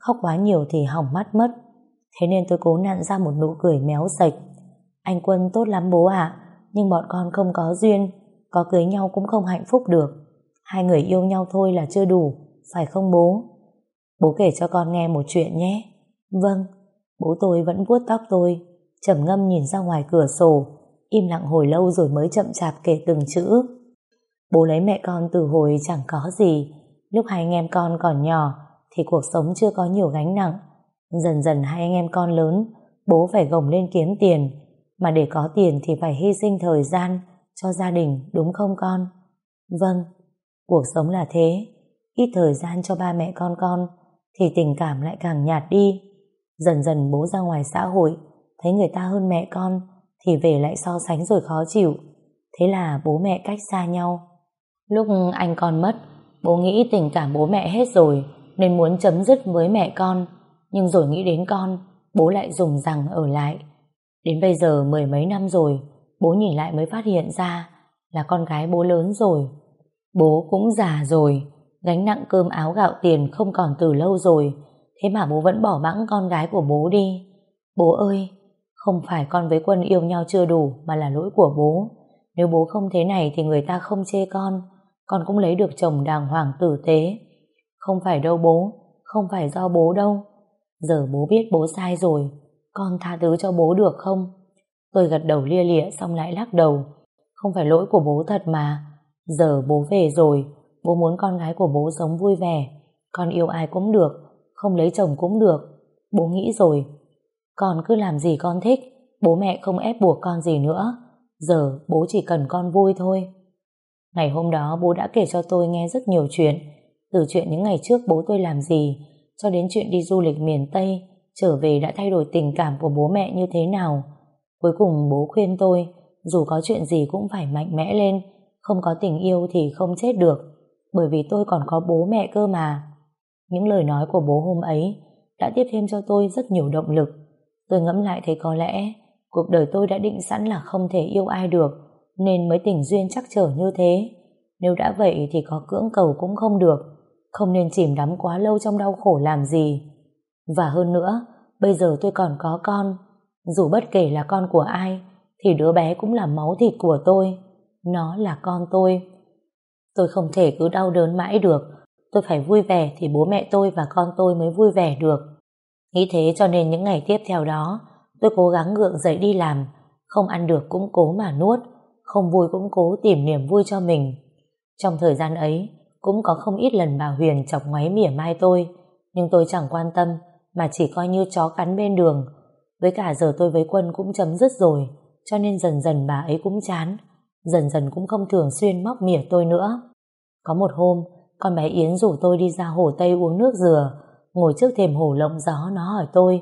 khóc quá nhiều thì hỏng mắt mất. Thế nên tôi cố nặn ra một nụ cười méo sạch. Anh Quân tốt lắm bố ạ, nhưng bọn con không có duyên, có cưới nhau cũng không hạnh phúc được. Hai người yêu nhau thôi là chưa đủ, phải không bố? Bố kể cho con nghe một chuyện nhé. Vâng. Bố tôi vẫn vuốt tóc tôi, trầm ngâm nhìn ra ngoài cửa sổ, im lặng hồi lâu rồi mới chậm chạp kể từng chữ. Bố lấy mẹ con từ hồi chẳng có gì. Lúc hai anh em con còn nhỏ thì cuộc sống chưa có nhiều gánh nặng. Dần dần hai anh em con lớn, bố phải gồng lên kiếm tiền, mà để có tiền thì phải hy sinh thời gian cho gia đình, đúng không con? Vâng, cuộc sống là thế. Ít thời gian cho ba mẹ con con thì tình cảm lại càng nhạt đi. Dần dần bố ra ngoài xã hội, thấy người ta hơn mẹ con thì về lại so sánh rồi khó chịu. Thế là bố mẹ cách xa nhau. Lúc anh con mất, bố nghĩ tình cảm bố mẹ hết rồi nên muốn chấm dứt với mẹ con. Nhưng rồi nghĩ đến con, bố lại dùng rằng ở lại. Đến bây giờ mười mấy năm rồi, bố nhìn lại mới phát hiện ra là con gái bố lớn rồi. Bố cũng già rồi, gánh nặng cơm áo gạo tiền không còn từ lâu rồi. Thế mà bố vẫn bỏ bẵng con gái của bố đi. Bố ơi, không phải con với Quân yêu nhau chưa đủ mà là lỗi của bố. Nếu bố không thế này thì người ta không chê con. Con cũng lấy được chồng đàng hoàng tử tế. Không phải đâu bố, không phải do bố đâu. Giờ bố biết bố sai rồi, con tha thứ cho bố được không? Tôi gật đầu lia lịa xong lại lắc đầu. Không phải lỗi của bố thật mà. Giờ bố về rồi, bố muốn con gái của bố sống vui vẻ. Con yêu ai cũng được, không lấy chồng cũng được. Bố nghĩ rồi. Con cứ làm gì con thích, bố mẹ không ép buộc con gì nữa. Giờ bố chỉ cần con vui thôi. Ngày hôm đó bố đã kể cho tôi nghe rất nhiều chuyện. Từ chuyện những ngày trước bố tôi làm gì, cho đến chuyện đi du lịch miền Tây, trở về đã thay đổi tình cảm của bố mẹ như thế nào. Cuối cùng bố khuyên tôi, dù có chuyện gì cũng phải mạnh mẽ lên, không có tình yêu thì không chết được, bởi vì tôi còn có bố mẹ cơ mà. Những lời nói của bố hôm ấy đã tiếp thêm cho tôi rất nhiều động lực. Tôi ngẫm lại thấy có lẽ cuộc đời tôi đã định sẵn là không thể yêu ai được, nên mới tình duyên trắc trở như thế. Nếu đã vậy thì có cưỡng cầu cũng không được, không nên chìm đắm quá lâu trong đau khổ làm gì. Và hơn nữa, bây giờ tôi còn có con. Dù bất kể là con của ai thì đứa bé cũng là máu thịt của tôi. Nó là con tôi. Tôi không thể cứ đau đớn mãi được. Tôi phải vui vẻ thì bố mẹ tôi và con tôi mới vui vẻ được. Nghĩ thế cho nên những ngày tiếp theo đó tôi cố gắng gượng dậy đi làm. Không ăn được cũng cố mà nuốt, không vui cũng cố tìm niềm vui cho mình. Trong thời gian ấy cũng có không ít lần bà Huyền chọc ngoáy mỉa mai tôi, nhưng tôi chẳng quan tâm mà chỉ coi như chó cắn bên đường. Với cả giờ tôi với Quân cũng chấm dứt rồi, cho nên dần dần bà ấy cũng chán, dần dần cũng không thường xuyên móc mỉa tôi nữa. Có một hôm con bé Yến rủ tôi đi ra hồ Tây uống nước dừa. Ngồi trước thềm hồ lộng gió, nó hỏi tôi: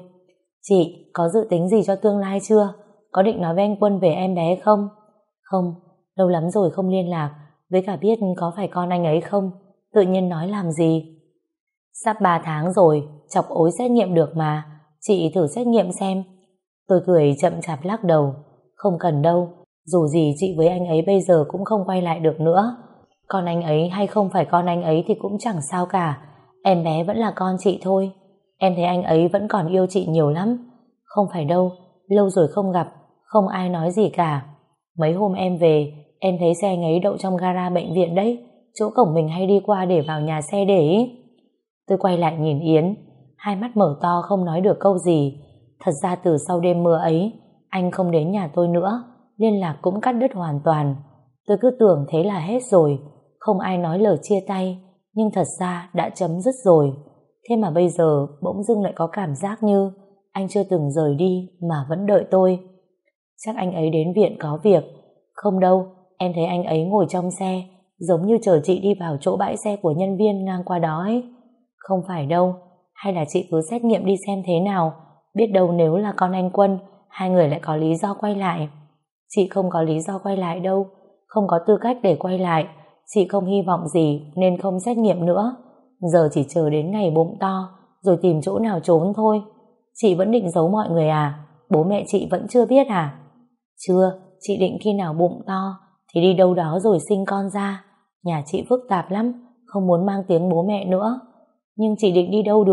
Chị có dự tính gì cho tương lai chưa? Có định nói với anh Quân về em bé không? Không, lâu lắm rồi không liên lạc. Với cả biết có phải con anh ấy không, tự nhiên nói làm gì. Sắp ba tháng rồi, chọc ối xét nghiệm được mà. Chị thử xét nghiệm xem. Tôi cười chậm chạp lắc đầu. Không cần đâu, dù gì chị với anh ấy bây giờ cũng không quay lại được nữa. Con anh ấy hay không phải con anh ấy thì cũng chẳng sao cả. Em bé vẫn là con chị thôi. Em thấy anh ấy vẫn còn yêu chị nhiều lắm. Không phải đâu, lâu rồi không gặp, không ai nói gì cả. Mấy hôm em về, em thấy xe anh ấy đậu trong gara bệnh viện đấy, chỗ cổng mình hay đi qua để vào nhà xe để ý. Tôi quay lại nhìn Yến, hai mắt mở to không nói được câu gì. Thật ra từ sau đêm mưa ấy, anh không đến nhà tôi nữa, liên lạc cũng cắt đứt hoàn toàn. Tôi cứ tưởng thế là hết rồi, không ai nói lời chia tay, nhưng thật ra đã chấm dứt rồi. Thế mà bây giờ bỗng dưng lại có cảm giác như anh chưa từng rời đi mà vẫn đợi tôi. Chắc anh ấy đến viện có việc. Không đâu, em thấy anh ấy ngồi trong xe, giống như chờ chị đi vào chỗ bãi xe của nhân viên ngang qua đó ấy. Không phải đâu, hay là chị cứ xét nghiệm đi xem thế nào, biết đâu nếu là con anh Quân, hai người lại có lý do quay lại. Chị không có lý do quay lại đâu, không có tư cách để quay lại. Chị không hy vọng gì nên không xét nghiệm nữa. Giờ chỉ chờ đến ngày bụng to rồi tìm chỗ nào trốn thôi. Chị vẫn định giấu mọi người à? Bố mẹ chị vẫn chưa biết à? Chưa, chị định khi nào bụng to thì đi đâu đó rồi sinh con ra. Nhà chị phức tạp lắm, không muốn mang tiếng bố mẹ nữa. Nhưng chị định đi đâu được,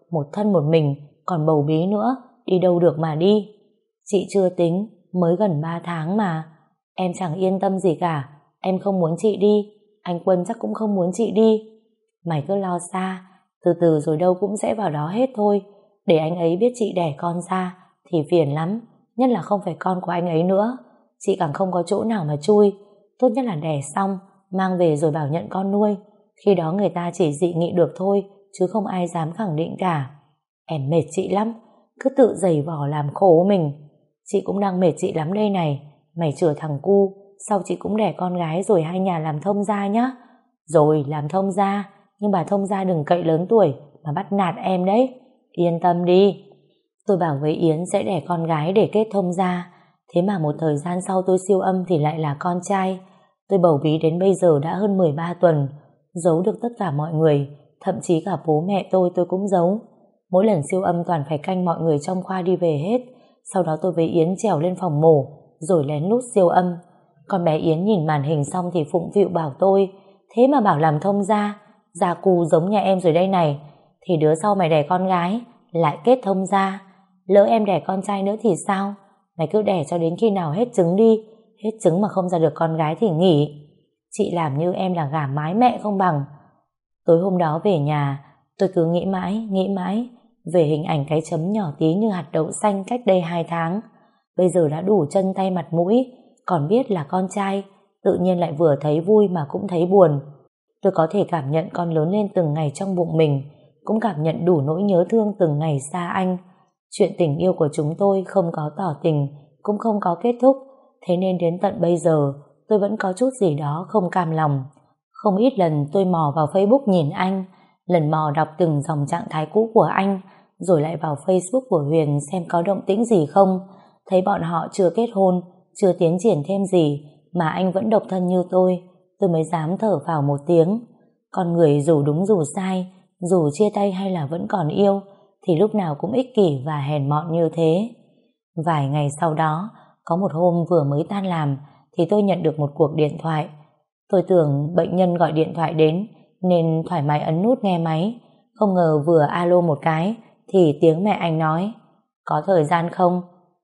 một thân một mình, còn bầu bí nữa, đi đâu được mà đi. Chị chưa tính, mới gần ba tháng mà. Em chẳng yên tâm gì cả, em không muốn chị đi, anh Quân chắc cũng không muốn chị đi. Mày cứ lo xa, từ từ rồi đâu cũng sẽ vào đó hết thôi. Để anh ấy biết chị đẻ con ra thì phiền lắm, nhất là không phải con của anh ấy nữa. Chị càng không có chỗ nào mà chui. Tốt nhất là đẻ xong mang về rồi bảo nhận con nuôi. Khi đó người ta chỉ dị nghị được thôi, chứ không ai dám khẳng định cả. Em mệt chị lắm, cứ tự giày vò làm khổ mình. Chị cũng đang mệt chị lắm đây này. Mày chừa thằng cu, sau chị cũng đẻ con gái rồi hai nhà làm thông gia nhá. Rồi làm thông gia, nhưng bà thông gia đừng cậy lớn tuổi mà bắt nạt em đấy. Yên tâm đi. Tôi bảo với Yến sẽ đẻ con gái để kết thông gia. Thế mà một thời gian sau tôi siêu âm thì lại là con trai. Tôi bầu bí đến bây giờ đã hơn mười ba tuần, giấu được tất cả mọi người, thậm chí cả bố mẹ tôi tôi cũng giấu. Mỗi lần siêu âm toàn phải canh mọi người trong khoa đi về hết. Sau đó tôi với Yến trèo lên phòng mổ rồi lén lút siêu âm. Con bé Yến nhìn màn hình xong thì phụng phịu bảo tôi, thế mà bảo làm thông gia, gia cù giống nhà em rồi đây này. Thì đứa sau mày đẻ con gái lại kết thông gia, lỡ em đẻ con trai nữa thì sao? Mày cứ đẻ cho đến khi nào hết trứng đi. Hết trứng mà không ra được con gái thì nghỉ. Chị làm như em là gà mái mẹ không bằng. Tối hôm đó về nhà, tôi cứ nghĩ mãi, nghĩ mãi về hình ảnh cái chấm nhỏ tí như hạt đậu xanh cách đây hai tháng. Bây giờ đã đủ chân tay mặt mũi, còn biết là con trai, tự nhiên lại vừa thấy vui mà cũng thấy buồn. Tôi có thể cảm nhận con lớn lên từng ngày trong bụng mình, cũng cảm nhận đủ nỗi nhớ thương từng ngày xa anh. Chuyện tình yêu của chúng tôi không có tỏ tình, cũng không có kết thúc, thế nên đến tận bây giờ tôi vẫn có chút gì đó không cam lòng. Không ít lần tôi mò vào Facebook nhìn anh, lần mò đọc từng dòng trạng thái cũ của anh, rồi lại vào Facebook của Huyền xem có động tĩnh gì không. Thấy bọn họ chưa kết hôn, chưa tiến triển thêm gì, mà anh vẫn độc thân như tôi, tôi mới dám thở vào một tiếng. Con người dù đúng dù sai, dù chia tay hay là vẫn còn yêu, thì lúc nào cũng ích kỷ và hèn mọn như thế. Vài ngày sau đó, có một hôm vừa mới tan làm, thì tôi nhận được một cuộc điện thoại. Tôi tưởng bệnh nhân gọi điện thoại đến, nên thoải mái ấn nút nghe máy. Không ngờ vừa alo một cái, thì tiếng mẹ anh nói, có thời gian không?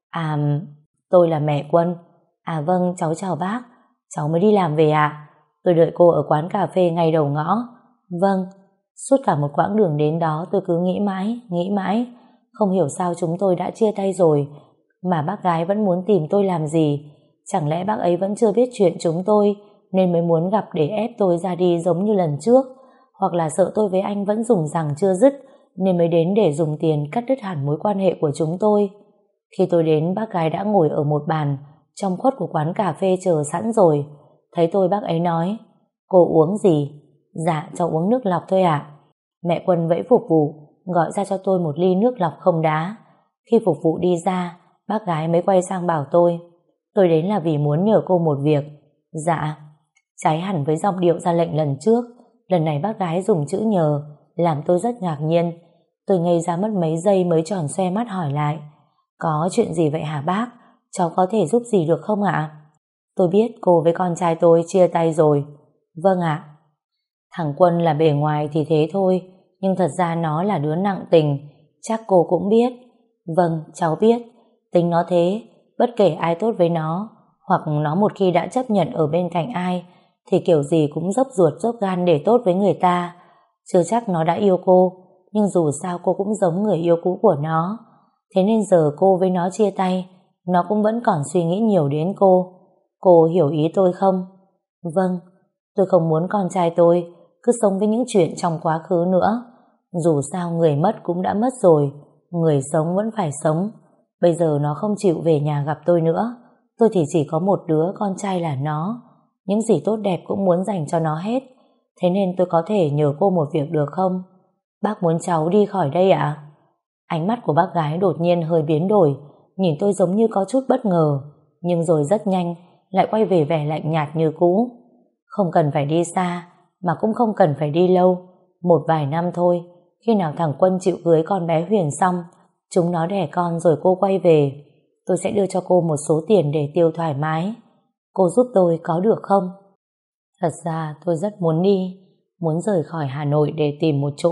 À, tôi là mẹ Quân. À vâng, cháu chào bác. Cháu mới đi làm về ạ. Tôi đợi cô ở quán cà phê ngay đầu ngõ. Vâng. Suốt cả một quãng đường đến đó tôi cứ nghĩ mãi, nghĩ mãi. Không hiểu sao chúng tôi đã chia tay rồi, mà bác gái vẫn muốn tìm tôi làm gì. Chẳng lẽ bác ấy vẫn chưa biết chuyện chúng tôi, nên mới muốn gặp để ép tôi ra đi giống như lần trước? Hoặc là sợ tôi với anh vẫn dùng rằng chưa dứt, nên mới đến để dùng tiền cắt đứt hẳn mối quan hệ của chúng tôi? Khi tôi đến, bác gái đã ngồi ở một bàn trong khuất của quán cà phê chờ sẵn rồi. Thấy tôi, bác ấy nói, cô uống gì? Dạ, cháu uống nước lọc thôi ạ. Mẹ Quân vẫy phục vụ, gọi ra cho tôi một ly nước lọc không đá. Khi phục vụ đi ra, bác gái mới quay sang bảo tôi, tôi đến là vì muốn nhờ cô một việc. Dạ. Trái hẳn với giọng điệu ra lệnh lần trước, lần này bác gái dùng chữ nhờ, làm tôi rất ngạc nhiên. Tôi ngây ra mất mấy giây mới tròn xoe mắt hỏi lại, có chuyện gì vậy hả bác? Cháu có thể giúp gì được không ạ? Tôi biết cô với con trai tôi chia tay rồi. Vâng ạ. Thằng Quân là bề ngoài thì thế thôi, nhưng thật ra nó là đứa nặng tình, chắc cô cũng biết. Vâng, cháu biết. Tính nó thế, bất kể ai tốt với nó, hoặc nó một khi đã chấp nhận ở bên cạnh ai, thì kiểu gì cũng dốc ruột dốc gan để tốt với người ta. Chưa chắc nó đã yêu cô, nhưng dù sao cô cũng giống người yêu cũ của nó. Thế nên giờ cô với nó chia tay, nó cũng vẫn còn suy nghĩ nhiều đến cô. Cô hiểu ý tôi không? Vâng, tôi không muốn con trai tôi cứ sống với những chuyện trong quá khứ nữa. Dù sao người mất cũng đã mất rồi, người sống vẫn phải sống. Bây giờ nó không chịu về nhà gặp tôi nữa, tôi thì chỉ có một đứa con trai là nó. Những gì tốt đẹp cũng muốn dành cho nó hết. Thế nên tôi có thể nhờ cô một việc được không? Bác muốn cháu đi khỏi đây ạ? À? Ánh mắt của bác gái đột nhiên hơi biến đổi, nhìn tôi giống như có chút bất ngờ, nhưng rồi rất nhanh lại quay về vẻ lạnh nhạt như cũ. Không cần phải đi xa, mà cũng không cần phải đi lâu, một vài năm thôi. Khi nào thằng Quân chịu cưới con bé Huyền xong, chúng nó đẻ con rồi cô quay về, tôi sẽ đưa cho cô một số tiền để tiêu thoải mái. Cô giúp tôi có được không? Thật ra tôi rất muốn đi, muốn rời khỏi Hà Nội để tìm một chỗ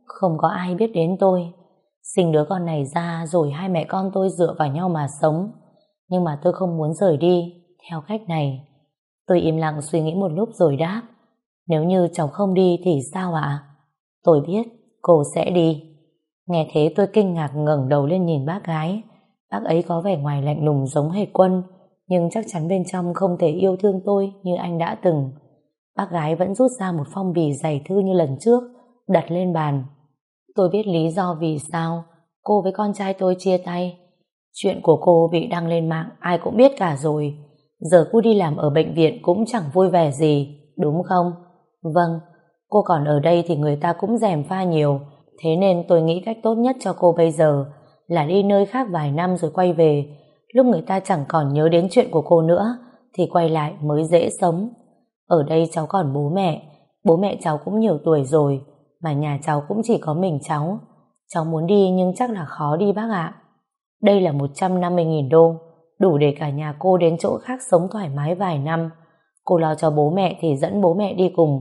không có ai biết đến tôi. Sinh đứa con này ra rồi hai mẹ con tôi dựa vào nhau mà sống. Nhưng mà tôi không muốn rời đi theo cách này. Tôi im lặng suy nghĩ một lúc rồi đáp: nếu như cháu không đi thì sao ạ? Tôi biết cô sẽ đi. Nghe thế tôi kinh ngạc ngẩng đầu lên nhìn bác gái. Bác ấy có vẻ ngoài lạnh lùng giống hệt Quân, nhưng chắc chắn bên trong không thể yêu thương tôi như anh đã từng. Bác gái vẫn rút ra một phong bì dày thư như lần trước, đặt lên bàn. Tôi biết lý do vì sao cô với con trai tôi chia tay. Chuyện của cô bị đăng lên mạng ai cũng biết cả rồi. Giờ cô đi làm ở bệnh viện cũng chẳng vui vẻ gì, đúng không? Vâng, cô còn ở đây thì người ta cũng gièm pha nhiều. Thế nên tôi nghĩ cách tốt nhất cho cô bây giờ là đi nơi khác vài năm rồi quay về. Lúc người ta chẳng còn nhớ đến chuyện của cô nữa thì quay lại mới dễ sống. Ở đây cháu còn bố mẹ. Bố mẹ cháu cũng nhiều tuổi rồi, mà nhà cháu cũng chỉ có mình cháu. Cháu muốn đi nhưng chắc là khó đi bác ạ. Đây là một trăm năm mươi nghìn đô, đủ để cả nhà cô đến chỗ khác sống thoải mái vài năm. Cô lo cho bố mẹ thì dẫn bố mẹ đi cùng.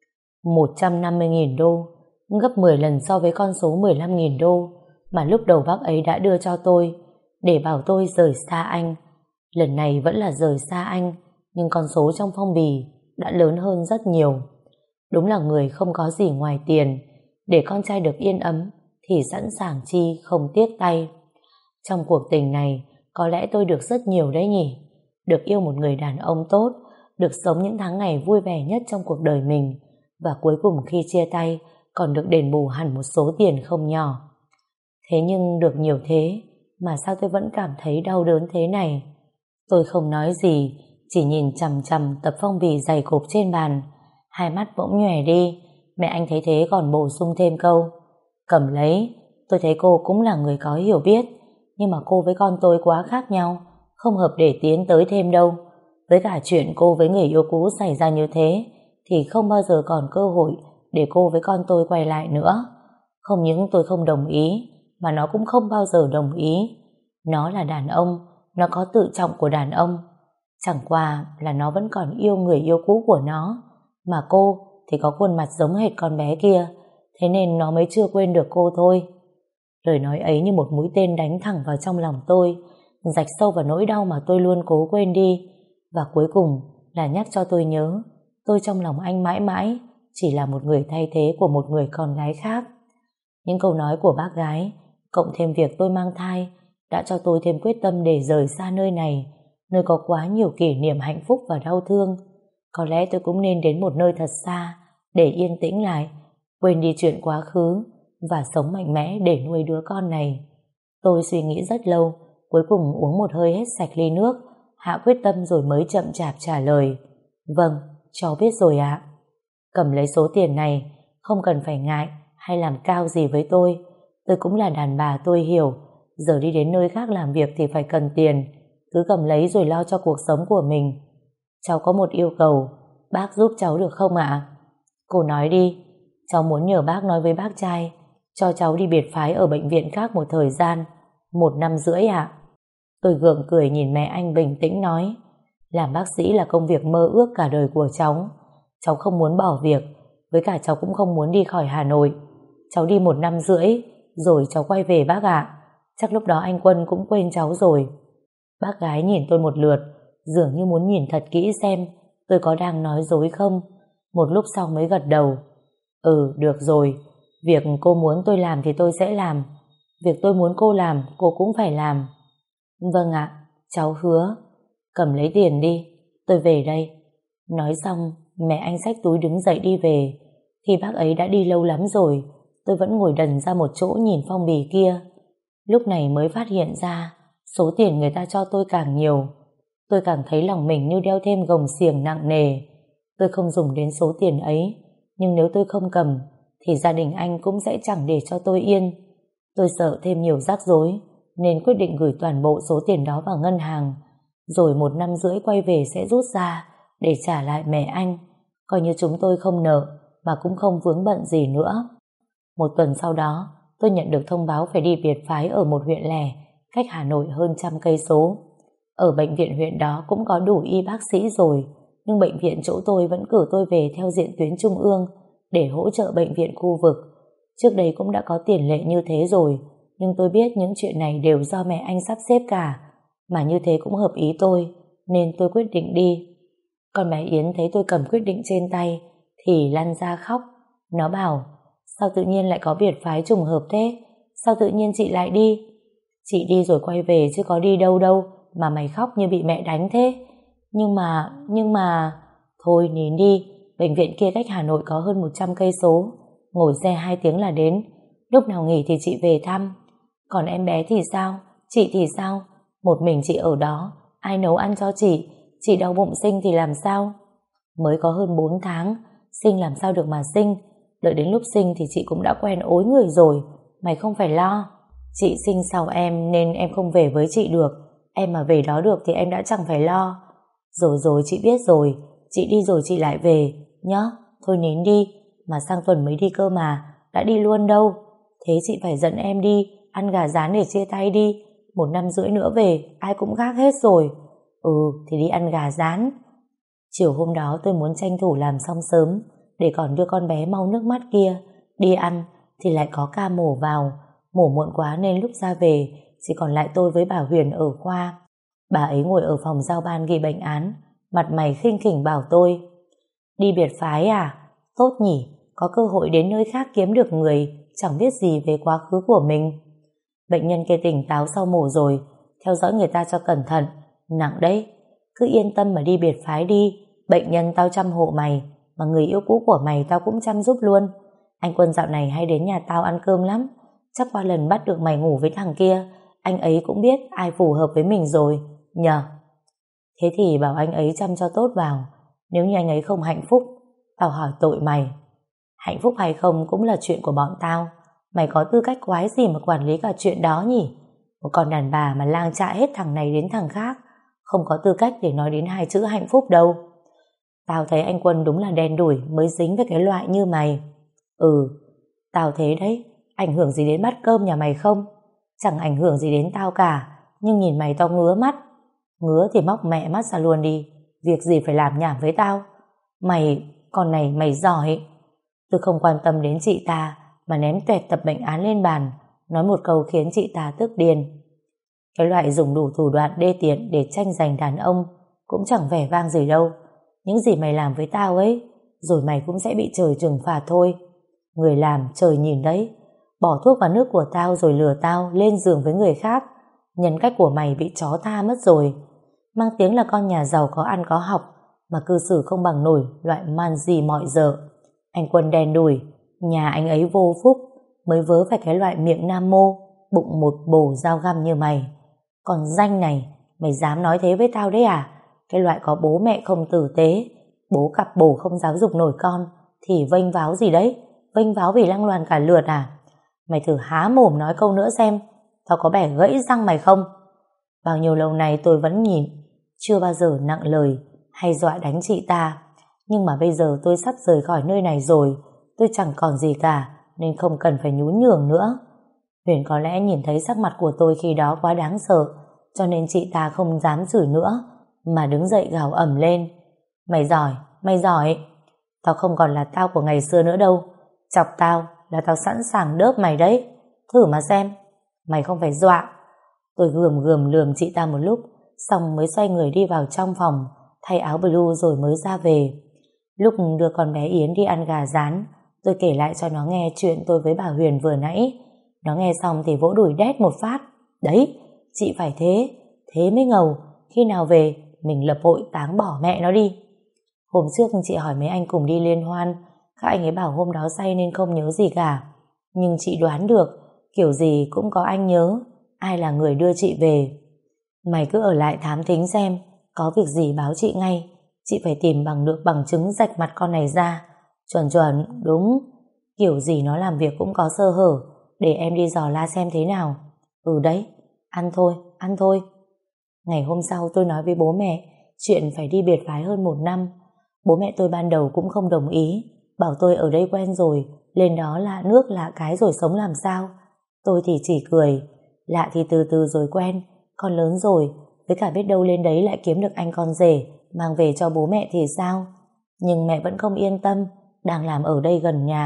Một trăm năm mươi nghìn đô, gấp mười lần so với con số mười lăm nghìn đô mà lúc đầu bác ấy đã đưa cho tôi, để bảo tôi rời xa anh. Lần này vẫn là rời xa anh, nhưng con số trong phong bì đã lớn hơn rất nhiều. Đúng là người không có gì ngoài tiền, để con trai được yên ấm thì sẵn sàng chi không tiếc tay. Trong cuộc tình này có lẽ tôi được rất nhiều đấy nhỉ. Được yêu một người đàn ông tốt, được sống những tháng ngày vui vẻ nhất trong cuộc đời mình, và cuối cùng khi chia tay còn được đền bù hẳn một số tiền không nhỏ. Thế nhưng được nhiều thế mà sao tôi vẫn cảm thấy đau đớn thế này? Tôi không nói gì, chỉ nhìn chằm chằm tập phong bì dày cộp trên bàn. Hai mắt bỗng nhòe đi. Mẹ anh thấy thế còn bổ sung thêm câu: cầm lấy, tôi thấy cô cũng là người có hiểu biết, nhưng mà cô với con tôi quá khác nhau, không hợp để tiến tới thêm đâu. Với cả chuyện cô với người yêu cũ xảy ra như thế thì không bao giờ còn cơ hội để cô với con tôi quay lại nữa. Không những tôi không đồng ý, mà nó cũng không bao giờ đồng ý. Nó là đàn ông, nó có tự trọng của đàn ông. Chẳng qua là nó vẫn còn yêu người yêu cũ của nó, mà cô thì có khuôn mặt giống hệt con bé kia, thế nên nó mới chưa quên được cô thôi. Lời nói ấy như một mũi tên đánh thẳng vào trong lòng tôi, rạch sâu vào nỗi đau mà tôi luôn cố quên đi, và cuối cùng là nhắc cho tôi nhớ tôi trong lòng anh mãi mãi chỉ là một người thay thế của một người con gái khác. Những câu nói của bác gái cộng thêm việc tôi mang thai đã cho tôi thêm quyết tâm để rời xa nơi này, nơi có quá nhiều kỷ niệm hạnh phúc và đau thương. Có lẽ tôi cũng nên đến một nơi thật xa để yên tĩnh lại, quên đi chuyện quá khứ và sống mạnh mẽ để nuôi đứa con này. Tôi suy nghĩ rất lâu, cuối cùng uống một hơi hết sạch ly nước, hạ quyết tâm rồi mới chậm chạp trả lời: vâng, cháu biết rồi ạ. Cầm lấy số tiền này, không cần phải ngại hay làm cao gì với tôi. Tôi cũng là đàn bà, tôi hiểu. Giờ đi đến nơi khác làm việc thì phải cần tiền, cứ cầm lấy rồi lo cho cuộc sống của mình. Cháu có một yêu cầu, bác giúp cháu được không ạ? Cô nói đi. Cháu muốn nhờ bác nói với bác trai cho cháu đi biệt phái ở bệnh viện khác một thời gian, một năm rưỡi ạ. Tôi gượng cười nhìn mẹ anh bình tĩnh nói: làm bác sĩ là công việc mơ ước cả đời của cháu. Cháu không muốn bỏ việc, với cả cháu cũng không muốn đi khỏi Hà Nội. Cháu đi một năm rưỡi rồi cháu quay về bác ạ. Chắc lúc đó anh Quân cũng quên cháu rồi. Bác gái nhìn tôi một lượt, dường như muốn nhìn thật kỹ xem tôi có đang nói dối không. Một lúc sau mới gật đầu: ừ, được rồi. Việc cô muốn tôi làm thì tôi sẽ làm. Việc tôi muốn cô làm, cô cũng phải làm. Vâng ạ, cháu hứa. Cầm lấy tiền đi, tôi về đây. Nói xong, mẹ anh xách túi đứng dậy đi về. Khi bác ấy đã đi lâu lắm rồi, tôi vẫn ngồi đần ra một chỗ nhìn phong bì kia. Lúc này mới phát hiện ra số tiền người ta cho tôi càng nhiều. Tôi càng thấy lòng mình như đeo thêm gồng xiềng nặng nề. Tôi không dùng đến số tiền ấy, nhưng nếu tôi không cầm thì gia đình anh cũng sẽ chẳng để cho tôi yên. Tôi sợ thêm nhiều rắc rối nên quyết định gửi toàn bộ số tiền đó vào ngân hàng, rồi một năm rưỡi quay về sẽ rút ra để trả lại mẹ anh, coi như chúng tôi không nợ mà cũng không vướng bận gì nữa. Một tuần sau đó, tôi nhận được thông báo phải đi biệt phái ở một huyện lẻ cách Hà Nội hơn trăm cây số. Ở bệnh viện huyện đó cũng có đủ y bác sĩ rồi, nhưng bệnh viện chỗ tôi vẫn cử tôi về theo diện tuyến trung ương để hỗ trợ bệnh viện khu vực. Trước đây cũng đã có tiền lệ như thế rồi, nhưng tôi biết những chuyện này đều do mẹ anh sắp xếp cả, mà như thế cũng hợp ý tôi, nên tôi quyết định đi. Con bé Yến thấy tôi cầm quyết định trên tay thì lăn ra khóc. Nó bảo, sao tự nhiên lại có biệt phái trùng hợp thế? Sao tự nhiên chị lại đi? Chị đi rồi quay về chứ có đi đâu đâu mà mày khóc như bị mẹ đánh thế. Nhưng mà, nhưng mà... Thôi nín đi, bệnh viện kia cách Hà Nội có hơn một trăm cây số, ngồi xe hai tiếng là đến. Lúc nào nghỉ thì chị về thăm. Còn em bé thì sao? Chị thì sao? Một mình chị ở đó, ai nấu ăn cho chị? Chị đau bụng sinh thì làm sao? Mới có hơn bốn tháng, sinh làm sao được mà sinh. Đợi đến lúc sinh thì chị cũng đã quen ối người rồi, mày không phải lo. Chị sinh sau em nên em không về với chị được. Em mà về đó được thì em đã chẳng phải lo. Rồi rồi chị biết rồi, chị đi rồi chị lại về nhá. Thôi nín đi, mà sang tuần mới đi cơ mà, đã đi luôn đâu. Thế chị phải dẫn em đi ăn gà rán để chia tay đi. Một năm rưỡi nữa về ai cũng khác hết rồi. Ừ thì đi ăn gà rán. Chiều hôm đó tôi muốn tranh thủ làm xong sớm để còn đưa con bé mau nước mắt kia đi ăn, thì lại có ca mổ vào. Mổ muộn quá nên lúc ra về chỉ còn lại tôi với bà Huyền ở khoa. Bà ấy ngồi ở phòng giao ban ghi bệnh án, mặt mày khinh khỉnh bảo tôi, đi biệt phái à? Tốt nhỉ, có cơ hội đến nơi khác kiếm được người chẳng biết gì về quá khứ của mình. Bệnh nhân kia tỉnh táo sau mổ rồi, theo dõi người ta cho cẩn thận, nặng đấy. Cứ yên tâm mà đi biệt phái đi, bệnh nhân tao chăm hộ mày, mà người yêu cũ của mày tao cũng chăm giúp luôn. Anh Quân dạo này hay đến nhà tao ăn cơm lắm, chắc qua lần bắt được mày ngủ với thằng kia, anh ấy cũng biết ai phù hợp với mình rồi, nhờ. Thế thì bảo anh ấy chăm cho tốt vào, nếu như anh ấy không hạnh phúc, tao hỏi tội mày. Hạnh phúc hay không cũng là chuyện của bọn tao, mày có tư cách quái gì mà quản lý cả chuyện đó nhỉ? Một con đàn bà mà lang trạ hết thằng này đến thằng khác, không có tư cách để nói đến hai chữ hạnh phúc đâu. Tao thấy anh Quân đúng là đen đủi mới dính với cái loại như mày. Ừ, tao thế đấy, ảnh hưởng gì đến bát cơm nhà mày không? Chẳng ảnh hưởng gì đến tao cả, nhưng nhìn mày tao ngứa mắt. Ngứa thì móc mẹ mắt ra luôn đi, việc gì phải làm nhảm với tao. Mày, con này mày giỏi. Tôi không quan tâm đến chị ta mà ném tuẹt tập bệnh án lên bàn, nói một câu khiến chị ta tức điên. Cái loại dùng đủ thủ đoạn đê tiện để tranh giành đàn ông cũng chẳng vẻ vang gì đâu. Những gì mày làm với tao ấy, rồi mày cũng sẽ bị trời trừng phạt thôi. Người làm trời nhìn đấy, bỏ thuốc vào nước của tao rồi lừa tao lên giường với người khác. Nhân cách của mày bị chó tha mất rồi. Mang tiếng là con nhà giàu có ăn có học mà cư xử không bằng nổi loại man di mọi giờ. Anh Quân đen đủi, nhà anh ấy vô phúc, mới vớ phải cái loại miệng nam mô, bụng một bồ dao găm như mày. Còn danh này, mày dám nói thế với tao đấy à? Cái loại có bố mẹ không tử tế, bố cặp bồ không giáo dục nổi con, thì vênh váo gì đấy? Vênh váo vì lăng loàn cả lượt à? Mày thử há mồm nói câu nữa xem, tao có bẻ gãy răng mày không? Bao nhiêu lâu nay tôi vẫn nhìn, chưa bao giờ nặng lời hay dọa đánh chị ta. Nhưng mà bây giờ tôi sắp rời khỏi nơi này rồi, tôi chẳng còn gì cả, nên không cần phải nhún nhường nữa. Huyền có lẽ nhìn thấy sắc mặt của tôi khi đó quá đáng sợ, cho nên chị ta không dám chửi nữa, mà đứng dậy gào ầm lên. Mày giỏi, mày giỏi. Tao không còn là tao của ngày xưa nữa đâu. Chọc tao là tao sẵn sàng đớp mày đấy. Thử mà xem. Mày không phải dọa. Tôi gườm gườm lườm chị ta một lúc, xong mới xoay người đi vào trong phòng, thay áo blue rồi mới ra về. Lúc đưa con bé Yến đi ăn gà rán, tôi kể lại cho nó nghe chuyện tôi với bà Huyền vừa nãy. Nó nghe xong thì vỗ đùi đét một phát. Đấy, chị phải thế, thế mới ngầu. Khi nào về, mình lập hội táng bỏ mẹ nó đi. Hôm trước chị hỏi mấy anh cùng đi liên hoan, các anh ấy bảo hôm đó say nên không nhớ gì cả. Nhưng chị đoán được, kiểu gì cũng có anh nhớ ai là người đưa chị về. Mày cứ ở lại thám thính xem, có việc gì báo chị ngay. Chị phải tìm bằng được bằng chứng rạch mặt con này ra. Chuẩn chuẩn, đúng. Kiểu gì nó làm việc cũng có sơ hở, để em đi dò la xem thế nào. Ừ đấy, ăn thôi, ăn thôi. Ngày hôm sau tôi nói với bố mẹ chuyện phải đi biệt phái hơn một năm. Bố mẹ tôi ban đầu cũng không đồng ý, bảo tôi ở đây quen rồi, lên đó lạ nước lạ cái rồi sống làm sao. Tôi thì chỉ cười, lạ thì từ từ rồi quen, con lớn rồi, với cả biết đâu lên đấy lại kiếm được anh con rể, mang về cho bố mẹ thì sao. Nhưng mẹ vẫn không yên tâm, đang làm ở đây gần nhà,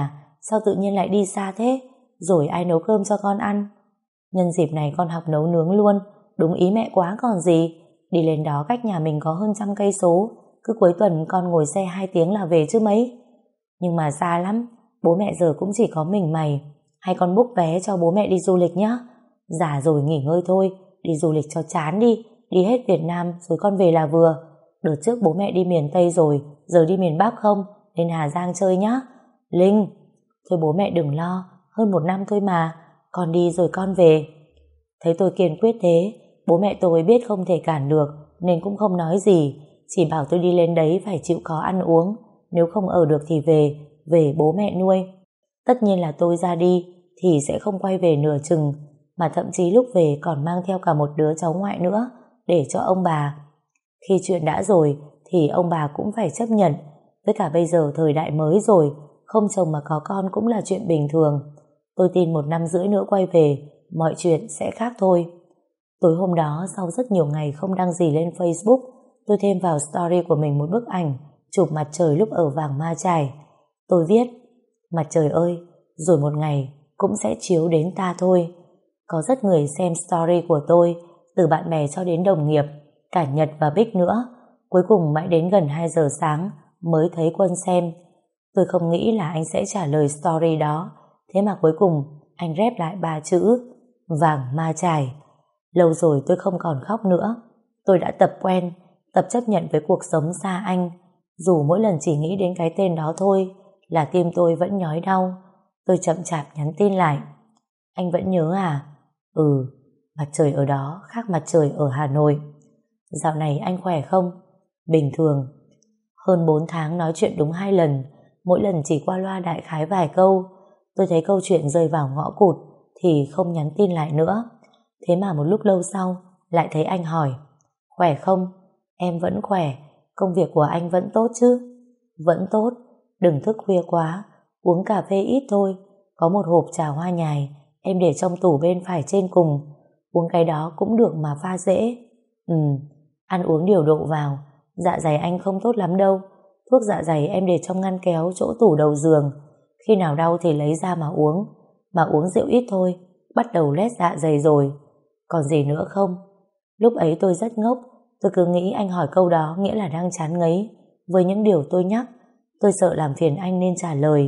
sao tự nhiên lại đi xa thế? Rồi ai nấu cơm cho con ăn? Nhân dịp này con học nấu nướng luôn, đúng ý mẹ quá còn gì. Đi lên đó cách nhà mình có hơn trăm cây số, cứ cuối tuần con ngồi xe hai tiếng là về chứ mấy. Nhưng mà xa lắm, bố mẹ giờ cũng chỉ có mình mày. Hay con book vé cho bố mẹ đi du lịch nhá. Già rồi nghỉ ngơi thôi, đi du lịch cho chán đi, đi hết Việt Nam rồi con về là vừa. Đợt trước bố mẹ đi miền Tây rồi, giờ đi miền Bắc không, lên Hà Giang chơi nhá. Linh, thôi bố mẹ đừng lo, hơn một năm thôi mà, con đi rồi con về. Thấy tôi kiên quyết thế, bố mẹ tôi biết không thể cản được nên cũng không nói gì, chỉ bảo tôi đi lên đấy phải chịu khó ăn uống, nếu không ở được thì về, về bố mẹ nuôi. Tất nhiên là tôi ra đi thì sẽ không quay về nửa chừng, mà thậm chí lúc về còn mang theo cả một đứa cháu ngoại nữa để cho ông bà. Khi chuyện đã rồi thì ông bà cũng phải chấp nhận, với cả bây giờ thời đại mới rồi, không chồng mà có con cũng là chuyện bình thường. Tôi tin một năm rưỡi nữa quay về, mọi chuyện sẽ khác thôi. Tối hôm đó, sau rất nhiều ngày không đăng gì lên Facebook, tôi thêm vào story của mình một bức ảnh chụp mặt trời lúc ở Vàng Ma Chải. Tôi viết: mặt trời ơi, rồi một ngày cũng sẽ chiếu đến ta thôi. Có rất người xem story của tôi, từ bạn bè cho đến đồng nghiệp, cả Nhật và Bích nữa. Cuối cùng mãi đến gần hai giờ sáng mới thấy Quân xem. Tôi không nghĩ là anh sẽ trả lời story đó, thế mà cuối cùng anh rep lại ba chữ Vàng Ma Chải. Lâu rồi tôi không còn khóc nữa. Tôi đã tập quen, tập chấp nhận với cuộc sống xa anh. Dù mỗi lần chỉ nghĩ đến cái tên đó thôi là tim tôi vẫn nhói đau. Tôi chậm chạp nhắn tin lại: anh vẫn nhớ à? Ừ, mặt trời ở đó khác mặt trời ở Hà Nội. Dạo này anh khỏe không? Bình thường. Hơn bốn tháng nói chuyện đúng hai lần, mỗi lần chỉ qua loa đại khái vài câu. Tôi thấy câu chuyện rơi vào ngõ cụt thì không nhắn tin lại nữa. Thế mà một lúc lâu sau lại thấy anh hỏi: khỏe không? Em vẫn khỏe. Công việc của anh vẫn tốt chứ? Vẫn tốt. Đừng thức khuya quá, uống cà phê ít thôi. Có một hộp trà hoa nhài em để trong tủ bên phải trên cùng, uống cái đó cũng được mà pha dễ. Ừ, ăn uống điều độ vào, dạ dày anh không tốt lắm đâu. Thuốc dạ dày em để trong ngăn kéo chỗ tủ đầu giường, khi nào đau thì lấy ra mà uống. Mà uống rượu ít thôi, bắt đầu loét dạ dày rồi. Còn gì nữa không? Lúc ấy tôi rất ngốc, tôi cứ nghĩ anh hỏi câu đó nghĩa là đang chán ngấy với những điều tôi nhắc. Tôi sợ làm phiền anh nên trả lời: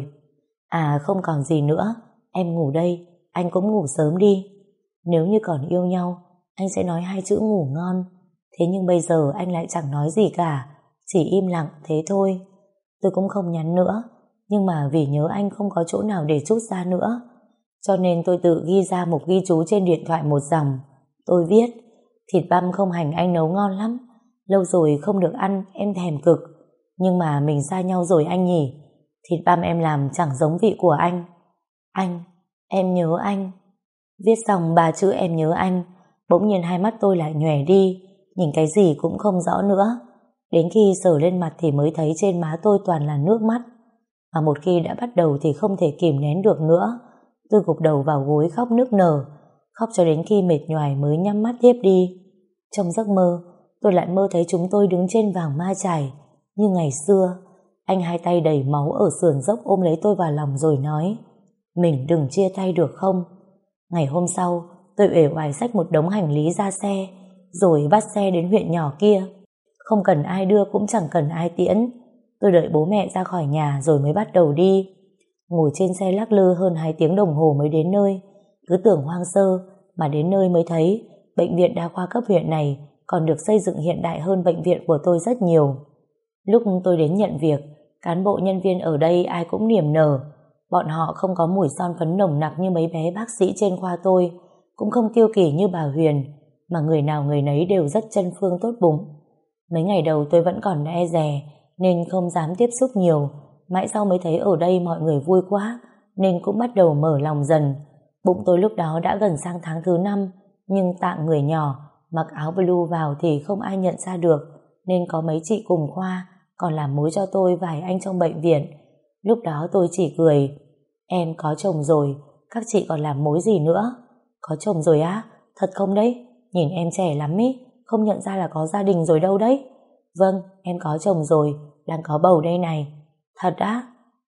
à không còn gì nữa, em ngủ đây, anh cũng ngủ sớm đi. Nếu như còn yêu nhau, anh sẽ nói hai chữ ngủ ngon. Thế nhưng bây giờ anh lại chẳng nói gì cả, chỉ im lặng thế thôi. Tôi cũng không nhắn nữa, nhưng mà vì nhớ anh không có chỗ nào để trút ra nữa, cho nên tôi tự ghi ra mục ghi chú trên điện thoại một dòng. Tôi viết: thịt băm không hành anh nấu ngon lắm, lâu rồi không được ăn em thèm cực. Nhưng mà mình xa nhau rồi anh nhỉ, thịt băm em làm chẳng giống vị của anh. Anh, em nhớ anh. Viết xong ba chữ em nhớ anh, bỗng nhiên hai mắt tôi lại nhòe đi, nhìn cái gì cũng không rõ nữa. Đến khi sờ lên mặt thì mới thấy trên má tôi toàn là nước mắt. Mà một khi đã bắt đầu thì không thể kìm nén được nữa. Tôi gục đầu vào gối khóc nức nở, khóc cho đến khi mệt nhoài mới nhắm mắt thiếp đi. Trong giấc mơ, tôi lại mơ thấy chúng tôi đứng trên Vàng Ma Chải như ngày xưa. Anh hai tay đầy máu ở sườn dốc ôm lấy tôi vào lòng rồi nói: mình đừng chia tay được không? Ngày hôm sau, tôi uể oải xách một đống hành lý ra xe, rồi bắt xe đến huyện nhỏ kia. Không cần ai đưa cũng chẳng cần ai tiễn. Tôi đợi bố mẹ ra khỏi nhà rồi mới bắt đầu đi. Ngồi trên xe lắc lư hơn hai tiếng đồng hồ mới đến nơi. Cứ tưởng hoang sơ, mà đến nơi mới thấy bệnh viện đa khoa cấp huyện này còn được xây dựng hiện đại hơn bệnh viện của tôi rất nhiều. Lúc tôi đến nhận việc, cán bộ nhân viên ở đây ai cũng niềm nở. Bọn họ không có mùi son phấn nồng nặc như mấy bé bác sĩ trên khoa tôi, cũng không kiêu kỳ như bà Huyền, mà người nào người nấy đều rất chân phương tốt bụng. Mấy ngày đầu tôi vẫn còn e dè nên không dám tiếp xúc nhiều, mãi sau mới thấy ở đây mọi người vui quá nên cũng bắt đầu mở lòng dần. Bụng tôi lúc đó đã gần sang tháng thứ năm, nhưng tạng người nhỏ, mặc áo blue vào thì không ai nhận ra được, nên có mấy chị cùng khoa còn làm mối cho tôi vài anh trong bệnh viện. Lúc đó tôi chỉ cười: em có chồng rồi, các chị còn làm mối gì nữa? Có chồng rồi á? Thật không đấy? Nhìn em trẻ lắm ý, không nhận ra là có gia đình rồi đâu đấy. Vâng, em có chồng rồi, đang có bầu đây này. Thật á?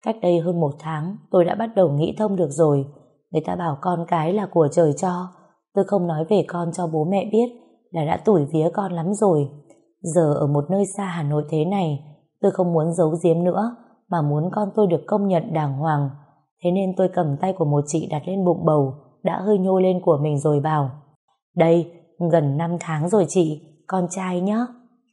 Cách đây hơn một tháng, tôi đã bắt đầu nghĩ thông được rồi. Người ta bảo con cái là của trời cho. Tôi không nói về con cho bố mẹ biết là đã tủi vía con lắm rồi. Giờ ở một nơi xa Hà Nội thế này, tôi không muốn giấu giếm nữa, mà muốn con tôi được công nhận đàng hoàng. Thế nên tôi cầm tay của một chị đặt lên bụng bầu, đã hơi nhô lên của mình rồi bảo: đây, gần năm tháng rồi chị, con trai nhá.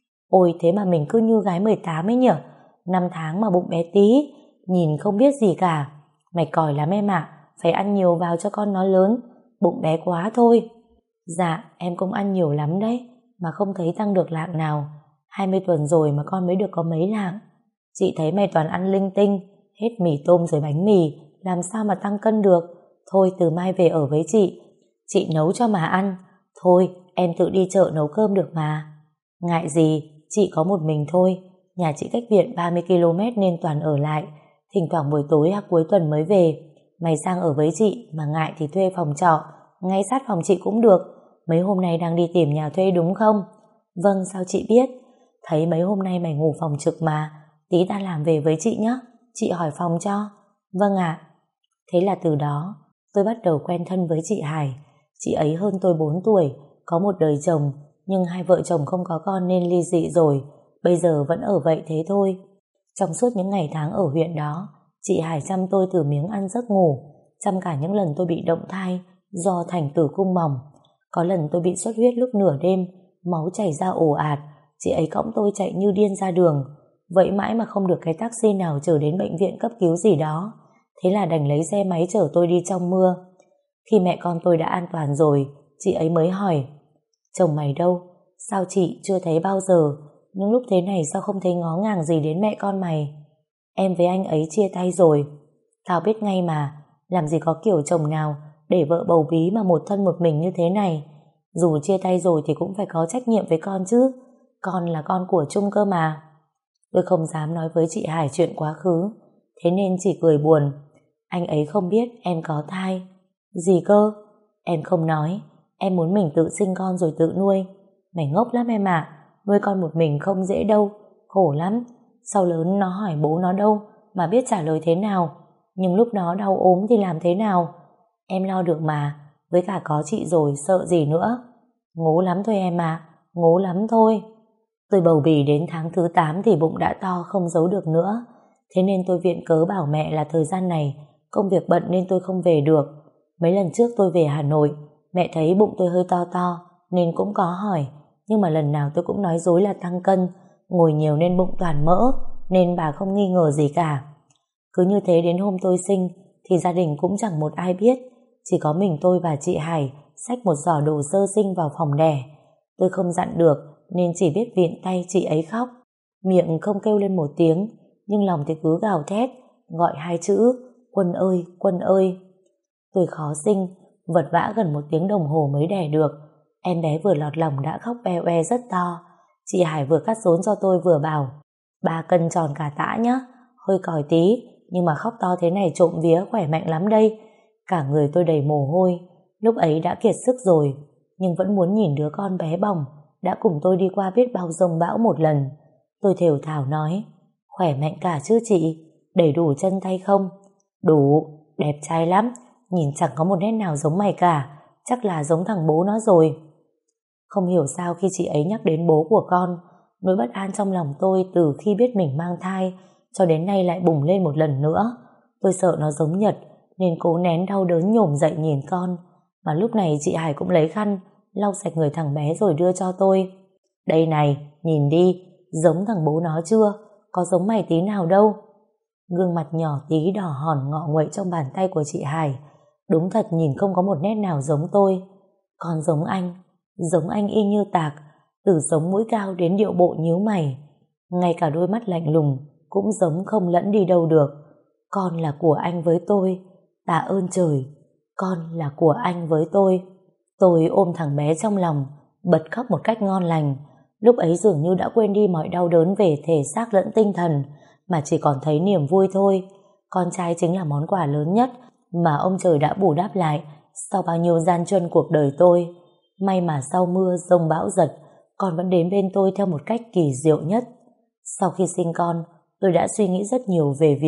Ôi thế mà mình cứ như gái mười tám ấy nhở. Năm tháng mà bụng bé tí, nhìn không biết gì cả. Mày còi lắm em ạ, phải ăn nhiều vào cho con nó lớn. Bụng bé quá thôi. Dạ, em cũng ăn nhiều lắm đấy, mà không thấy tăng được lạng nào. Hai mươi tuần rồi mà con mới được có mấy lạng. Chị thấy mày toàn ăn linh tinh, hết mì tôm rồi bánh mì, làm sao mà tăng cân được. Thôi từ mai về ở với chị, chị nấu cho mà ăn. Thôi em tự đi chợ nấu cơm được mà. Ngại gì, chị có một mình thôi. Nhà chị cách viện ba mươi ki lô mét nên toàn ở lại. Thỉnh thoảng buổi tối hoặc cuối tuần mới về. Mày sang ở với chị, mà ngại thì thuê phòng trọ ngay sát phòng chị cũng được. Mấy hôm nay đang đi tìm nhà thuê đúng không? Vâng, sao chị biết? Thấy mấy hôm nay mày ngủ phòng trực mà. Tí ta làm về với chị nhé, chị hỏi phòng cho. Vâng ạ. Thế là từ đó tôi bắt đầu quen thân với chị Hải. Chị ấy hơn tôi bốn tuổi, có một đời chồng, nhưng hai vợ chồng không có con nên ly dị rồi. Bây giờ vẫn ở vậy thế thôi. Trong suốt những ngày tháng ở huyện đó, chị Hải chăm tôi từ miếng ăn giấc ngủ, chăm cả những lần tôi bị động thai do thành tử cung mỏng. Có lần tôi bị xuất huyết lúc nửa đêm, máu chảy ra ồ ạt, chị ấy cõng tôi chạy như điên ra đường. Vậy mãi mà không được cái taxi nào chở đến bệnh viện cấp cứu gì đó. Thế là đành lấy xe máy chở tôi đi trong mưa. Khi mẹ con tôi đã an toàn rồi, chị ấy mới hỏi: chồng mày đâu? Sao chị chưa thấy bao giờ? Nhưng lúc thế này sao không thấy ngó ngàng gì đến mẹ con mày? Em với anh ấy chia tay rồi. Tao biết ngay mà, làm gì có kiểu chồng nào để vợ bầu bí mà một thân một mình như thế này. Dù chia tay rồi thì cũng phải có trách nhiệm với con chứ. Con là con của chung cơ mà. Tôi không dám nói với chị Hải chuyện quá khứ, thế nên chỉ cười buồn. Anh ấy không biết em có thai. Gì cơ? Em không nói. Em muốn mình tự sinh con rồi tự nuôi. Mày ngốc lắm em ạ. Nuôi con một mình không dễ đâu, khổ lắm. Sau lớn nó hỏi bố nó đâu mà biết trả lời thế nào. Nhưng lúc nó đau ốm thì làm thế nào? Em lo được mà. Với cả có chị rồi sợ gì nữa. Ngố lắm thôi em ạ, ngố lắm thôi. Tôi bầu bì đến tháng thứ tám thì bụng đã to không giấu được nữa. Thế nên tôi viện cớ bảo mẹ là thời gian này công việc bận nên tôi không về được. Mấy lần trước tôi về Hà Nội, mẹ thấy bụng tôi hơi to to nên cũng có hỏi, nhưng mà lần nào tôi cũng nói dối là tăng cân, ngồi nhiều nên bụng toàn mỡ, nên bà không nghi ngờ gì cả. Cứ như thế đến hôm tôi sinh thì gia đình cũng chẳng một ai biết, chỉ có mình tôi và chị Hải xách một giỏ đồ sơ sinh vào phòng đẻ. Tôi không dặn được nên chỉ biết viện tay chị ấy khóc, miệng không kêu lên một tiếng, nhưng lòng thì cứ gào thét gọi hai chữ: Quân ơi, Quân ơi. Tôi khó sinh, vật vã gần một tiếng đồng hồ mới đẻ được. Em bé vừa lọt lòng đã khóc be oe rất to. Chị Hải vừa cắt rốn cho tôi vừa bảo: ba cân tròn cả tã nhá, hơi còi tí, nhưng mà khóc to thế này trộm vía khỏe mạnh lắm đây. Cả người tôi đầy mồ hôi, lúc ấy đã kiệt sức rồi, nhưng vẫn muốn nhìn đứa con bé bỏng đã cùng tôi đi qua biết bao giông bão một lần. Tôi thều thào nói: khỏe mạnh cả chứ chị, đầy đủ chân tay không? Đủ, đẹp trai lắm, nhìn chẳng có một nét nào giống mày cả, chắc là giống thằng bố nó rồi. Không hiểu sao khi chị ấy nhắc đến bố của con, nỗi bất an trong lòng tôi từ khi biết mình mang thai cho đến nay lại bùng lên một lần nữa. Tôi sợ nó giống Nhật nên cố nén đau đớn nhổm dậy nhìn con. Mà lúc này chị Hải cũng lấy khăn lau sạch người thằng bé rồi đưa cho tôi. Đây này, nhìn đi, giống thằng bố nó chưa? Có giống mày tí nào đâu. Gương mặt nhỏ tí đỏ hòn ngọ nguậy trong bàn tay của chị Hải, đúng thật nhìn không có một nét nào giống tôi. Còn giống anh, giống anh y như tạc, từ sống mũi cao đến điệu bộ nhíu mày, ngay cả đôi mắt lạnh lùng cũng giống không lẫn đi đâu được. Con là của anh với tôi, tạ ơn trời, con là của anh với tôi. Tôi ôm thằng bé trong lòng, bật khóc một cách ngon lành. Lúc ấy dường như đã quên đi mọi đau đớn về thể xác lẫn tinh thần, mà chỉ còn thấy niềm vui thôi. Con trai chính là món quà lớn nhất mà ông trời đã bù đắp lại sau bao nhiêu gian truân cuộc đời tôi. May mà sau mưa giông bão giật, con vẫn đến bên tôi theo một cách kỳ diệu nhất. Sau khi sinh con, tôi đã suy nghĩ rất nhiều về việc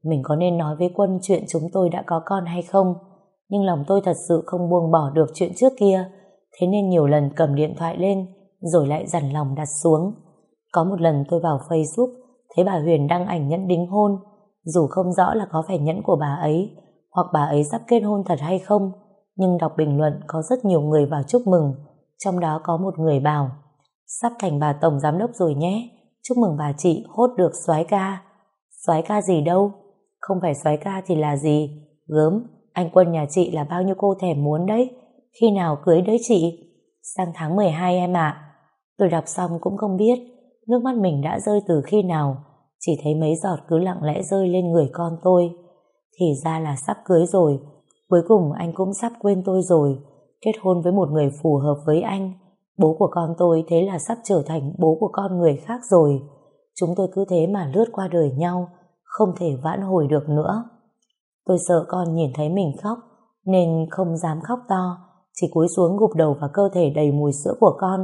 mình có nên nói với Quân chuyện chúng tôi đã có con hay không, nhưng lòng tôi thật sự không buông bỏ được chuyện trước kia, thế nên nhiều lần cầm điện thoại lên rồi lại dằn lòng đặt xuống. Có một lần tôi vào Facebook thấy bà Huyền đăng ảnh nhẫn đính hôn, dù không rõ là có phải nhẫn của bà ấy hoặc bà ấy sắp kết hôn thật hay không, nhưng đọc bình luận có rất nhiều người vào chúc mừng, trong đó có một người bảo: sắp thành bà tổng giám đốc rồi nhé, chúc mừng bà chị hốt được soái ca. Soái ca gì đâu, không phải soái ca thì là gì? Gớm, anh Quân nhà chị là bao nhiêu cô thèm muốn đấy, khi nào cưới đấy chị? Sang tháng mười hai em ạ. Tôi đọc xong cũng không biết nước mắt mình đã rơi từ khi nào, chỉ thấy mấy giọt cứ lặng lẽ rơi lên người con tôi. Thì ra là sắp cưới rồi, cuối cùng anh cũng sắp quên tôi rồi, kết hôn với một người phù hợp với anh. Bố của con tôi thế là sắp trở thành bố của con người khác rồi. Chúng tôi cứ thế mà lướt qua đời nhau, không thể vãn hồi được nữa. Tôi sợ con nhìn thấy mình khóc nên không dám khóc to, chỉ cúi xuống gục đầu vào cơ thể đầy mùi sữa của con,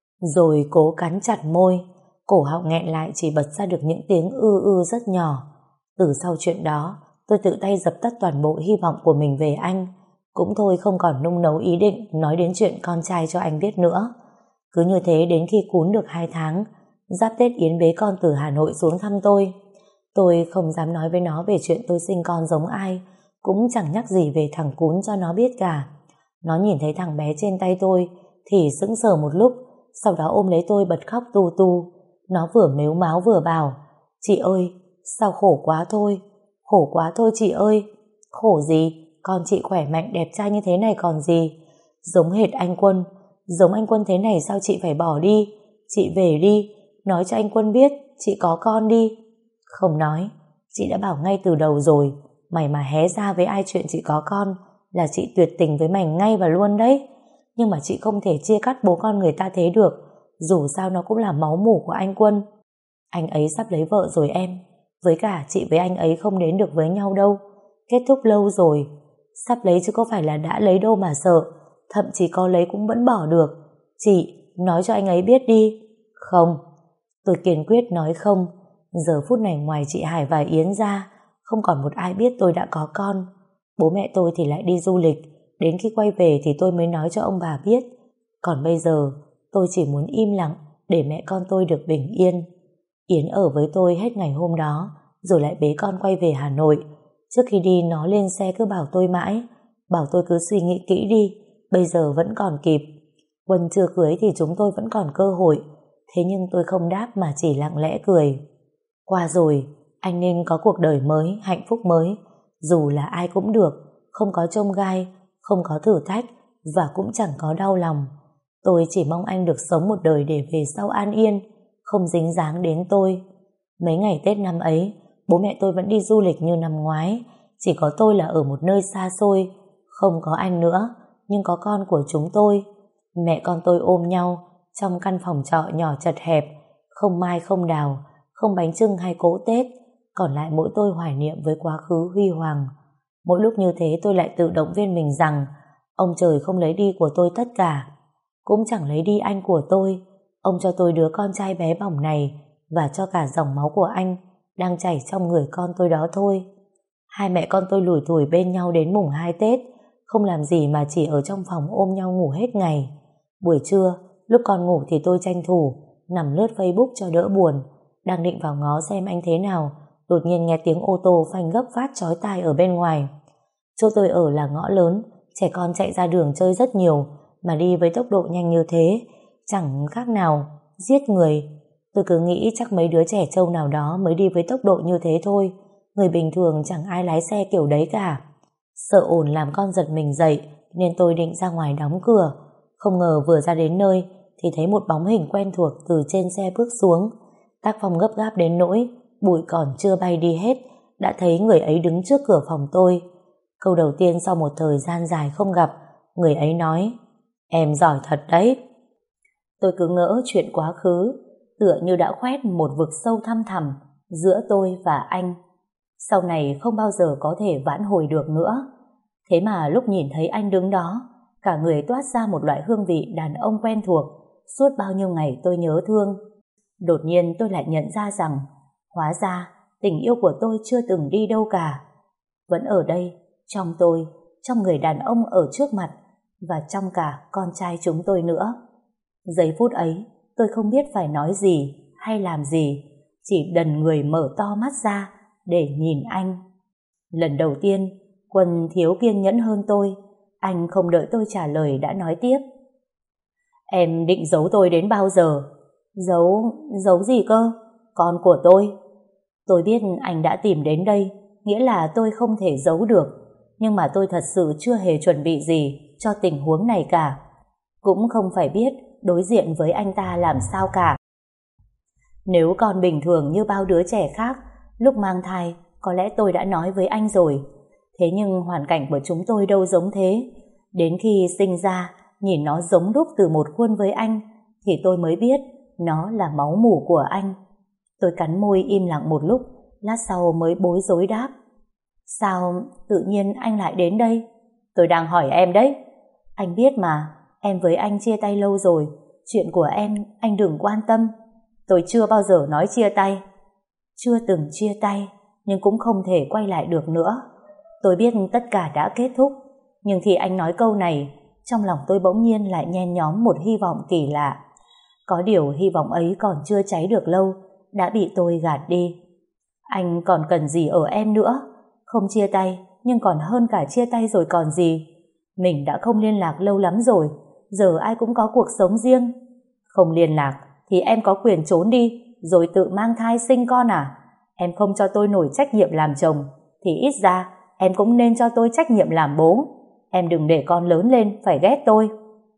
rồi cố cắn chặt môi. Cổ họng nghẹn lại chỉ bật ra được những tiếng ư ư rất nhỏ. Từ sau chuyện đó, tôi tự tay dập tắt toàn bộ hy vọng của mình về anh. Cũng thôi không còn nung nấu ý định nói đến chuyện con trai cho anh biết nữa. Cứ như thế đến khi cún được hai tháng, giáp Tết Yến bế con từ Hà Nội xuống thăm tôi. Tôi không dám nói với nó về chuyện tôi sinh con giống ai, cũng chẳng nhắc gì về thằng cún cho nó biết cả. Nó nhìn thấy thằng bé trên tay tôi thì sững sờ một lúc, sau đó ôm lấy tôi bật khóc tu tu. Nó vừa mếu máo vừa bảo: chị ơi, sao khổ quá thôi, khổ quá thôi chị ơi. Khổ gì, con chị khỏe mạnh đẹp trai như thế này còn gì. Giống hệt anh Quân, giống anh Quân thế này sao chị phải bỏ đi. Chị về đi, nói cho anh Quân biết chị có con đi. Không nói, chị đã bảo ngay từ đầu rồi, mày mà hé ra với ai chuyện chị có con là chị tuyệt tình với mày ngay và luôn đấy. Nhưng mà chị không thể chia cắt bố con người ta thế được, dù sao nó cũng là máu mủ của anh Quân. Anh ấy sắp lấy vợ rồi em, với cả chị với anh ấy không đến được với nhau đâu, kết thúc lâu rồi. Sắp lấy chứ có phải là đã lấy đâu mà sợ, thậm chí có lấy cũng vẫn bỏ được. Chị, nói cho anh ấy biết đi. Không. Tôi kiên quyết nói không. Giờ phút này ngoài chị Hải và Yến ra, không còn một ai biết tôi đã có con. Bố mẹ tôi thì lại đi du lịch, đến khi quay về thì tôi mới nói cho ông bà biết. Còn bây giờ, tôi chỉ muốn im lặng để mẹ con tôi được bình yên. Yến ở với tôi hết ngày hôm đó, rồi lại bế con quay về Hà Nội. Trước khi đi nó lên xe cứ bảo tôi mãi, bảo tôi cứ suy nghĩ kỹ đi, bây giờ vẫn còn kịp. Quân chưa cưới thì chúng tôi vẫn còn cơ hội. Thế nhưng tôi không đáp mà chỉ lặng lẽ cười. Qua rồi, anh nên có cuộc đời mới, hạnh phúc mới. Dù là ai cũng được, không có chông gai, không có thử thách và cũng chẳng có đau lòng. Tôi chỉ mong anh được sống một đời để về sau an yên, không dính dáng đến tôi. Mấy ngày Tết năm ấy, bố mẹ tôi vẫn đi du lịch như năm ngoái, chỉ có tôi là ở một nơi xa xôi, không có anh nữa, nhưng có con của chúng tôi. Mẹ con tôi ôm nhau trong căn phòng trọ nhỏ chật hẹp, không mai không đào, không bánh chưng hay cỗ Tết, còn lại mỗi tôi hoài niệm với quá khứ huy hoàng. Mỗi lúc như thế tôi lại tự động viên mình rằng ông trời không lấy đi của tôi tất cả, cũng chẳng lấy đi anh của tôi. Ông cho tôi đứa con trai bé bỏng này và cho cả dòng máu của anh đang chảy trong người con tôi đó thôi. Hai mẹ con tôi lủi thủi bên nhau đến mùng hai Tết, không làm gì mà chỉ ở trong phòng ôm nhau ngủ hết ngày. Buổi trưa, lúc con ngủ thì tôi tranh thủ nằm lướt Facebook cho đỡ buồn, đang định vào ngó xem anh thế nào, đột nhiên nghe tiếng ô tô phanh gấp phát chói tai ở bên ngoài. Chỗ tôi ở là ngõ lớn, trẻ con chạy ra đường chơi rất nhiều, mà đi với tốc độ nhanh như thế, chẳng khác nào giết người. Tôi cứ nghĩ chắc mấy đứa trẻ trâu nào đó mới đi với tốc độ như thế thôi, người bình thường chẳng ai lái xe kiểu đấy cả. Sợ ồn làm con giật mình dậy nên tôi định ra ngoài đóng cửa. Không ngờ vừa ra đến nơi thì thấy một bóng hình quen thuộc từ trên xe bước xuống. Tác phong gấp gáp đến nỗi bụi còn chưa bay đi hết đã thấy người ấy đứng trước cửa phòng tôi. Câu đầu tiên sau một thời gian dài không gặp, người ấy nói: "Em giỏi thật đấy." Tôi cứ ngỡ chuyện quá khứ tựa như đã khoét một vực sâu thăm thẳm giữa tôi và anh, sau này không bao giờ có thể vãn hồi được nữa. Thế mà lúc nhìn thấy anh đứng đó, cả người toát ra một loại hương vị đàn ông quen thuộc suốt bao nhiêu ngày tôi nhớ thương. Đột nhiên tôi lại nhận ra rằng hóa ra tình yêu của tôi chưa từng đi đâu cả. Vẫn ở đây, trong tôi, trong người đàn ông ở trước mặt, và trong cả con trai chúng tôi nữa. Giây phút ấy, tôi không biết phải nói gì hay làm gì, chỉ đần người mở to mắt ra để nhìn anh. Lần đầu tiên, Quân thiếu kiên nhẫn hơn tôi. Anh không đợi tôi trả lời đã nói tiếp. Em định giấu tôi đến bao giờ? Giấu... giấu gì cơ? Con của tôi. Tôi biết anh đã tìm đến đây, nghĩa là tôi không thể giấu được. Nhưng mà tôi thật sự chưa hề chuẩn bị gì cho tình huống này cả. Cũng không phải biết đối diện với anh ta làm sao cả. Nếu con bình thường như bao đứa trẻ khác, lúc mang thai, có lẽ tôi đã nói với anh rồi. Thế nhưng hoàn cảnh của chúng tôi đâu giống thế. Đến khi sinh ra, nhìn nó giống đúc từ một khuôn với anh, thì tôi mới biết nó là máu mủ của anh. Tôi cắn môi im lặng một lúc, lát sau mới bối rối đáp. Sao tự nhiên anh lại đến đây? Tôi đang hỏi em đấy. Anh biết mà, em với anh chia tay lâu rồi. Chuyện của em, anh đừng quan tâm. Tôi chưa bao giờ nói chia tay. Chưa từng chia tay, nhưng cũng không thể quay lại được nữa. Tôi biết tất cả đã kết thúc, nhưng khi anh nói câu này, trong lòng tôi bỗng nhiên lại nhen nhóm một hy vọng kỳ lạ. Có điều hy vọng ấy còn chưa cháy được lâu, đã bị tôi gạt đi. Anh còn cần gì ở em nữa? Không chia tay, nhưng còn hơn cả chia tay rồi còn gì. Mình đã không liên lạc lâu lắm rồi, giờ ai cũng có cuộc sống riêng. Không liên lạc thì em có quyền trốn đi, rồi tự mang thai sinh con à? Em không cho tôi nổi trách nhiệm làm chồng, thì ít ra em cũng nên cho tôi trách nhiệm làm bố. Em đừng để con lớn lên phải ghét tôi.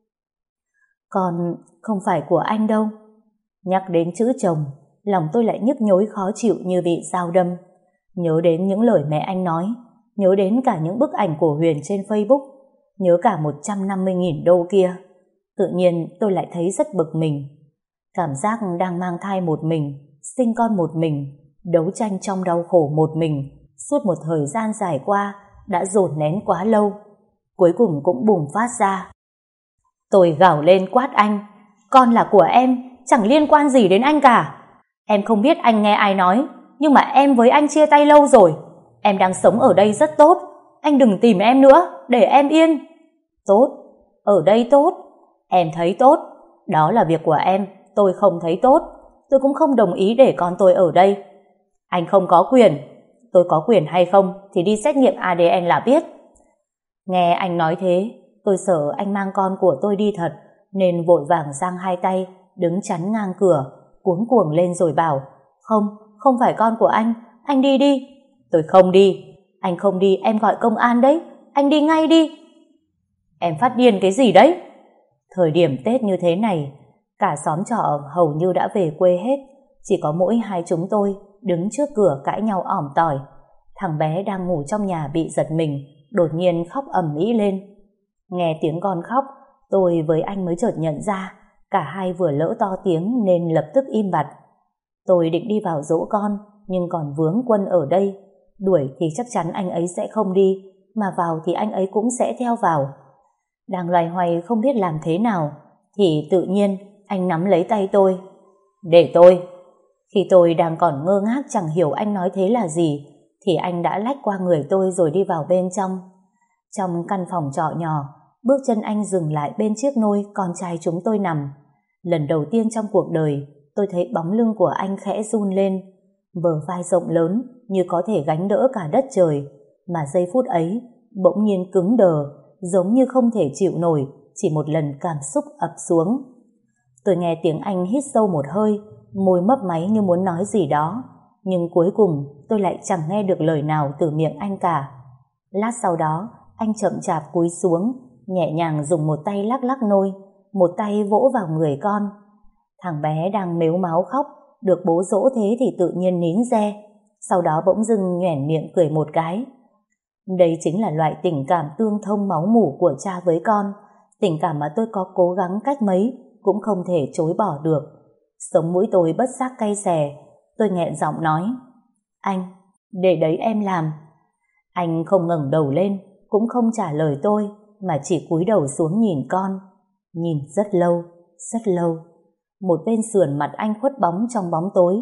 Con không phải của anh đâu. Nhắc đến chữ chồng, lòng tôi lại nhức nhối khó chịu như bị dao đâm. Nhớ đến những lời mẹ anh nói, nhớ đến cả những bức ảnh của Huyền trên Facebook, nhớ cả một trăm năm mươi nghìn đô kia. Tự nhiên tôi lại thấy rất bực mình. Cảm giác đang mang thai một mình, sinh con một mình, đấu tranh trong đau khổ một mình, suốt một thời gian dài qua đã dồn nén quá lâu, cuối cùng cũng bùng phát ra. Tôi gào lên quát anh. Con là của em, chẳng liên quan gì đến anh cả. Em không biết anh nghe ai nói, nhưng mà em với anh chia tay lâu rồi. Em đang sống ở đây rất tốt, anh đừng tìm em nữa, để em yên. Tốt? Ở đây tốt? Em thấy tốt, đó là việc của em, tôi không thấy tốt. Tôi cũng không đồng ý để con tôi ở đây. Anh không có quyền. Tôi có quyền hay không thì đi xét nghiệm a đê en là biết. Nghe anh nói thế, tôi sợ anh mang con của tôi đi thật, nên vội vàng giang hai tay, đứng chắn ngang cửa, cuống cuồng lên rồi bảo, không, không phải con của anh, anh đi đi. Tôi không đi. Anh không đi em gọi công an đấy, anh đi ngay đi. Em phát điên cái gì đấy? Thời điểm Tết như thế này, cả xóm trọ hầu như đã về quê hết, chỉ có mỗi hai chúng tôi đứng trước cửa cãi nhau ỏm tỏi. Thằng bé đang ngủ trong nhà bị giật mình, đột nhiên khóc ầm ĩ lên. Nghe tiếng con khóc, tôi với anh mới chợt nhận ra cả hai vừa lỡ to tiếng nên lập tức im bặt. Tôi định đi vào dỗ con, nhưng còn vướng Quân ở đây. Đuổi thì chắc chắn anh ấy sẽ không đi, mà vào thì anh ấy cũng sẽ theo vào. Đang loay hoay không biết làm thế nào, thì tự nhiên anh nắm lấy tay tôi. Để tôi. Khi tôi đang còn ngơ ngác chẳng hiểu anh nói thế là gì, thì anh đã lách qua người tôi rồi đi vào bên trong. Trong căn phòng trọ nhỏ, bước chân anh dừng lại bên chiếc nôi con trai chúng tôi nằm. Lần đầu tiên trong cuộc đời, tôi thấy bóng lưng của anh khẽ run lên, bờ vai rộng lớn như có thể gánh đỡ cả đất trời, mà giây phút ấy bỗng nhiên cứng đờ, giống như không thể chịu nổi, chỉ một lần cảm xúc ập xuống. Tôi nghe tiếng anh hít sâu một hơi, môi mấp máy như muốn nói gì đó, nhưng cuối cùng tôi lại chẳng nghe được lời nào từ miệng anh cả. Lát sau đó, anh chậm chạp cúi xuống, nhẹ nhàng dùng một tay lắc lắc nôi, một tay vỗ vào người con. Thằng bé đang mếu máo khóc, được bố dỗ thế thì tự nhiên nín re, sau đó bỗng dưng nhoẻn miệng cười một cái. Đây chính là loại tình cảm tương thông máu mủ của cha với con, tình cảm mà tôi có cố gắng cách mấy cũng không thể chối bỏ được. Sống mũi tôi bất giác cay xè, tôi nghẹn giọng nói, anh, để đấy em làm. Anh không ngẩng đầu lên, cũng không trả lời tôi, mà chỉ cúi đầu xuống nhìn con, nhìn rất lâu, rất lâu. Một bên sườn mặt anh khuất bóng trong bóng tối,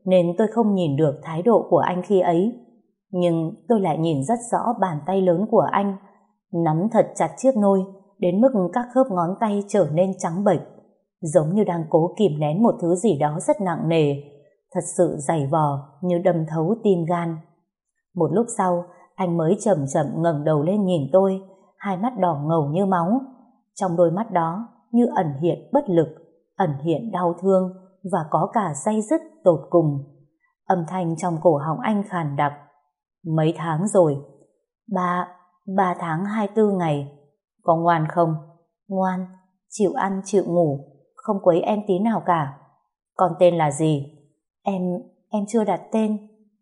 nên tôi không nhìn được thái độ của anh khi ấy. Nhưng tôi lại nhìn rất rõ bàn tay lớn của anh, nắm thật chặt chiếc nôi, đến mức các khớp ngón tay trở nên trắng bệch, giống như đang cố kìm nén một thứ gì đó rất nặng nề, thật sự dày vò như đâm thấu tim gan. Một lúc sau, anh mới chậm chậm ngẩng đầu lên nhìn tôi, hai mắt đỏ ngầu như máu. Trong đôi mắt đó như ẩn hiện bất lực, ẩn hiện đau thương và có cả day dứt tột cùng. Âm thanh trong cổ họng anh khàn đặc. Mấy tháng rồi? Ba, ba tháng hai tư ngày. Có ngoan không? Ngoan, chịu ăn chịu ngủ, không quấy em tí nào cả. Con tên là gì? Em, em chưa đặt tên.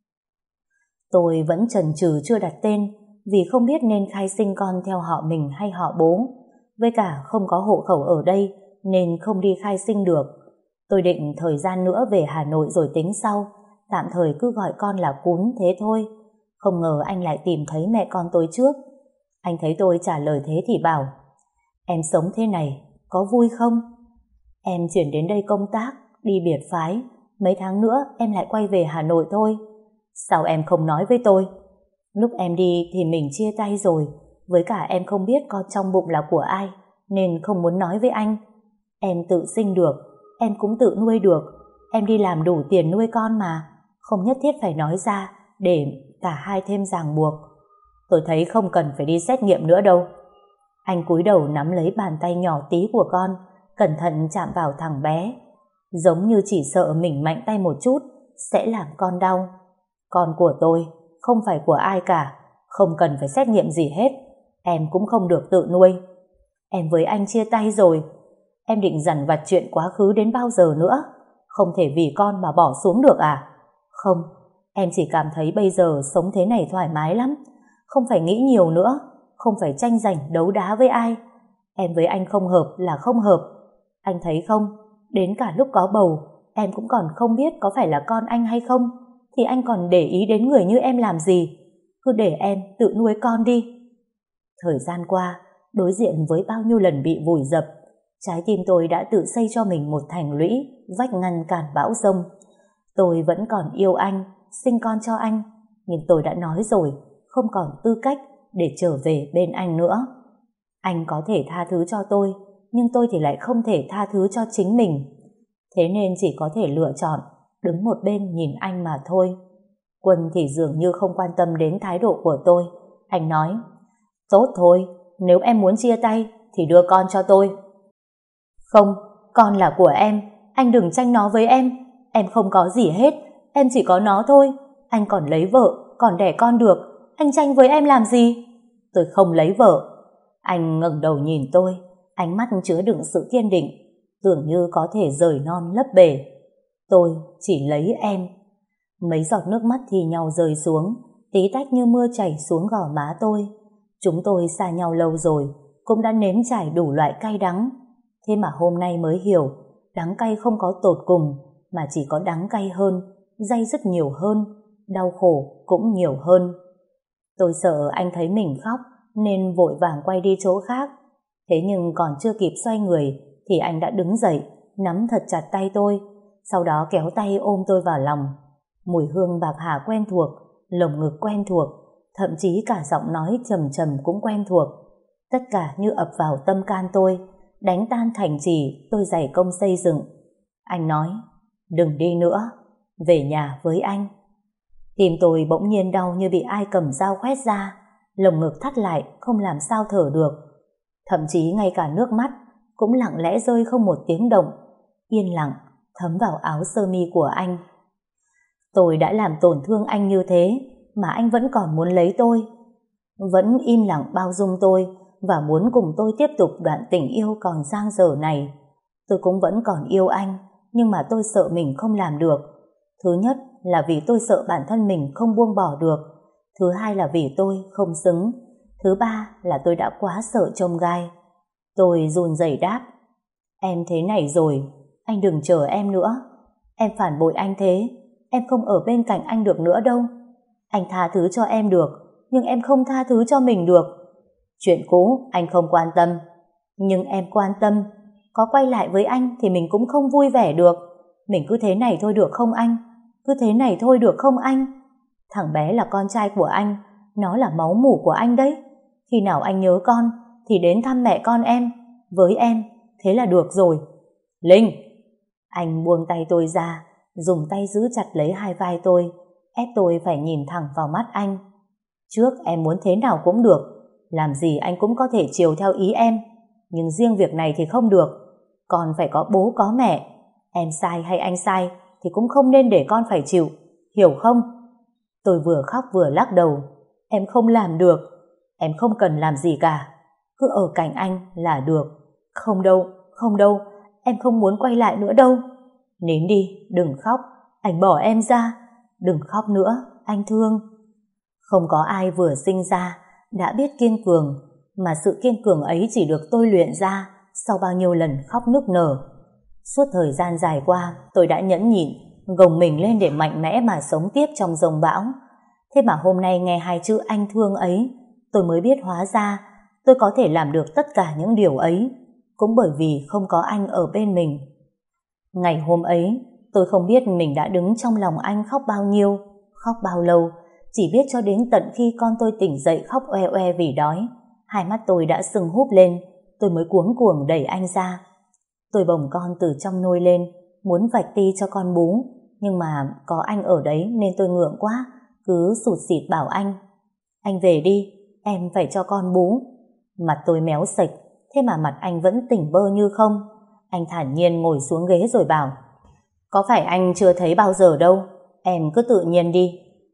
Tôi vẫn chần chừ chưa đặt tên vì không biết nên khai sinh con theo họ mình hay họ bố. Với cả không có hộ khẩu ở đây nên không đi khai sinh được. Tôi định thời gian nữa về Hà Nội rồi tính sau, tạm thời cứ gọi con là Cún thế thôi. Không ngờ anh lại tìm thấy mẹ con tôi trước. Anh thấy tôi trả lời thế thì bảo: em sống thế này có vui không? Em chuyển đến đây công tác, đi biệt phái, mấy tháng nữa em lại quay về Hà Nội thôi. Sao em không nói với tôi? Lúc em đi thì mình chia tay rồi, với cả em không biết con trong bụng là của ai nên không muốn nói với anh. Em tự sinh được, em cũng tự nuôi được, em đi làm đủ tiền nuôi con mà, không nhất thiết phải nói ra để cả hai thêm ràng buộc. Tôi thấy không cần phải đi xét nghiệm nữa đâu. Anh cúi đầu nắm lấy bàn tay nhỏ tí của con, cẩn thận chạm vào thằng bé, giống như chỉ sợ mình mạnh tay một chút sẽ làm con đau. Con của tôi, không phải của ai cả, không cần phải xét nghiệm gì hết. Em cũng không được tự nuôi. Em với anh chia tay rồi. Em định dằn vặt chuyện quá khứ đến bao giờ nữa? Không thể vì con mà bỏ xuống được à? Không, em chỉ cảm thấy bây giờ sống thế này thoải mái lắm. Không phải nghĩ nhiều nữa, không phải tranh giành đấu đá với ai. Em với anh không hợp là không hợp. Anh thấy không, đến cả lúc có bầu, em cũng còn không biết có phải là con anh hay không, thì anh còn để ý đến người như em làm gì? Cứ để em tự nuôi con đi. Thời gian qua, đối diện với bao nhiêu lần bị vùi dập, trái tim tôi đã tự xây cho mình một thành lũy, vách ngăn cản bão giông. Tôi vẫn còn yêu anh, sinh con cho anh, nhưng tôi đã nói rồi, không còn tư cách để trở về bên anh nữa. Anh có thể tha thứ cho tôi, nhưng tôi thì lại không thể tha thứ cho chính mình. Thế nên chỉ có thể lựa chọn đứng một bên nhìn anh mà thôi. Quân thì dường như không quan tâm đến thái độ của tôi. Anh nói: tốt thôi, nếu em muốn chia tay thì đưa con cho tôi. Không, con là của em, anh đừng tranh nó với em. Em không có gì hết, em chỉ có nó thôi. Anh còn lấy vợ, còn đẻ con được, anh tranh với em làm gì? Tôi không lấy vợ. Anh ngẩng đầu nhìn tôi, ánh mắt chứa đựng sự kiên định, tưởng như có thể rời non lấp bể. Tôi chỉ lấy em. Mấy giọt nước mắt thì nhau rơi xuống, tí tách như mưa chảy xuống gò má tôi. Chúng tôi xa nhau lâu rồi, cũng đã nếm trải đủ loại cay đắng. Thế mà hôm nay mới hiểu, đắng cay không có tột cùng, mà chỉ có đắng cay hơn, day dứt nhiều hơn, đau khổ cũng nhiều hơn. Tôi sợ anh thấy mình khóc, nên vội vàng quay đi chỗ khác. Thế nhưng còn chưa kịp xoay người, thì anh đã đứng dậy, nắm thật chặt tay tôi, sau đó kéo tay ôm tôi vào lòng. Mùi hương bạc hà quen thuộc, lồng ngực quen thuộc, thậm chí cả giọng nói trầm trầm cũng quen thuộc. Tất cả như ập vào tâm can tôi, đánh tan thành trì tôi dày công xây dựng. Anh nói: đừng đi nữa, về nhà với anh. Tim tôi bỗng nhiên đau như bị ai cầm dao khoét ra, lồng ngực thắt lại không làm sao thở được. Thậm chí ngay cả nước mắt cũng lặng lẽ rơi không một tiếng động, yên lặng thấm vào áo sơ mi của anh. Tôi đã làm tổn thương anh như thế mà anh vẫn còn muốn lấy tôi, vẫn im lặng bao dung tôi và muốn cùng tôi tiếp tục đoạn tình yêu còn dang dở này. Tôi cũng vẫn còn yêu anh, nhưng mà tôi sợ mình không làm được. Thứ nhất là vì tôi sợ bản thân mình không buông bỏ được. Thứ hai là vì tôi không xứng. Thứ ba là tôi đã quá sợ chông gai. Tôi run rẩy đáp: em thế này rồi, anh đừng chờ em nữa. Em phản bội anh thế, em không ở bên cạnh anh được nữa đâu. Anh tha thứ cho em được, nhưng em không tha thứ cho mình được. Chuyện cũ anh không quan tâm, nhưng em quan tâm. Có quay lại với anh thì mình cũng không vui vẻ được. Mình cứ thế này thôi được không anh? cứ thế này thôi được không anh? Thằng bé là con trai của anh, nó là máu mủ của anh đấy. Khi nào anh nhớ con thì đến thăm mẹ con em, với em, thế là được rồi. Linh! Anh buông tay tôi ra, dùng tay giữ chặt lấy hai vai tôi, ép tôi phải nhìn thẳng vào mắt anh. Trước em muốn thế nào cũng được, làm gì anh cũng có thể chiều theo ý em, nhưng riêng việc này thì không được. Con phải có bố có mẹ. Em sai hay anh sai thì cũng không nên để con phải chịu, hiểu không? Tôi vừa khóc vừa lắc đầu. Em không làm được. Em không cần làm gì cả, cứ ở cạnh anh là được. Không đâu, không đâu, em không muốn quay lại nữa đâu. Nín đi, đừng khóc, anh bỏ em ra. Đừng khóc nữa, anh thương. Không có ai vừa sinh ra đã biết kiên cường, mà sự kiên cường ấy chỉ được tôi luyện ra sau bao nhiêu lần khóc nức nở. Suốt thời gian dài qua, tôi đã nhẫn nhịn, gồng mình lên để mạnh mẽ mà sống tiếp trong dòng bão. Thế mà hôm nay nghe hai chữ anh thương ấy, tôi mới biết hóa ra tôi có thể làm được tất cả những điều ấy, cũng bởi vì không có anh ở bên mình. Ngày hôm ấy, tôi không biết mình đã đứng trong lòng anh khóc bao nhiêu, khóc bao lâu, chỉ biết cho đến tận khi con tôi tỉnh dậy khóc oe oe vì đói, hai mắt tôi đã sưng húp lên, tôi mới cuống cuồng đẩy anh ra. Tôi bồng con từ trong nôi lên, muốn vạch ti cho con bú, nhưng mà có anh ở đấy nên tôi ngượng quá, cứ sụt sịt bảo anh: anh về đi, em phải cho con bú. Mặt tôi méo sệch, thế mà mặt anh vẫn tỉnh bơ như không. Anh thản nhiên ngồi xuống ghế rồi bảo: có phải anh chưa thấy bao giờ đâu, em cứ tự nhiên đi.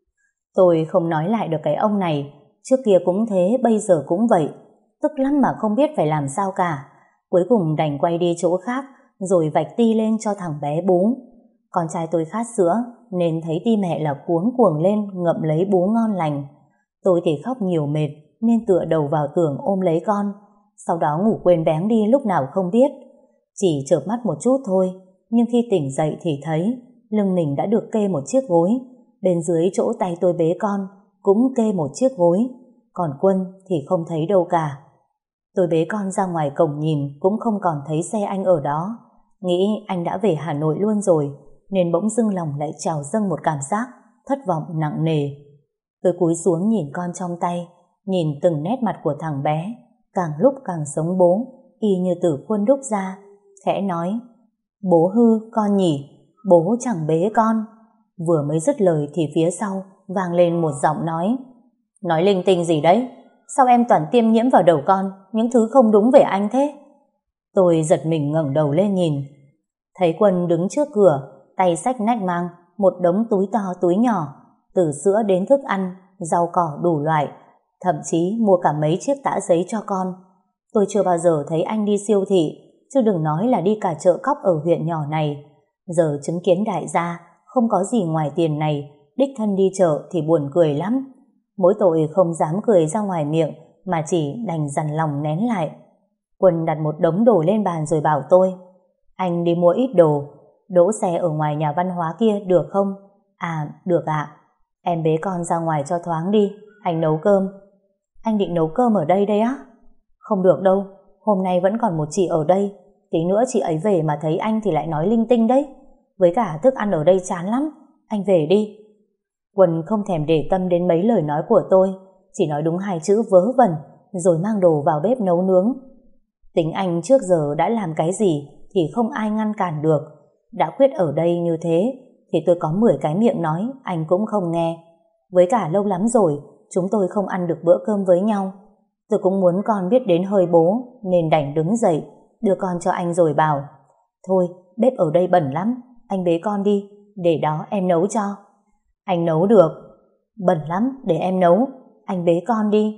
Tôi không nói lại được cái ông này, trước kia cũng thế, bây giờ cũng vậy, tức lắm mà không biết phải làm sao cả. Cuối cùng đành quay đi chỗ khác, rồi vạch ti lên cho thằng bé bú. Con trai tôi khát sữa, nên thấy ti mẹ là cuống cuồng lên ngậm lấy bú ngon lành. Tôi thì khóc nhiều mệt, nên tựa đầu vào tường ôm lấy con, sau đó ngủ quên béng đi lúc nào không biết. Chỉ chợp mắt một chút thôi, nhưng khi tỉnh dậy thì thấy lưng mình đã được kê một chiếc gối, bên dưới chỗ tay tôi bế con cũng kê một chiếc gối, còn Quân thì không thấy đâu cả. Tôi bế con ra ngoài cổng nhìn cũng không còn thấy xe anh ở đó, nghĩ anh đã về Hà Nội luôn rồi, nên bỗng dưng lòng lại trào dâng một cảm giác thất vọng nặng nề. Tôi cúi xuống nhìn con trong tay, nhìn từng nét mặt của thằng bé, càng lúc càng giống bố, y như từ khuôn đúc ra, khẽ nói: bố hư con nhỉ, bố chẳng bế con. Vừa mới dứt lời thì phía sau vang lên một giọng nói: nói linh tinh gì đấy, sao em toàn tiêm nhiễm vào đầu con những thứ không đúng về anh thế? Tôi giật mình ngẩng đầu lên nhìn, thấy Quân đứng trước cửa, tay xách nách mang một đống túi to túi nhỏ, từ sữa đến thức ăn, rau cỏ đủ loại, thậm chí mua cả mấy chiếc tã giấy cho con. Tôi chưa bao giờ thấy anh đi siêu thị, chứ đừng nói là đi cả chợ cóc ở huyện nhỏ này. Giờ chứng kiến đại gia không có gì ngoài tiền này, đích thân đi chợ thì buồn cười lắm. Mỗi tội không dám cười ra ngoài miệng, mà chỉ đành dằn lòng nén lại. Quân đặt một đống đồ lên bàn rồi bảo tôi: anh đi mua ít đồ, đỗ xe ở ngoài nhà văn hóa kia được không? À, được ạ. Em bế con ra ngoài cho thoáng đi, anh nấu cơm. Anh định nấu cơm ở đây đây á? Không được đâu, hôm nay vẫn còn một chị ở đây, tí nữa chị ấy về mà thấy anh thì lại nói linh tinh đấy. Với cả thức ăn ở đây chán lắm, anh về đi. Quân không thèm để tâm đến mấy lời nói của tôi, chỉ nói đúng hai chữ vớ vẩn, rồi mang đồ vào bếp nấu nướng. Tính anh trước giờ đã làm cái gì thì không ai ngăn cản được. Đã quyết ở đây như thế thì tôi có mười cái miệng nói anh cũng không nghe. Với cả lâu lắm rồi chúng tôi không ăn được bữa cơm với nhau. Tôi cũng muốn con biết đến hơi bố, nên đành đứng dậy đưa con cho anh rồi bảo: thôi, bếp ở đây bẩn lắm, anh bế con đi, để đó em nấu cho. Anh nấu được. Bẩn lắm, để em nấu, anh bế con đi.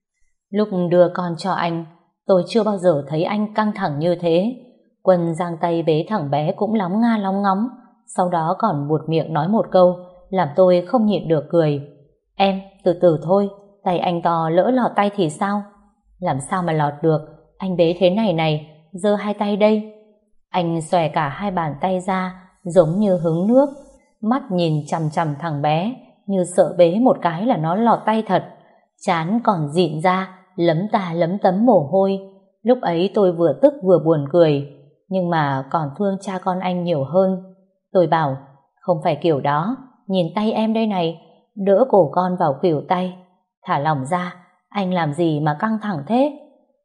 Lúc đưa con cho anh, tôi chưa bao giờ thấy anh căng thẳng như thế. Quân giang tay bế thằng bé cũng lóng nga lóng ngóng, sau đó còn buột miệng nói một câu làm tôi không nhịn được cười: em, từ từ thôi, tay anh to lỡ lọt tay thì sao? Làm sao mà lọt được, anh bế thế này này, giơ hai tay đây. Anh xòe cả hai bàn tay ra giống như hứng nước, mắt nhìn chằm chằm thằng bé như sợ bế một cái là nó lọt tay thật. Trán còn dịn ra lấm tà lấm tấm mồ hôi. Lúc ấy tôi vừa tức vừa buồn cười, nhưng mà còn thương cha con anh nhiều hơn. Tôi bảo: Không phải kiểu đó, nhìn tay em đây này, đỡ cổ con vào khuỷu tay. Thả lỏng ra, anh làm gì mà căng thẳng thế?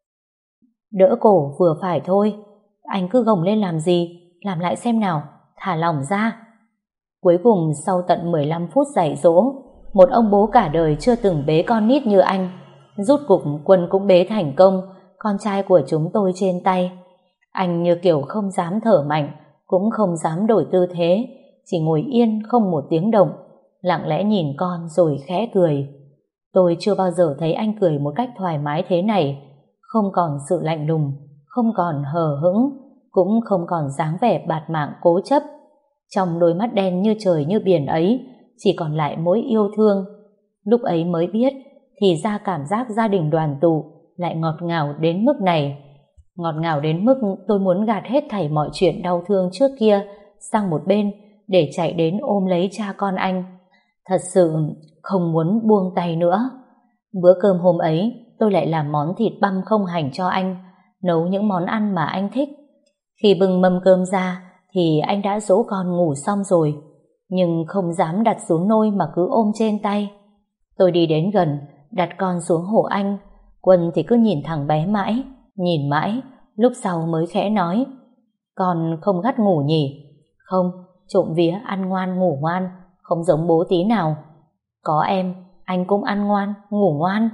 Đỡ cổ vừa phải thôi, anh cứ gồng lên làm gì, làm lại xem nào, thả lỏng ra. Cuối cùng sau tận mười lăm phút dạy dỗ, một ông bố cả đời chưa từng bế con nít như anh, rút cục Quân cũng bế thành công con trai của chúng tôi trên tay. Anh như kiểu không dám thở mạnh, cũng không dám đổi tư thế, chỉ ngồi yên không một tiếng động, lặng lẽ nhìn con rồi khẽ cười. Tôi chưa bao giờ thấy anh cười một cách thoải mái thế này, không còn sự lạnh lùng, không còn hờ hững, cũng không còn dáng vẻ bạt mạng cố chấp. Trong đôi mắt đen như trời như biển ấy, chỉ còn lại mỗi yêu thương. Lúc ấy mới biết, thì ra cảm giác gia đình đoàn tụ lại ngọt ngào đến mức này. Ngọt ngào đến mức tôi muốn gạt hết thảy mọi chuyện đau thương trước kia sang một bên để chạy đến ôm lấy cha con anh. Thật sự không muốn buông tay nữa. Bữa cơm hôm ấy, tôi lại làm món thịt băm không hành cho anh, nấu những món ăn mà anh thích. Khi bưng mâm cơm ra, thì anh đã dỗ con ngủ xong rồi, nhưng không dám đặt xuống nôi mà cứ ôm trên tay. Tôi đi đến gần, đặt con xuống hổ anh. Quân thì cứ nhìn thằng bé mãi, nhìn mãi, lúc sau mới khẽ nói: Con không gắt ngủ nhỉ? Không, trộm vía ăn ngoan ngủ ngoan, không giống bố tí nào. Có em, anh cũng ăn ngoan, ngủ ngoan.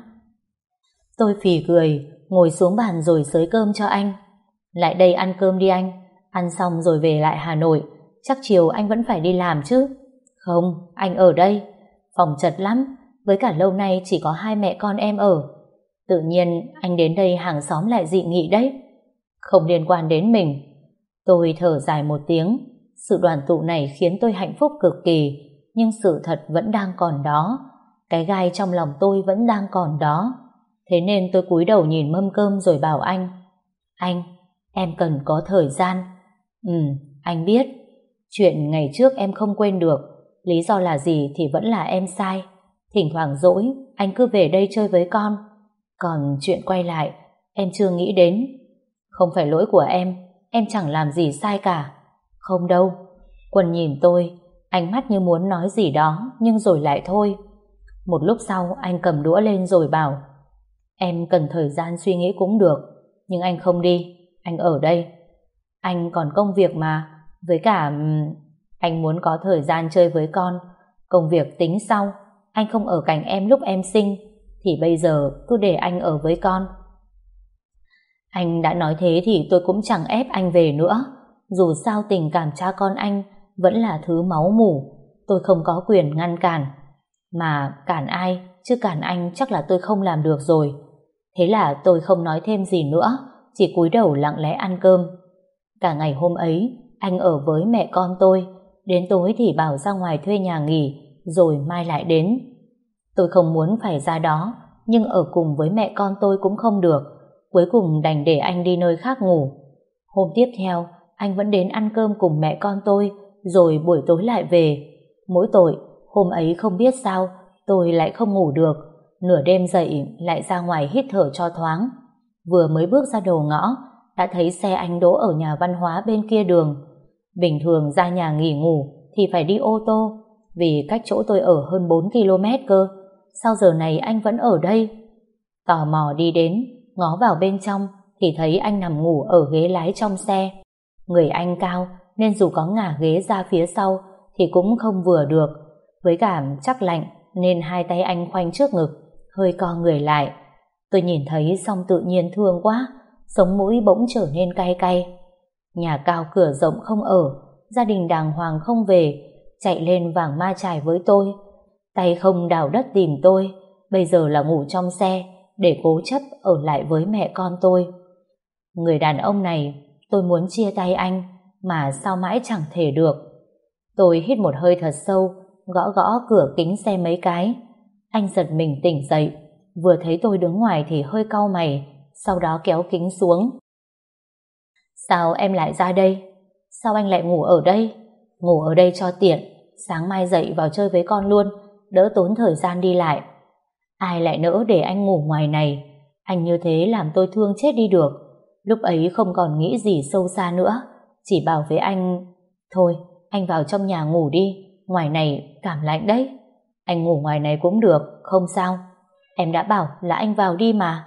Tôi phì cười, ngồi xuống bàn rồi xới cơm cho anh. Lại đây ăn cơm đi anh, ăn xong rồi về lại Hà Nội, chắc chiều anh vẫn phải đi làm chứ? Không, anh ở đây. Phòng chật lắm, với cả lâu nay chỉ có hai mẹ con em ở. Tự nhiên anh đến đây hàng xóm lại dị nghị đấy. Không liên quan đến mình. Tôi thở dài một tiếng. Sự đoàn tụ này khiến tôi hạnh phúc cực kỳ, nhưng sự thật vẫn đang còn đó. Cái gai trong lòng tôi vẫn đang còn đó. Thế nên tôi cúi đầu nhìn mâm cơm rồi bảo anh: Anh, em cần có thời gian. Ừ, anh biết. Chuyện ngày trước em không quên được. Lý do là gì thì vẫn là em sai. Thỉnh thoảng rỗi, anh cứ về đây chơi với con. Còn chuyện quay lại, em chưa nghĩ đến. Không phải lỗi của em, em chẳng làm gì sai cả. Không đâu. Quân nhìn tôi, ánh mắt như muốn nói gì đó, nhưng rồi lại thôi. Một lúc sau anh cầm đũa lên rồi bảo: Em cần thời gian suy nghĩ cũng được, nhưng anh không đi, anh ở đây. Anh còn công việc mà, với cả anh muốn có thời gian chơi với con. Công việc tính sau, anh không ở cạnh em lúc em sinh, thì bây giờ cứ để anh ở với con. Anh đã nói thế thì tôi cũng chẳng ép anh về nữa. Dù sao tình cảm cha con anh vẫn là thứ máu mủ, tôi không có quyền ngăn cản. Mà cản ai, chứ cản anh chắc là tôi không làm được rồi. Thế là tôi không nói thêm gì nữa, chỉ cúi đầu lặng lẽ ăn cơm. Cả ngày hôm ấy, anh ở với mẹ con tôi, đến tối thì bảo ra ngoài thuê nhà nghỉ, rồi mai lại đến. Tôi không muốn phải ra đó, nhưng ở cùng với mẹ con tôi cũng không được, cuối cùng đành để anh đi nơi khác ngủ. Hôm tiếp theo, anh vẫn đến ăn cơm cùng mẹ con tôi, rồi buổi tối lại về. Mỗi tội, hôm ấy không biết sao, tôi lại không ngủ được, nửa đêm dậy lại ra ngoài hít thở cho thoáng. Vừa mới bước ra đầu ngõ, đã thấy xe anh đỗ ở nhà văn hóa bên kia đường. Bình thường ra nhà nghỉ ngủ thì phải đi ô tô, vì cách chỗ tôi ở hơn bốn ki lô mét cơ. Sao giờ này anh vẫn ở đây? Tò mò đi đến, ngó vào bên trong thì thấy anh nằm ngủ ở ghế lái trong xe. Người anh cao nên dù có ngả ghế ra phía sau thì cũng không vừa được. Với cả chắc lạnh nên hai tay anh khoanh trước ngực, hơi co người lại. Tôi nhìn thấy xong tự nhiên thương quá, sống mũi bỗng trở nên cay cay. Nhà cao cửa rộng không ở, gia đình đàng hoàng không về, chạy lên Vàng Ma Chải với tôi. Tay không đào đất tìm tôi, bây giờ là ngủ trong xe để cố chấp ở lại với mẹ con tôi. Người đàn ông này, tôi muốn chia tay anh, mà sao mãi chẳng thể được. Tôi hít một hơi thật sâu, gõ gõ cửa kính xe mấy cái. Anh giật mình tỉnh dậy, vừa thấy tôi đứng ngoài thì hơi cau mày, sau đó kéo kính xuống. Sao em lại ra đây? Sao anh lại ngủ ở đây? Ngủ ở đây cho tiện, sáng mai dậy vào chơi với con luôn, đỡ tốn thời gian đi lại. Ai lại nỡ để anh ngủ ngoài này? Anh như thế làm tôi thương chết đi được. Lúc ấy không còn nghĩ gì sâu xa nữa, chỉ bảo với anh: Thôi, anh vào trong nhà ngủ đi, ngoài này cảm lạnh đấy. Anh ngủ ngoài này cũng được, không sao. Em đã bảo là anh vào đi mà.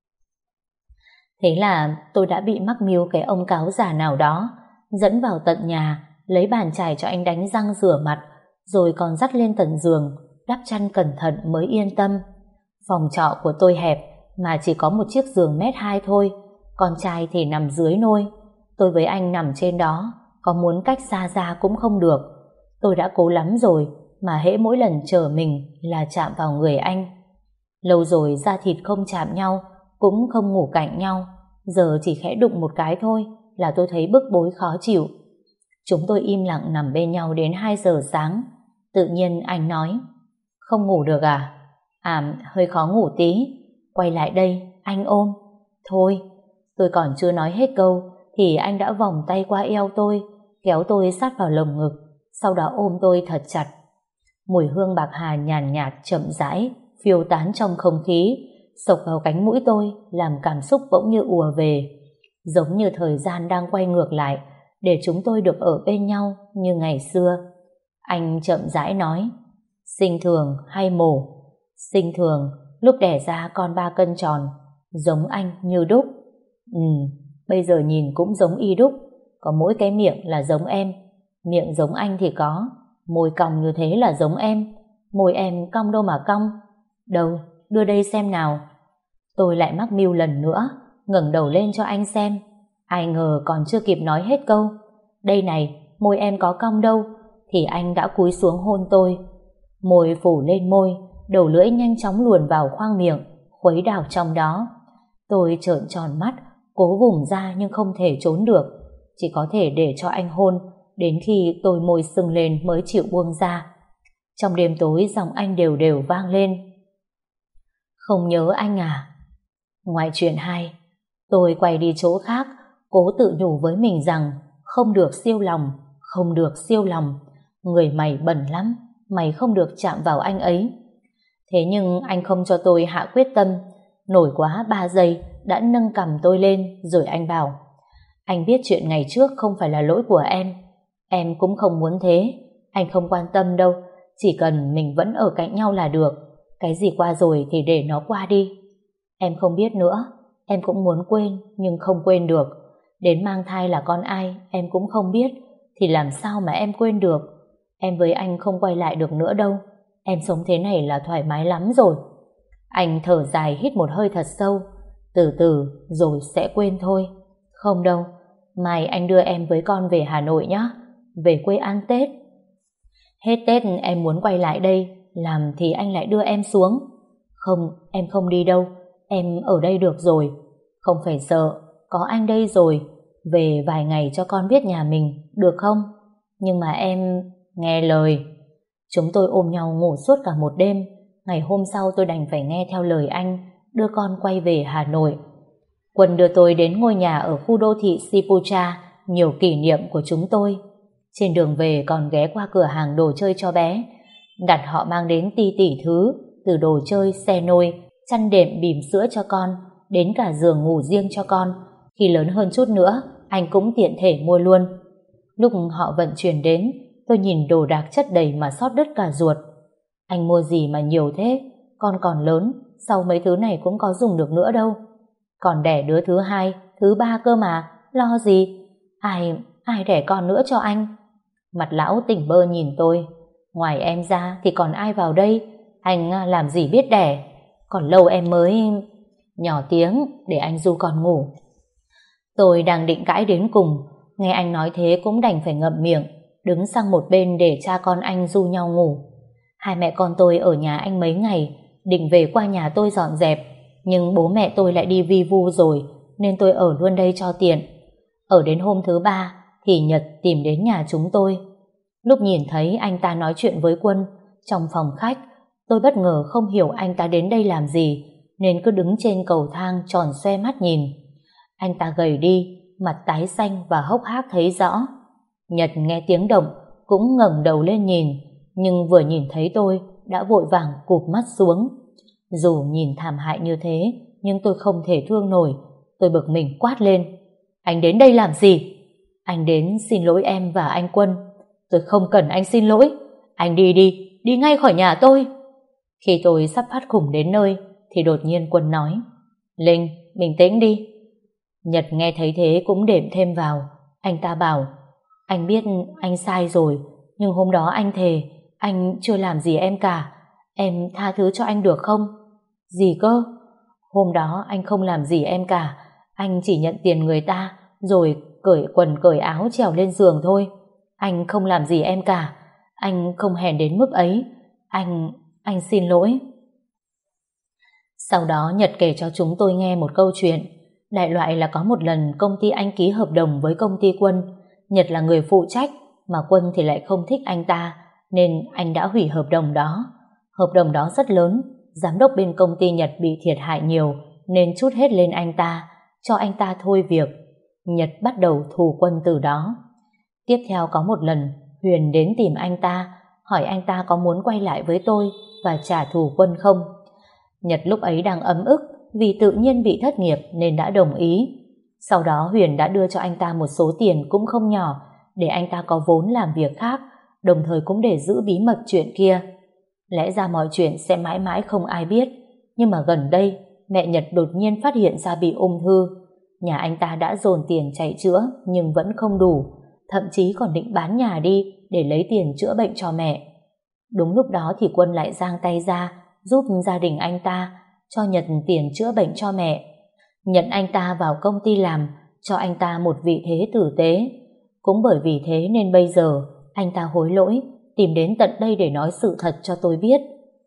Thế là tôi đã bị mắc mưu cái ông cáo già nào đó, dẫn vào tận nhà, lấy bàn chải cho anh đánh răng rửa mặt, rồi còn dắt lên tận giường, đắp chăn cẩn thận mới yên tâm. Phòng trọ của tôi hẹp, mà chỉ có một chiếc giường mét hai thôi, con trai thì nằm dưới nôi. Tôi với anh nằm trên đó, có muốn cách xa ra cũng không được. Tôi đã cố lắm rồi, mà hễ mỗi lần chờ mình là chạm vào người anh. Lâu rồi da thịt không chạm nhau, cũng không ngủ cạnh nhau, giờ chỉ khẽ đụng một cái thôi là tôi thấy bức bối khó chịu. Chúng tôi im lặng nằm bên nhau đến hai giờ sáng. Tự nhiên anh nói: không ngủ được à? À, hơi khó ngủ tí. Quay lại đây, anh ôm. Thôi. Tôi còn chưa nói hết câu thì anh đã vòng tay qua eo tôi, kéo tôi sát vào lồng ngực, sau đó ôm tôi thật chặt. Mùi hương bạc hà nhàn nhạt, chậm rãi phiêu tán trong không khí, xộc vào cánh mũi tôi, làm cảm xúc bỗng như ùa về, giống như thời gian đang quay ngược lại để chúng tôi được ở bên nhau như ngày xưa. Anh chậm rãi nói: sinh thường hay mổ? Sinh thường, lúc đẻ ra con ba cân tròn, giống anh như đúc. Ừ, bây giờ nhìn cũng giống y đúc, có mỗi cái miệng là giống em. Miệng giống anh thì có, môi cong như thế là giống em. Môi em cong đâu mà cong. Đâu, đưa đây xem nào. Tôi lại mắc mưu lần nữa, ngẩng đầu lên cho anh xem. Ai ngờ còn chưa kịp nói hết câu: đây này, môi em có cong đâu, thì anh đã cúi xuống hôn tôi. Môi phủ lên môi, đầu lưỡi nhanh chóng luồn vào khoang miệng, khuấy đảo trong đó. Tôi trợn tròn mắt, cố vùng ra nhưng không thể trốn được, chỉ có thể để cho anh hôn, đến khi tôi môi sưng lên mới chịu buông ra. Trong đêm tối, giọng anh đều đều vang lên: không nhớ anh à? Ngoài chuyện hai, tôi quay đi chỗ khác, cố tự nhủ với mình rằng không được siêu lòng, không được siêu lòng. Người mày bẩn lắm, mày không được chạm vào anh ấy. Thế nhưng anh không cho tôi hạ quyết tâm. Nổi quá ba giây đã nâng cằm tôi lên, rồi anh bảo: anh biết chuyện ngày trước không phải là lỗi của em. Em cũng không muốn thế. Anh không quan tâm đâu, chỉ cần mình vẫn ở cạnh nhau là được. Cái gì qua rồi thì để nó qua đi. Em không biết nữa. Em cũng muốn quên nhưng không quên được. Đến mang thai là con ai em cũng không biết, thì làm sao mà em quên được. Em với anh không quay lại được nữa đâu. Em sống thế này là thoải mái lắm rồi. Anh thở dài, hít một hơi thật sâu. Từ từ rồi sẽ quên thôi. Không đâu, mai anh đưa em với con về Hà Nội nhé, về quê ăn Tết. Hết Tết em muốn quay lại đây làm thì anh lại đưa em xuống. Không, em không đi đâu, em ở đây được rồi. Không phải sợ, có anh đây rồi. Về vài ngày cho con biết nhà mình, được không? Nhưng mà em... Nghe lời. Chúng tôi ôm nhau ngủ suốt cả một đêm. Ngày hôm sau tôi đành phải nghe theo lời anh, đưa con quay về Hà Nội. Quân đưa tôi đến ngôi nhà ở khu đô thị Sipucha, nhiều kỷ niệm của chúng tôi. Trên đường về còn ghé qua cửa hàng đồ chơi cho bé, đặt họ mang đến ti tỉ thứ, từ đồ chơi, xe nôi, chăn đệm, bỉm sữa cho con, đến cả giường ngủ riêng cho con. Khi lớn hơn chút nữa, anh cũng tiện thể mua luôn. Lúc họ vận chuyển đến, tôi nhìn đồ đạc chất đầy mà xót đứt cả ruột. Anh mua gì mà nhiều thế? Con còn lớn, sau mấy thứ này cũng có dùng được nữa đâu. Còn đẻ đứa thứ hai, thứ ba cơ mà, lo gì? Ai, ai đẻ con nữa cho anh? Mặt lão tỉnh bơ nhìn tôi. Ngoài em ra thì còn ai vào đây? Anh làm gì biết đẻ? Còn lâu em mới... Nhỏ tiếng để anh du con ngủ. Tôi đang định cãi đến cùng, nghe anh nói thế cũng đành phải ngậm miệng, đứng sang một bên để cha con anh du nhau ngủ. Hai mẹ con tôi ở nhà anh mấy ngày, định về qua nhà tôi dọn dẹp, nhưng bố mẹ tôi lại đi vi vu rồi, nên tôi ở luôn đây cho tiện. Ở đến hôm thứ ba thì Nhật tìm đến nhà chúng tôi. Lúc nhìn thấy anh ta nói chuyện với Quân trong phòng khách, tôi bất ngờ không hiểu anh ta đến đây làm gì, nên cứ đứng trên cầu thang tròn xoe mắt nhìn. Anh ta gầy đi, mặt tái xanh và hốc hác thấy rõ. Nhật nghe tiếng động cũng ngẩng đầu lên nhìn, nhưng vừa nhìn thấy tôi đã vội vàng cụp mắt xuống. Dù nhìn thảm hại như thế, nhưng tôi không thể thương nổi. Tôi bực mình quát lên: anh đến đây làm gì? Anh đến xin lỗi em và anh Quân. tôi không cần anh xin lỗi. Anh đi đi, đi ngay khỏi nhà tôi. Khi tôi sắp phát khủng đến nơi thì đột nhiên Quân nói: Linh, bình tĩnh đi. Nhật nghe thấy thế cũng đệm thêm vào. Anh ta bảo: Anh biết anh sai rồi, nhưng hôm đó anh thề anh chưa làm gì em cả. Em tha thứ cho anh được không? Gì cơ? Hôm đó anh không làm gì em cả. Anh chỉ nhận tiền người ta rồi cởi quần cởi áo trèo lên giường thôi. Anh không làm gì em cả. Anh không hèn đến mức ấy. Anh... anh xin lỗi. Sau đó Nhật kể cho chúng tôi nghe một câu chuyện. Đại loại là có một lần công ty anh ký hợp đồng với công ty Quân. Nhật là người phụ trách, mà Quân thì lại không thích anh ta, nên anh đã hủy hợp đồng đó. Hợp đồng đó rất lớn, giám đốc bên công ty Nhật bị thiệt hại nhiều, nên trút hết lên anh ta, cho anh ta thôi việc. Nhật bắt đầu thù Quân từ đó. Tiếp theo có một lần, Huyền đến tìm anh ta, hỏi anh ta có muốn quay lại với tôi và trả thù Quân không. Nhật lúc ấy đang ấm ức vì tự nhiên bị thất nghiệp nên đã đồng ý. Sau đó Huyền đã đưa cho anh ta một số tiền cũng không nhỏ để anh ta có vốn làm việc khác, đồng thời cũng để giữ bí mật chuyện kia. Lẽ ra mọi chuyện sẽ mãi mãi không ai biết, nhưng mà gần đây mẹ Nhật đột nhiên phát hiện ra bị ung thư. Nhà anh ta đã dồn tiền chạy chữa nhưng vẫn không đủ, thậm chí còn định bán nhà đi để lấy tiền chữa bệnh cho mẹ. Đúng lúc đó thì Quân lại giang tay ra giúp gia đình anh ta, cho Nhật tiền chữa bệnh cho mẹ, nhận anh ta vào công ty làm, cho anh ta một vị thế tử tế. Cũng bởi vì thế nên bây giờ anh ta hối lỗi, tìm đến tận đây để nói sự thật cho tôi biết.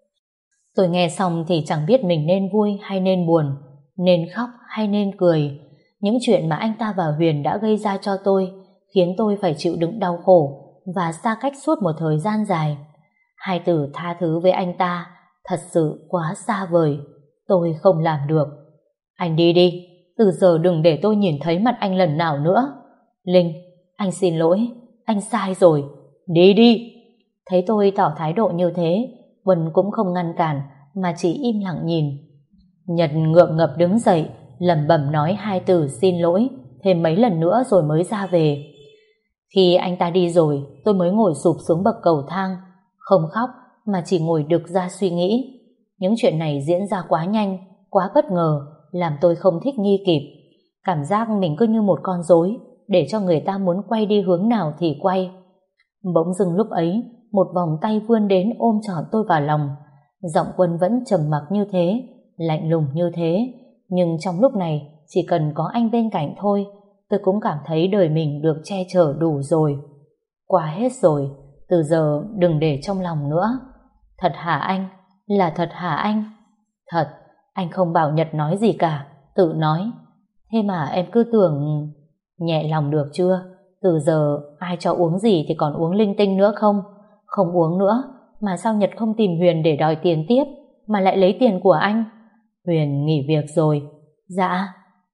Tôi nghe xong thì chẳng biết mình nên vui hay nên buồn, nên khóc hay nên cười. Những chuyện mà anh ta và Huyền đã gây ra cho tôi khiến tôi phải chịu đựng đau khổ và xa cách suốt một thời gian dài. Hai từ tha thứ với anh ta thật sự quá xa vời, tôi không làm được. Anh đi đi, từ giờ đừng để tôi nhìn thấy mặt anh lần nào nữa. Linh, anh xin lỗi, anh sai rồi, đi đi. Thấy tôi tỏ thái độ như thế, Quân cũng không ngăn cản mà chỉ im lặng nhìn. Nhật ngượng ngập đứng dậy, lẩm bẩm nói hai từ xin lỗi thêm mấy lần nữa rồi mới ra về. Khi anh ta đi rồi, tôi mới ngồi sụp xuống bậc cầu thang, không khóc mà chỉ ngồi đực ra suy nghĩ. Những chuyện này diễn ra quá nhanh, quá bất ngờ, làm tôi không thích nghi kịp. Cảm giác mình cứ như một con rối, để cho người ta muốn quay đi hướng nào thì quay. Bỗng dưng lúc ấy, một vòng tay vươn đến ôm trọn tôi vào lòng. Giọng Quân vẫn trầm mặc như thế, lạnh lùng như thế, nhưng trong lúc này chỉ cần có anh bên cạnh thôi, tôi cũng cảm thấy đời mình được che chở đủ rồi. Qua hết rồi, từ giờ đừng để trong lòng nữa. Thật hả anh? Là thật hả anh? Thật, anh không bảo Nhật nói gì cả, tự nói. Thế mà em cứ tưởng... Nhẹ lòng được chưa? Từ giờ ai cho uống gì thì còn uống linh tinh nữa không? Không uống nữa, mà sao Nhật không tìm Huyền để đòi tiền tiếp, mà lại lấy tiền của anh? Huyền nghỉ việc rồi. Dạ.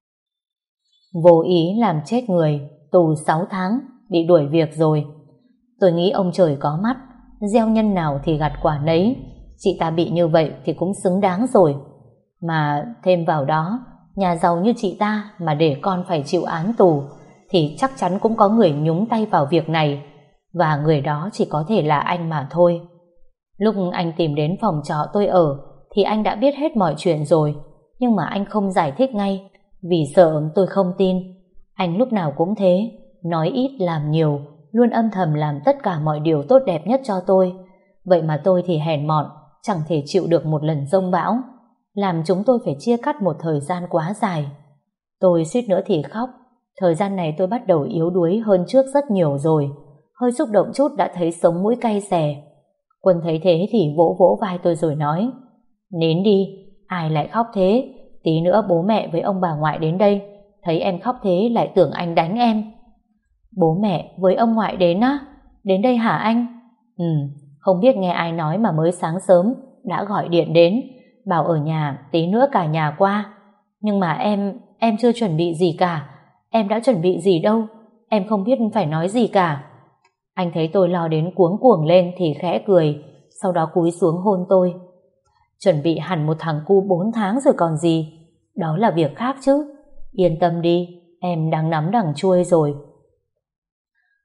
Vô ý làm chết người, tù sáu tháng, bị đuổi việc rồi. Tôi nghĩ ông trời có mắt, gieo nhân nào thì gặt quả nấy. Chị ta bị như vậy thì cũng xứng đáng rồi. Mà thêm vào đó, nhà giàu như chị ta mà để con phải chịu án tù thì chắc chắn cũng có người nhúng tay vào việc này, và người đó chỉ có thể là anh mà thôi. Lúc anh tìm đến phòng trọ tôi ở thì anh đã biết hết mọi chuyện rồi, nhưng mà anh không giải thích ngay vì sợ tôi không tin. Anh lúc nào cũng thế, nói ít làm nhiều, luôn âm thầm làm tất cả mọi điều tốt đẹp nhất cho tôi. Vậy mà tôi thì hèn mọn, chẳng thể chịu được một lần giông bão, làm chúng tôi phải chia cắt một thời gian quá dài. Tôi suýt nữa thì khóc. Thời gian này tôi bắt đầu yếu đuối hơn trước rất nhiều rồi, hơi xúc động chút đã thấy sống mũi cay xè. Quân thấy thế thì vỗ vỗ vai tôi rồi nói: Nín đi, ai lại khóc thế? Tí nữa bố mẹ với ông bà ngoại đến đây, thấy em khóc thế lại tưởng anh đánh em. Bố mẹ với ông ngoại đến á? Đến đây hả anh? Ừ, không biết nghe ai nói mà mới sáng sớm đã gọi điện đến, bảo ở nhà tí nữa cả nhà qua. Nhưng mà em, em chưa chuẩn bị gì cả. Em đã chuẩn bị gì đâu, em không biết phải nói gì cả. Anh thấy tôi lo đến cuống cuồng lên thì khẽ cười, sau đó cúi xuống hôn tôi. Chuẩn bị hẳn một thằng cu bốn tháng rồi còn gì, đó là việc khác chứ. Yên tâm đi, em đang nắm đằng chuôi rồi.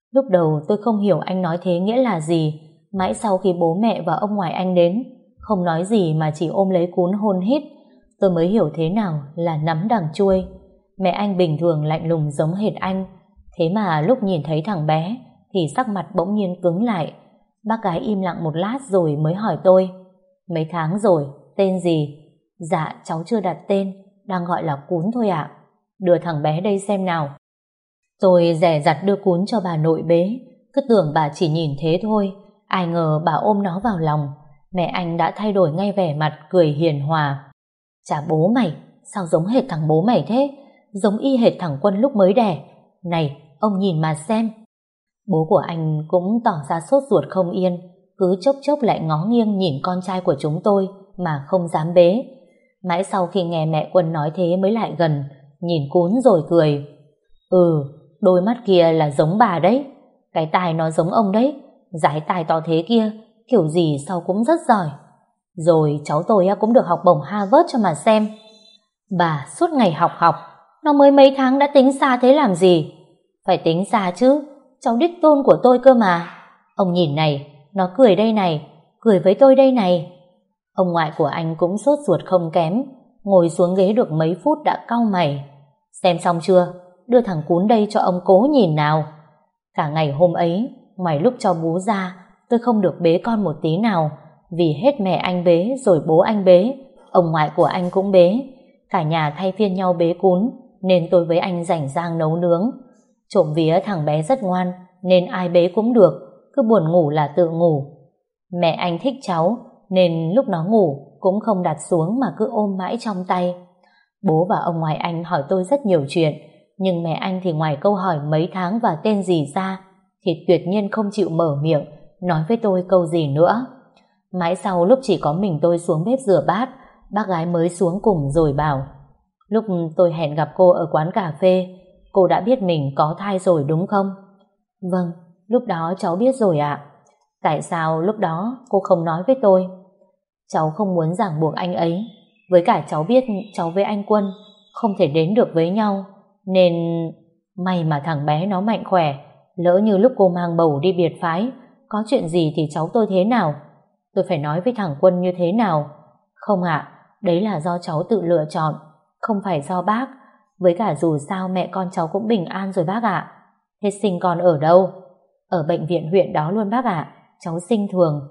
Lúc đầu tôi không hiểu anh nói thế nghĩa là gì, mãi sau khi bố mẹ và ông ngoại anh đến, không nói gì mà chỉ ôm lấy Cún hôn hít, tôi mới hiểu thế nào là nắm đằng chuôi. Mẹ anh bình thường lạnh lùng giống hệt anh, thế mà lúc nhìn thấy thằng bé thì sắc mặt bỗng nhiên cứng lại. Bác gái im lặng một lát rồi mới hỏi tôi, mấy tháng rồi, tên gì? Dạ cháu chưa đặt tên, đang gọi là Cún thôi ạ. Đưa thằng bé đây xem nào. Tôi dè dặt đưa Cún cho bà nội bế, cứ tưởng bà chỉ nhìn thế thôi, ai ngờ bà ôm nó vào lòng. Mẹ anh đã thay đổi ngay vẻ mặt, cười hiền hòa. Chà bố mày, sao giống hệt thằng bố mày thế? Giống y hệt thằng Quân lúc mới đẻ. Này, ông nhìn mà xem. Bố của anh cũng tỏ ra sốt ruột không yên, cứ chốc chốc lại ngó nghiêng nhìn con trai của chúng tôi mà không dám bế. Mãi sau khi nghe mẹ Quân nói thế mới lại gần, nhìn Cún rồi cười. Ừ, đôi mắt kia là giống bà đấy, cái tai nó giống ông đấy, dái tai to thế kia, kiểu gì sao cũng rất giỏi. Rồi cháu tôi cũng được học bổng Harvard cho mà xem. Bà suốt ngày học học, nó mới mấy tháng đã tính xa thế làm gì? Phải tính xa chứ, cháu đích tôn của tôi cơ mà. Ông nhìn này, nó cười đây này, cười với tôi đây này. Ông ngoại của anh cũng sốt ruột không kém, ngồi xuống ghế được mấy phút đã cau mày. Xem xong chưa? Đưa thằng Cún đây cho ông cố nhìn nào. Cả ngày hôm ấy, ngoài lúc cho bú ra, tôi không được bế con một tí nào, vì hết mẹ anh bế rồi bố anh bế, ông ngoại của anh cũng bế. Cả nhà thay phiên nhau bế Cún, nên tôi với anh rảnh rang nấu nướng. Trộm vía thằng bé rất ngoan, nên ai bế cũng được, cứ buồn ngủ là tự ngủ. Mẹ anh thích cháu, nên lúc nó ngủ cũng không đặt xuống mà cứ ôm mãi trong tay. Bố và ông ngoại anh hỏi tôi rất nhiều chuyện, nhưng mẹ anh thì ngoài câu hỏi mấy tháng và tên gì ra, thì tuyệt nhiên không chịu mở miệng nói với tôi câu gì nữa. Mãi sau lúc chỉ có mình tôi xuống bếp rửa bát, bác gái mới xuống cùng rồi bảo, lúc tôi hẹn gặp cô ở quán cà phê, cô đã biết mình có thai rồi đúng không? Vâng, lúc đó cháu biết rồi ạ. Tại sao lúc đó cô không nói với tôi? Cháu không muốn ràng buộc anh ấy, với cả cháu biết cháu với anh Quân không thể đến được với nhau, nên may mà thằng bé nó mạnh khỏe, lỡ như lúc cô mang bầu đi biệt phái, có chuyện gì thì cháu tôi thế nào? Tôi phải nói với thằng Quân như thế nào? Không ạ, đấy là do cháu tự lựa chọn, không phải do bác. Với cả dù sao mẹ con cháu cũng bình an rồi bác ạ. Thế sinh con ở đâu? Ở bệnh viện huyện đó luôn bác ạ, cháu sinh thường.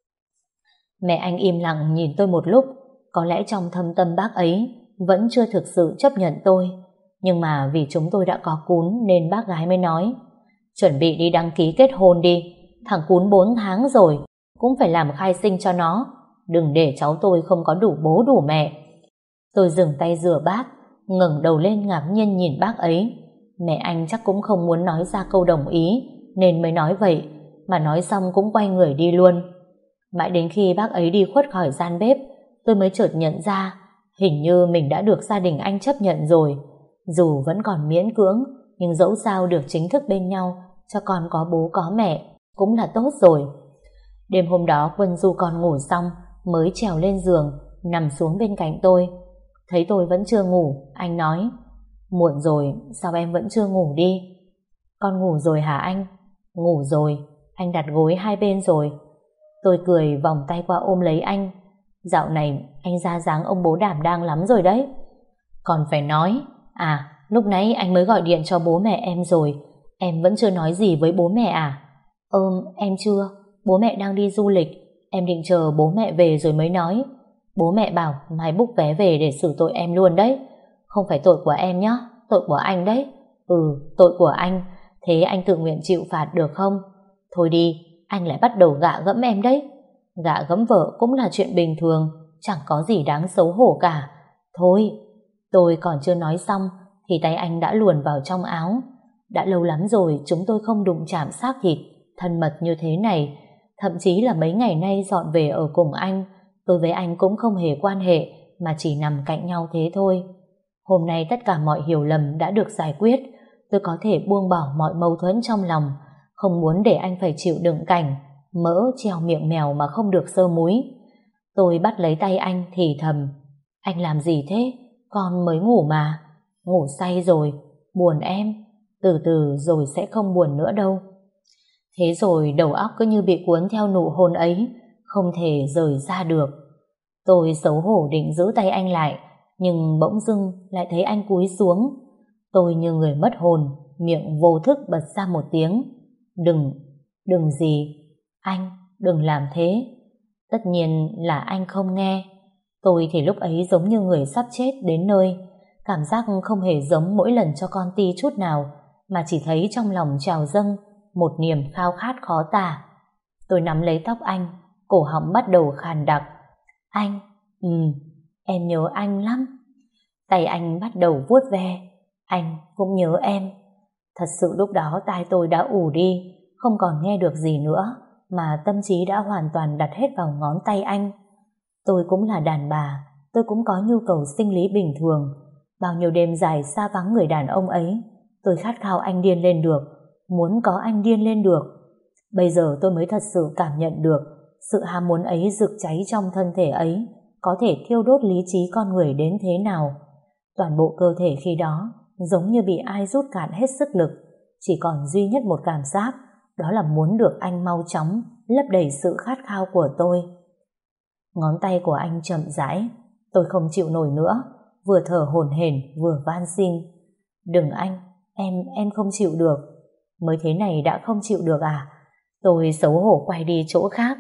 Mẹ anh im lặng nhìn tôi một lúc, có lẽ trong thâm tâm bác ấy vẫn chưa thực sự chấp nhận tôi. Nhưng mà vì chúng tôi đã có Cún nên bác gái mới nói, chuẩn bị đi đăng ký kết hôn đi, thằng Cún bốn tháng rồi, cũng phải làm khai sinh cho nó, đừng để cháu tôi không có đủ bố đủ mẹ. Tôi dừng tay rửa bát, ngẩng đầu lên ngạc nhiên nhìn bác ấy. Mẹ anh chắc cũng không muốn nói ra câu đồng ý nên mới nói vậy, mà nói xong cũng quay người đi luôn. Mãi đến khi bác ấy đi khuất khỏi gian bếp, tôi mới chợt nhận ra hình như mình đã được gia đình anh chấp nhận rồi. Dù vẫn còn miễn cưỡng, nhưng dẫu sao được chính thức bên nhau, cho con có bố có mẹ cũng là tốt rồi. Đêm hôm đó Quân du con ngủ xong mới trèo lên giường nằm xuống bên cạnh tôi. Thấy tôi vẫn chưa ngủ, anh nói, muộn rồi, sao em vẫn chưa ngủ đi? Con ngủ rồi hả anh? Ngủ rồi, anh đặt gối hai bên rồi. Tôi cười vòng tay qua ôm lấy anh. Dạo này anh ra dáng ông bố đảm đang lắm rồi đấy. Còn phải nói, à lúc nãy anh mới gọi điện cho bố mẹ em rồi, em vẫn chưa nói gì với bố mẹ à? Ừm, em chưa, bố mẹ đang đi du lịch, em định chờ bố mẹ về rồi mới nói. Bố mẹ bảo mai book vé về để xử tội em luôn đấy. Không phải tội của em nhá, tội của anh đấy. Ừ, tội của anh, thế anh tự nguyện chịu phạt được không? Thôi đi, anh lại bắt đầu gạ gẫm em đấy. Gạ gẫm vợ cũng là chuyện bình thường, chẳng có gì đáng xấu hổ cả. Thôi, tôi còn chưa nói xong thì tay anh đã luồn vào trong áo. Đã lâu lắm rồi chúng tôi không đụng chạm xác thịt thân mật như thế này. Thậm chí là mấy ngày nay dọn về ở cùng anh, tôi với anh cũng không hề quan hệ, mà chỉ nằm cạnh nhau thế thôi. Hôm nay tất cả mọi hiểu lầm đã được giải quyết, tôi có thể buông bỏ mọi mâu thuẫn trong lòng, không muốn để anh phải chịu đựng cảnh mỡ treo miệng mèo mà không được sơ múi. Tôi bắt lấy tay anh thì thầm, anh làm gì thế? Con mới ngủ mà. Ngủ say rồi, buồn em, từ từ rồi sẽ không buồn nữa đâu. Thế rồi đầu óc cứ như bị cuốn theo nụ hôn ấy, không thể rời ra được. Tôi xấu hổ định giữ tay anh lại, nhưng bỗng dưng lại thấy anh cúi xuống. Tôi như người mất hồn, miệng vô thức bật ra một tiếng. Đừng, đừng gì? Anh, đừng làm thế. Tất nhiên là anh không nghe. Tôi thì lúc ấy giống như người sắp chết đến nơi. Cảm giác không hề giống mỗi lần cho con ti chút nào, mà chỉ thấy trong lòng trào dâng một niềm khao khát khó tả. Tôi nắm lấy tóc anh, cổ họng bắt đầu khàn đặc. Anh, ừ, em nhớ anh lắm. Tay anh bắt đầu vuốt ve. Anh cũng nhớ em. Thật sự lúc đó tai tôi đã ù đi, không còn nghe được gì nữa, mà tâm trí đã hoàn toàn đặt hết vào ngón tay anh. Tôi cũng là đàn bà, tôi cũng có nhu cầu sinh lý bình thường. Bao nhiêu đêm dài xa vắng người đàn ông ấy, tôi khát khao anh điên lên được, muốn có anh điên lên được. Bây giờ tôi mới thật sự cảm nhận được sự ham muốn ấy rực cháy trong thân thể ấy có thể thiêu đốt lý trí con người đến thế nào. Toàn bộ cơ thể khi đó giống như bị ai rút cạn hết sức lực, chỉ còn duy nhất một cảm giác, đó là muốn được anh mau chóng lấp đầy sự khát khao của tôi. Ngón tay của anh chậm rãi, tôi không chịu nổi nữa, vừa thở hổn hển vừa van xin. Đừng anh, em, em không chịu được. Mới thế này đã không chịu được à? Tôi xấu hổ quay đi chỗ khác.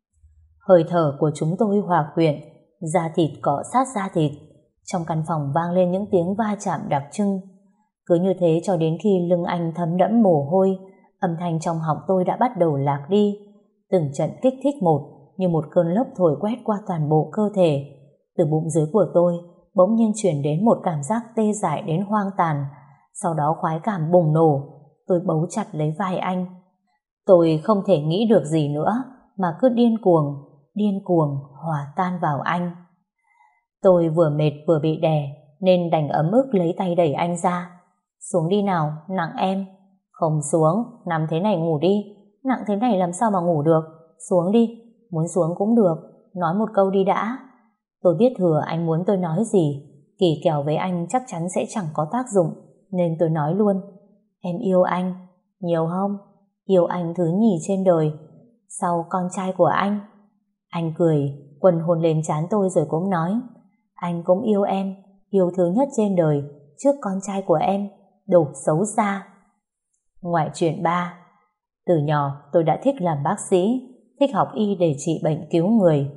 Hơi thở của chúng tôi hòa quyện, da thịt cọ sát da thịt. Trong căn phòng vang lên những tiếng va chạm đặc trưng. Cứ như thế cho đến khi lưng anh thấm đẫm mồ hôi, âm thanh trong họng tôi đã bắt đầu lạc đi. Từng trận kích thích một, như một cơn lốc thổi quét qua toàn bộ cơ thể. Từ bụng dưới của tôi bỗng nhiên chuyển đến một cảm giác tê dại đến hoang tàn. Sau đó khoái cảm bùng nổ. Tôi bấu chặt lấy vai anh. Tôi không thể nghĩ được gì nữa, mà cứ điên cuồng, điên cuồng hòa tan vào anh. Tôi vừa mệt vừa bị đè, nên đành ấm ức lấy tay đẩy anh ra. Xuống đi nào, nặng em. Không xuống, nằm thế này ngủ đi. Nặng thế này làm sao mà ngủ được. Xuống đi, muốn xuống cũng được, nói một câu đi đã. Tôi biết thừa anh muốn tôi nói gì, kỳ kèo với anh chắc chắn sẽ chẳng có tác dụng, nên tôi nói luôn. Em yêu anh. Nhiều không? Yêu anh thứ nhì trên đời, sau con trai của anh. Anh cười, quần hôn lên trán tôi rồi cũng nói. Anh cũng yêu em, yêu thứ nhất trên đời, trước con trai của em, đồ xấu xa. Ngoại truyện ba. Từ nhỏ tôi đã thích làm bác sĩ, thích học y để trị bệnh cứu người.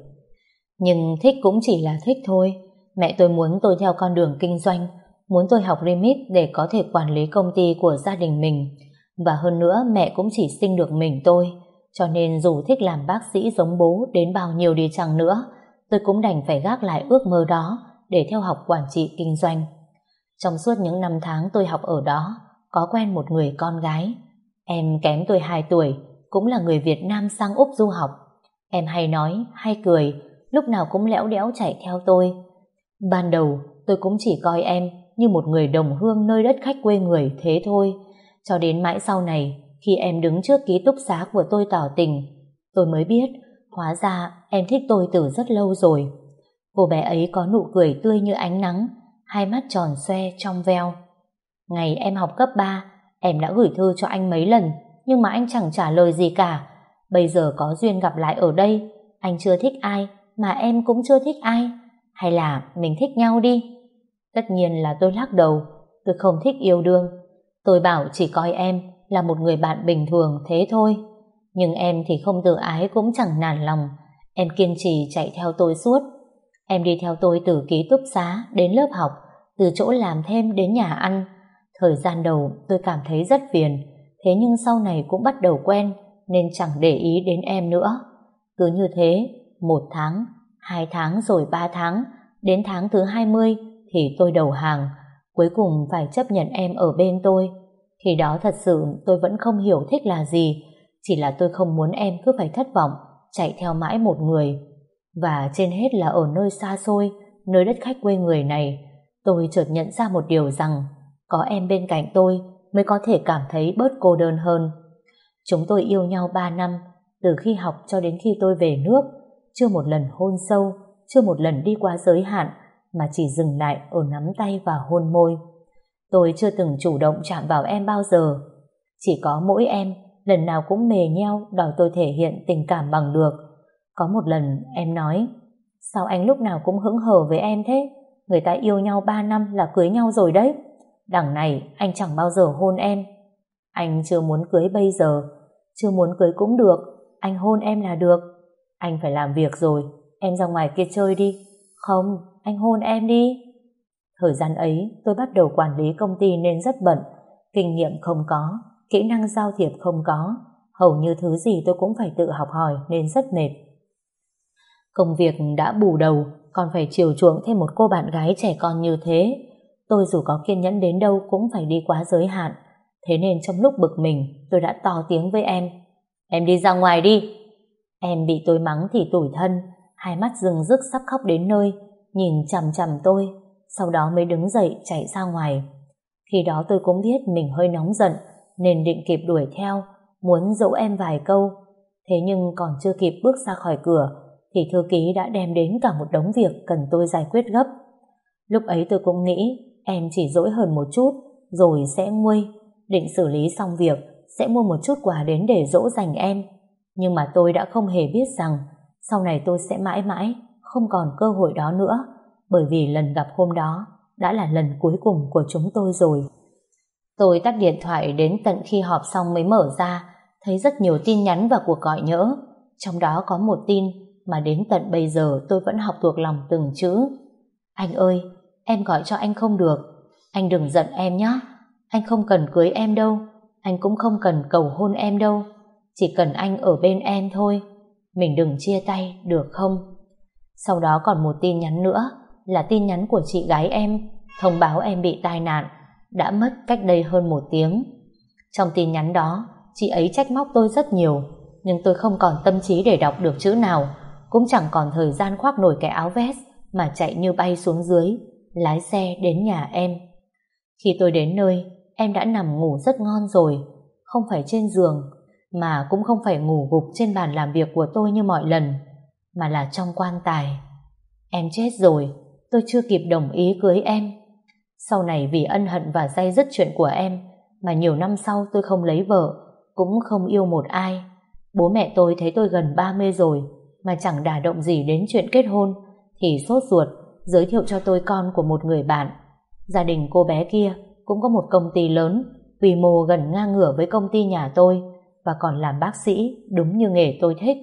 Nhưng thích cũng chỉ là thích thôi. Mẹ tôi muốn tôi theo con đường kinh doanh, muốn tôi học remit để có thể quản lý công ty của gia đình mình. Và hơn nữa mẹ cũng chỉ sinh được mình tôi, cho nên dù thích làm bác sĩ giống bố đến bao nhiêu đi chăng nữa, tôi cũng đành phải gác lại ước mơ đó để theo học quản trị kinh doanh. Trong suốt những năm tháng tôi học ở đó, có quen một người con gái. Em kém tôi hai tuổi, cũng là người Việt Nam sang Úc du học. Em hay nói, hay cười, lúc nào cũng lẽo đẽo chạy theo tôi. Ban đầu tôi cũng chỉ coi em như một người đồng hương nơi đất khách quê người thế thôi. Cho đến mãi sau này, khi em đứng trước ký túc xá của tôi tỏ tình, tôi mới biết, hóa ra em thích tôi từ rất lâu rồi. Cô bé ấy có nụ cười tươi như ánh nắng, hai mắt tròn xoe trong veo. Ngày em học cấp ba, em đã gửi thư cho anh mấy lần, nhưng mà anh chẳng trả lời gì cả. Bây giờ có duyên gặp lại ở đây, anh chưa thích ai, mà em cũng chưa thích ai. Hay là mình thích nhau đi? Tất nhiên là tôi lắc đầu, tôi không thích yêu đương. Tôi bảo chỉ coi em là một người bạn bình thường thế thôi. Nhưng em thì không tự ái cũng chẳng nản lòng. Em kiên trì chạy theo tôi suốt. Em đi theo tôi từ ký túc xá đến lớp học, từ chỗ làm thêm đến nhà ăn. Thời gian đầu tôi cảm thấy rất phiền, thế nhưng sau này cũng bắt đầu quen, nên chẳng để ý đến em nữa. Cứ như thế, một tháng, hai tháng rồi ba tháng, đến tháng thứ hai mươi thì tôi đầu hàng, cuối cùng phải chấp nhận em ở bên tôi. Khi đó thật sự tôi vẫn không hiểu thích là gì, chỉ là tôi không muốn em cứ phải thất vọng, chạy theo mãi một người. Và trên hết là ở nơi xa xôi, nơi đất khách quê người này, tôi chợt nhận ra một điều rằng, có em bên cạnh tôi mới có thể cảm thấy bớt cô đơn hơn. Chúng tôi yêu nhau ba năm, từ khi học cho đến khi tôi về nước, chưa một lần hôn sâu, chưa một lần đi qua giới hạn, mà chỉ dừng lại ở nắm tay và hôn môi. Tôi chưa từng chủ động chạm vào em bao giờ. Chỉ có mỗi em lần nào cũng mề nheo đòi tôi thể hiện tình cảm bằng được. Có một lần em nói, sao anh lúc nào cũng hững hờ với em thế? Người ta yêu nhau ba năm là cưới nhau rồi đấy. Đằng này anh chẳng bao giờ hôn em. Anh chưa muốn cưới bây giờ. Chưa muốn cưới cũng được, anh hôn em là được. Anh phải làm việc rồi, em ra ngoài kia chơi đi. Không, anh hôn em đi. Thời gian ấy tôi bắt đầu quản lý công ty nên rất bận. Kinh nghiệm không có, kỹ năng giao thiệp không có, hầu như thứ gì tôi cũng phải tự học hỏi nên rất mệt. Công việc đã bù đầu, còn phải chiều chuộng thêm một cô bạn gái trẻ con như thế. Tôi dù có kiên nhẫn đến đâu cũng phải đi quá giới hạn. Thế nên trong lúc bực mình, tôi đã to tiếng với em. Em đi ra ngoài đi. Em bị tôi mắng thì tủi thân, hai mắt rưng rức sắp khóc đến nơi, nhìn chằm chằm tôi, sau đó mới đứng dậy chạy ra ngoài. Khi đó tôi cũng biết mình hơi nóng giận, nên định kịp đuổi theo, muốn dỗ em vài câu. Thế nhưng còn chưa kịp bước ra khỏi cửa, thì thư ký đã đem đến cả một đống việc cần tôi giải quyết gấp. Lúc ấy tôi cũng nghĩ em chỉ dỗi hơn một chút, rồi sẽ nguôi. Định xử lý xong việc, sẽ mua một chút quà đến để dỗ dành em. Nhưng mà tôi đã không hề biết rằng sau này tôi sẽ mãi mãi không còn cơ hội đó nữa, bởi vì lần gặp hôm đó đã là lần cuối cùng của chúng tôi rồi. Tôi tắt điện thoại đến tận khi họp xong mới mở ra, thấy rất nhiều tin nhắn và cuộc gọi nhỡ. Trong đó có một tin mà đến tận bây giờ tôi vẫn học thuộc lòng từng chữ. Anh ơi, em gọi cho anh không được. Anh đừng giận em nhé. Anh không cần cưới em đâu. Anh cũng không cần cầu hôn em đâu. Chỉ cần anh ở bên em thôi. Mình đừng chia tay, được không? Sau đó còn một tin nhắn nữa, là tin nhắn của chị gái em, thông báo em bị tai nạn, đã mất cách đây hơn một tiếng. Trong tin nhắn đó, chị ấy trách móc tôi rất nhiều, nhưng tôi không còn tâm trí để đọc được chữ nào, cũng chẳng còn thời gian khoác nổi cái áo vest mà chạy như bay xuống dưới, lái xe đến nhà em. Khi tôi đến nơi, em đã nằm ngủ rất ngon rồi, không phải trên giường, mà cũng không phải ngủ gục trên bàn làm việc của tôi như mọi lần, mà là trong quan tài. Em chết rồi, tôi chưa kịp đồng ý cưới em. Sau này vì ân hận và day dứt chuyện của em, mà nhiều năm sau tôi không lấy vợ, cũng không yêu một ai. Bố mẹ tôi thấy tôi gần ba mươi rồi, mà chẳng đả động gì đến chuyện kết hôn, thì sốt ruột giới thiệu cho tôi con của một người bạn. Gia đình cô bé kia cũng có một công ty lớn, quy mô gần ngang ngửa với công ty nhà tôi, và còn làm bác sĩ, đúng như nghề tôi thích.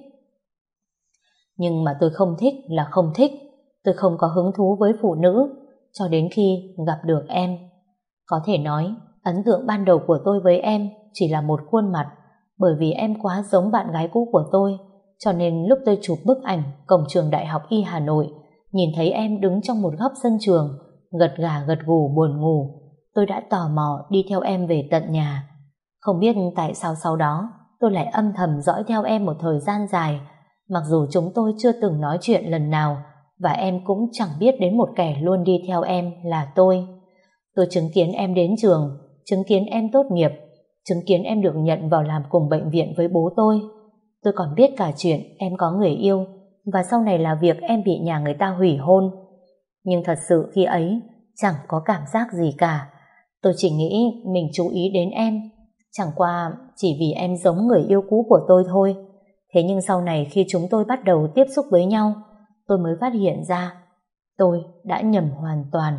Nhưng mà tôi không thích là không thích, tôi không có hứng thú với phụ nữ, cho đến khi gặp được em. Có thể nói, ấn tượng ban đầu của tôi với em chỉ là một khuôn mặt, bởi vì em quá giống bạn gái cũ của tôi, cho nên lúc tôi chụp bức ảnh cổng trường Đại học Y Hà Nội, nhìn thấy em đứng trong một góc sân trường, gật gà gật gù buồn ngủ, tôi đã tò mò đi theo em về tận nhà. Không biết tại sao sau đó tôi lại âm thầm dõi theo em một thời gian dài, mặc dù chúng tôi chưa từng nói chuyện lần nào, và em cũng chẳng biết đến một kẻ luôn đi theo em là tôi. Tôi chứng kiến em đến trường, chứng kiến em tốt nghiệp, chứng kiến em được nhận vào làm cùng bệnh viện với bố tôi. Tôi còn biết cả chuyện em có người yêu, và sau này là việc em bị nhà người ta hủy hôn. Nhưng thật sự khi ấy chẳng có cảm giác gì cả. Tôi chỉ nghĩ mình chú ý đến em, chẳng qua chỉ vì em giống người yêu cũ của tôi thôi. Thế nhưng sau này khi chúng tôi bắt đầu tiếp xúc với nhau, tôi mới phát hiện ra tôi đã nhầm hoàn toàn.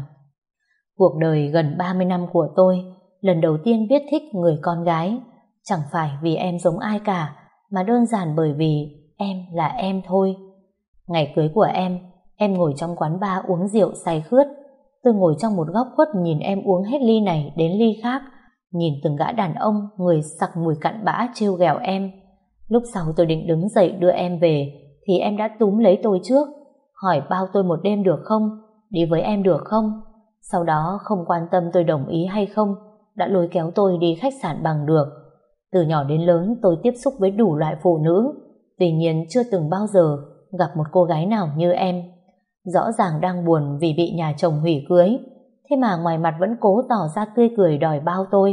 Cuộc đời gần ba mươi năm của tôi, lần đầu tiên biết thích người con gái, chẳng phải vì em giống ai cả, mà đơn giản bởi vì em là em thôi. Ngày cưới của em, em ngồi trong quán bar uống rượu say khướt. Tôi ngồi trong một góc khuất nhìn em uống hết ly này đến ly khác, nhìn từng gã đàn ông người sặc mùi cặn bã trêu ghẹo em. Lúc sau tôi định đứng dậy đưa em về, thì em đã túm lấy tôi trước, hỏi bao tôi một đêm được không, đi với em được không. Sau đó không quan tâm tôi đồng ý hay không, đã lôi kéo tôi đi khách sạn bằng được. Từ nhỏ đến lớn tôi tiếp xúc với đủ loại phụ nữ, tuy nhiên chưa từng bao giờ gặp một cô gái nào như em. Rõ ràng đang buồn vì bị nhà chồng hủy cưới, thế mà ngoài mặt vẫn cố tỏ ra tươi cười đòi bao tôi.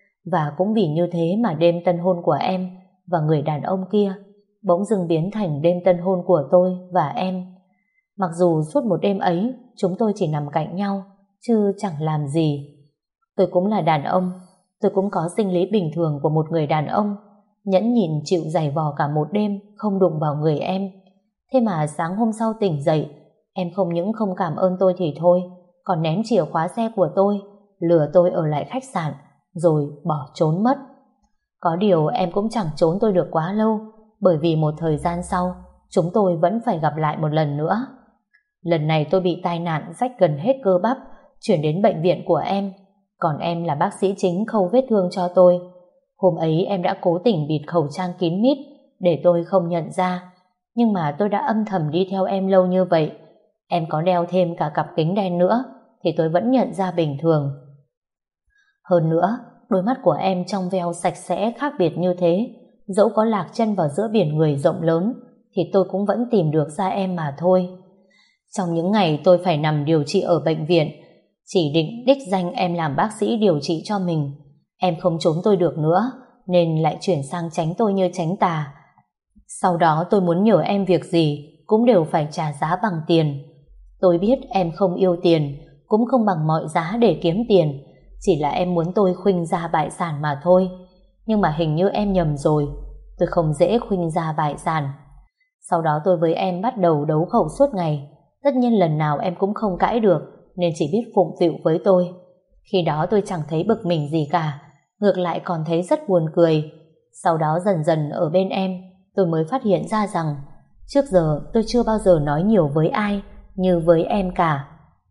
Và cũng vì như thế mà đêm tân hôn của em và người đàn ông kia bỗng dưng biến thành đêm tân hôn của tôi và em. Mặc dù suốt một đêm ấy chúng tôi chỉ nằm cạnh nhau, chứ chẳng làm gì. Tôi cũng là đàn ông, tôi cũng có sinh lý bình thường của một người đàn ông, nhẫn nhịn chịu giày vò cả một đêm không đụng vào người em. Thế mà sáng hôm sau tỉnh dậy, em không những không cảm ơn tôi thì thôi, còn ném chìa khóa xe của tôi, lừa tôi ở lại khách sạn, rồi bỏ trốn mất. Có điều em cũng chẳng trốn tôi được quá lâu, bởi vì một thời gian sau, chúng tôi vẫn phải gặp lại một lần nữa. Lần này tôi bị tai nạn rách gần hết cơ bắp, chuyển đến bệnh viện của em, còn em là bác sĩ chính khâu vết thương cho tôi. Hôm ấy em đã cố tình bịt khẩu trang kín mít để tôi không nhận ra, nhưng mà tôi đã âm thầm đi theo em lâu như vậy. Em có đeo thêm cả cặp kính đen nữa thì tôi vẫn nhận ra bình thường. Hơn nữa, đôi mắt của em trong veo sạch sẽ khác biệt như thế, dẫu có lạc chân vào giữa biển người rộng lớn thì tôi cũng vẫn tìm được ra em mà thôi. Trong những ngày tôi phải nằm điều trị ở bệnh viện, chỉ định đích danh em làm bác sĩ điều trị cho mình, em không trốn tôi được nữa nên lại chuyển sang tránh tôi như tránh tà. Sau đó tôi muốn nhờ em việc gì cũng đều phải trả giá bằng tiền. Tôi biết em không yêu tiền, cũng không bằng mọi giá để kiếm tiền, chỉ là em muốn tôi khuynh gia bại sản mà thôi. Nhưng mà hình như em nhầm rồi, tôi không dễ khuynh gia bại sản. Sau đó tôi với em bắt đầu đấu khẩu suốt ngày. Tất nhiên lần nào em cũng không cãi được, nên chỉ biết phụng phịu với tôi. Khi đó tôi chẳng thấy bực mình gì cả, ngược lại còn thấy rất buồn cười. Sau đó dần dần ở bên em, tôi mới phát hiện ra rằng trước giờ tôi chưa bao giờ nói nhiều với ai như với em cả.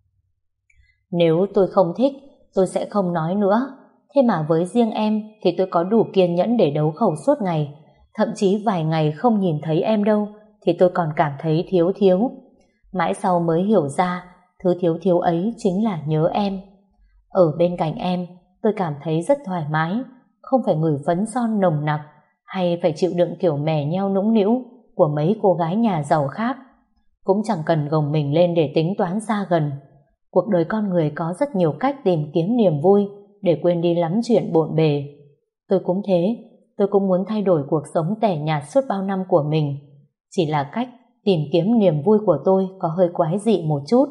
Nếu tôi không thích, tôi sẽ không nói nữa. Thế mà với riêng em thì tôi có đủ kiên nhẫn để đấu khẩu suốt ngày. Thậm chí vài ngày không nhìn thấy em đâu thì tôi còn cảm thấy thiếu thiếu. Mãi sau mới hiểu ra thứ thiếu thiếu ấy chính là nhớ em. Ở bên cạnh em, tôi cảm thấy rất thoải mái, không phải ngửi phấn son nồng nặc hay phải chịu đựng kiểu mè nheo nũng nĩu của mấy cô gái nhà giàu khác. Cũng chẳng cần gồng mình lên để tính toán xa gần. Cuộc đời con người có rất nhiều cách tìm kiếm niềm vui để quên đi lắm chuyện bộn bề. Tôi cũng thế, tôi cũng muốn thay đổi cuộc sống tẻ nhạt suốt bao năm của mình. Chỉ là cách tìm kiếm niềm vui của tôi có hơi quái dị một chút.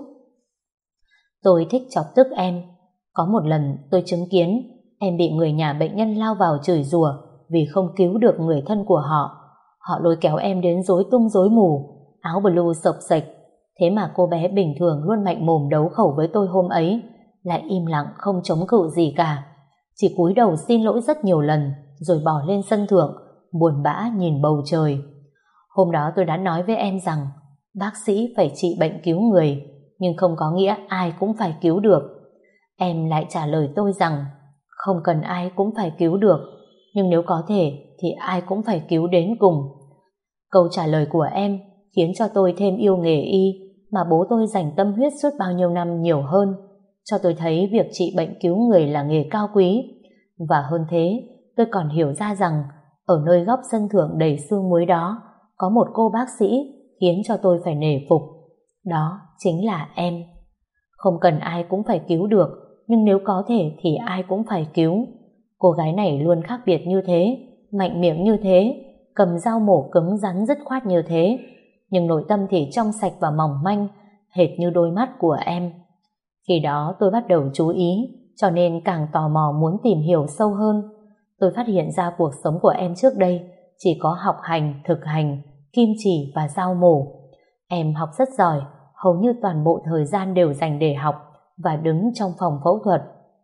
Tôi thích chọc tức em. Có một lần tôi chứng kiến em bị người nhà bệnh nhân lao vào chửi rủa vì không cứu được người thân của họ. Họ lôi kéo em đến rối tung rối mù, áo blue xộc xệch. Thế mà cô bé bình thường luôn mạnh mồm đấu khẩu với tôi hôm ấy lại im lặng không chống cự gì cả, chỉ cúi đầu xin lỗi rất nhiều lần rồi bỏ lên sân thượng buồn bã nhìn bầu trời. Hôm đó tôi đã nói với em rằng bác sĩ phải trị bệnh cứu người, nhưng không có nghĩa ai cũng phải cứu được. Em lại trả lời tôi rằng không cần ai cũng phải cứu được, nhưng nếu có thể thì ai cũng phải cứu đến cùng. Câu trả lời của em khiến cho tôi thêm yêu nghề y mà bố tôi dành tâm huyết suốt bao nhiêu năm nhiều hơn, cho tôi thấy việc trị bệnh cứu người là nghề cao quý. Và hơn thế, tôi còn hiểu ra rằng ở nơi góc sân thượng đầy sương muối đó có một cô bác sĩ khiến cho tôi phải nể phục. Đó chính là em. Không cần ai cũng phải cứu được, nhưng nếu có thể thì ai cũng phải cứu. Cô gái này luôn khác biệt như thế, mạnh miệng như thế, cầm dao mổ cứng rắn dứt khoát như thế, nhưng nội tâm thì trong sạch và mỏng manh, hệt như đôi mắt của em. Khi đó tôi bắt đầu chú ý, cho nên càng tò mò muốn tìm hiểu sâu hơn. Tôi phát hiện ra cuộc sống của em trước đây chỉ có học hành, thực hành, kim chỉ và dao mổ. Em học rất giỏi, hầu như toàn bộ thời gian đều dành để học và đứng trong phòng phẫu thuật.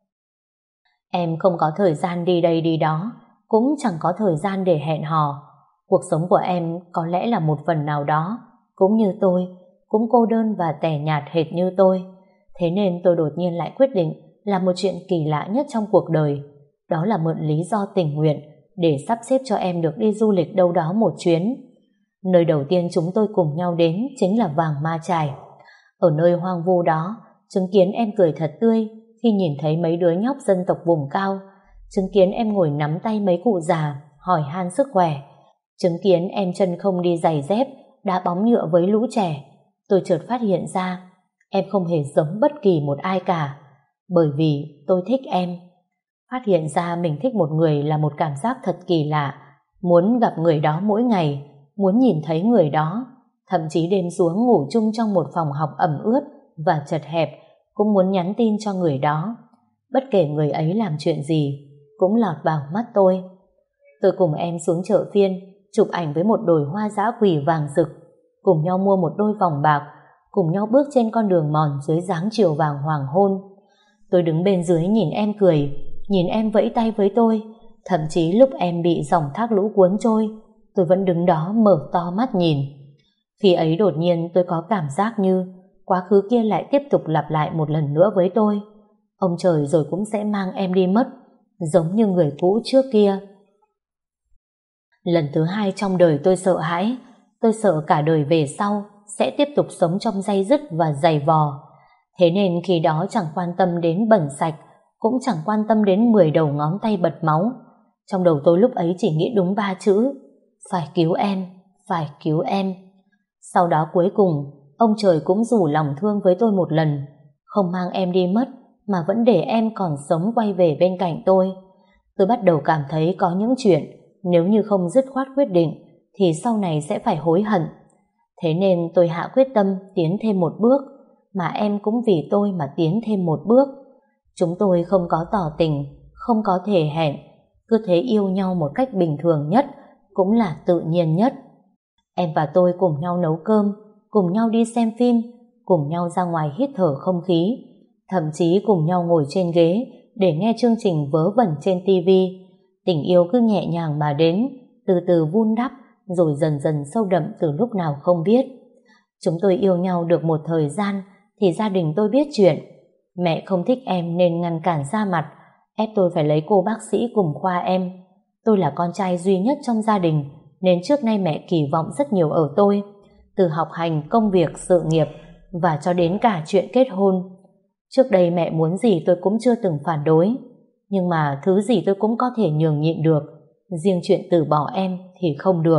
Em không có thời gian đi đây đi đó, cũng chẳng có thời gian để hẹn hò. Cuộc sống của em có lẽ là một phần nào đó cũng như tôi, cũng cô đơn và tẻ nhạt hệt như tôi. Thế nên tôi đột nhiên lại quyết định làm một chuyện kỳ lạ nhất trong cuộc đời. Đó là mượn lý do tình nguyện để sắp xếp cho em được đi du lịch đâu đó một chuyến. Nơi đầu tiên chúng tôi cùng nhau đến chính là Vàng Ma Chải. Ở nơi hoang vu đó, chứng kiến em cười thật tươi khi nhìn thấy mấy đứa nhóc dân tộc vùng cao, chứng kiến em ngồi nắm tay mấy cụ già hỏi han sức khỏe, chứng kiến em chân không đi giày dép đá bóng nhựa với lũ trẻ, tôi chợt phát hiện ra em không hề giống bất kỳ một ai cả, bởi vì tôi thích em. Phát hiện ra mình thích một người là một cảm giác thật kỳ lạ, muốn gặp người đó mỗi ngày, muốn nhìn thấy người đó, thậm chí đêm xuống ngủ chung trong một phòng học ẩm ướt và chật hẹp cũng muốn nhắn tin cho người đó. Bất kể người ấy làm chuyện gì cũng lọt vào mắt tôi. Tôi cùng em xuống chợ phiên, chụp ảnh với một đồi hoa dã quỳ vàng rực, cùng nhau mua một đôi vòng bạc, cùng nhau bước trên con đường mòn dưới dáng chiều vàng hoàng hôn. Tôi đứng bên dưới nhìn em cười, nhìn em vẫy tay với tôi, thậm chí lúc em bị dòng thác lũ cuốn trôi, tôi vẫn đứng đó mở to mắt nhìn. Khi ấy đột nhiên tôi có cảm giác như quá khứ kia lại tiếp tục lặp lại một lần nữa với tôi. Ông trời rồi cũng sẽ mang em đi mất, giống như người cũ trước kia. Lần thứ hai trong đời tôi sợ hãi, tôi sợ cả đời về sau sẽ tiếp tục sống trong day dứt và dày vò. Thế nên khi đó chẳng quan tâm đến bẩn sạch, cũng chẳng quan tâm đến mười đầu ngón tay bật máu. Trong đầu tôi lúc ấy chỉ nghĩ đúng ba chữ: phải cứu em, phải cứu em. Sau đó cuối cùng, ông trời cũng rủ lòng thương với tôi một lần, không mang em đi mất, mà vẫn để em còn sống quay về bên cạnh tôi. Tôi bắt đầu cảm thấy có những chuyện, nếu như không dứt khoát quyết định, thì sau này sẽ phải hối hận. Thế nên tôi hạ quyết tâm tiến thêm một bước, mà em cũng vì tôi mà tiến thêm một bước. Chúng tôi không có tỏ tình, không có thề hẹn, cứ thế yêu nhau một cách bình thường nhất, cũng là tự nhiên nhất. Em và tôi cùng nhau nấu cơm, cùng nhau đi xem phim, cùng nhau ra ngoài hít thở không khí, thậm chí cùng nhau ngồi trên ghế để nghe chương trình vớ vẩn trên tivi. Tình yêu cứ nhẹ nhàng mà đến, từ từ vun đắp, rồi dần dần sâu đậm từ lúc nào không biết. Chúng tôi yêu nhau được một thời gian thì gia đình tôi biết chuyện. Mẹ không thích em nên ngăn cản ra mặt, ép tôi phải lấy cô bác sĩ cùng khoa em. Tôi là con trai duy nhất trong gia đình, nên trước nay mẹ kỳ vọng rất nhiều ở tôi, từ học hành, công việc, sự nghiệp và cho đến cả chuyện kết hôn. Trước đây mẹ muốn gì tôi cũng chưa từng phản đối, nhưng mà thứ gì tôi cũng có thể nhường nhịn được, riêng chuyện từ bỏ em thì không được.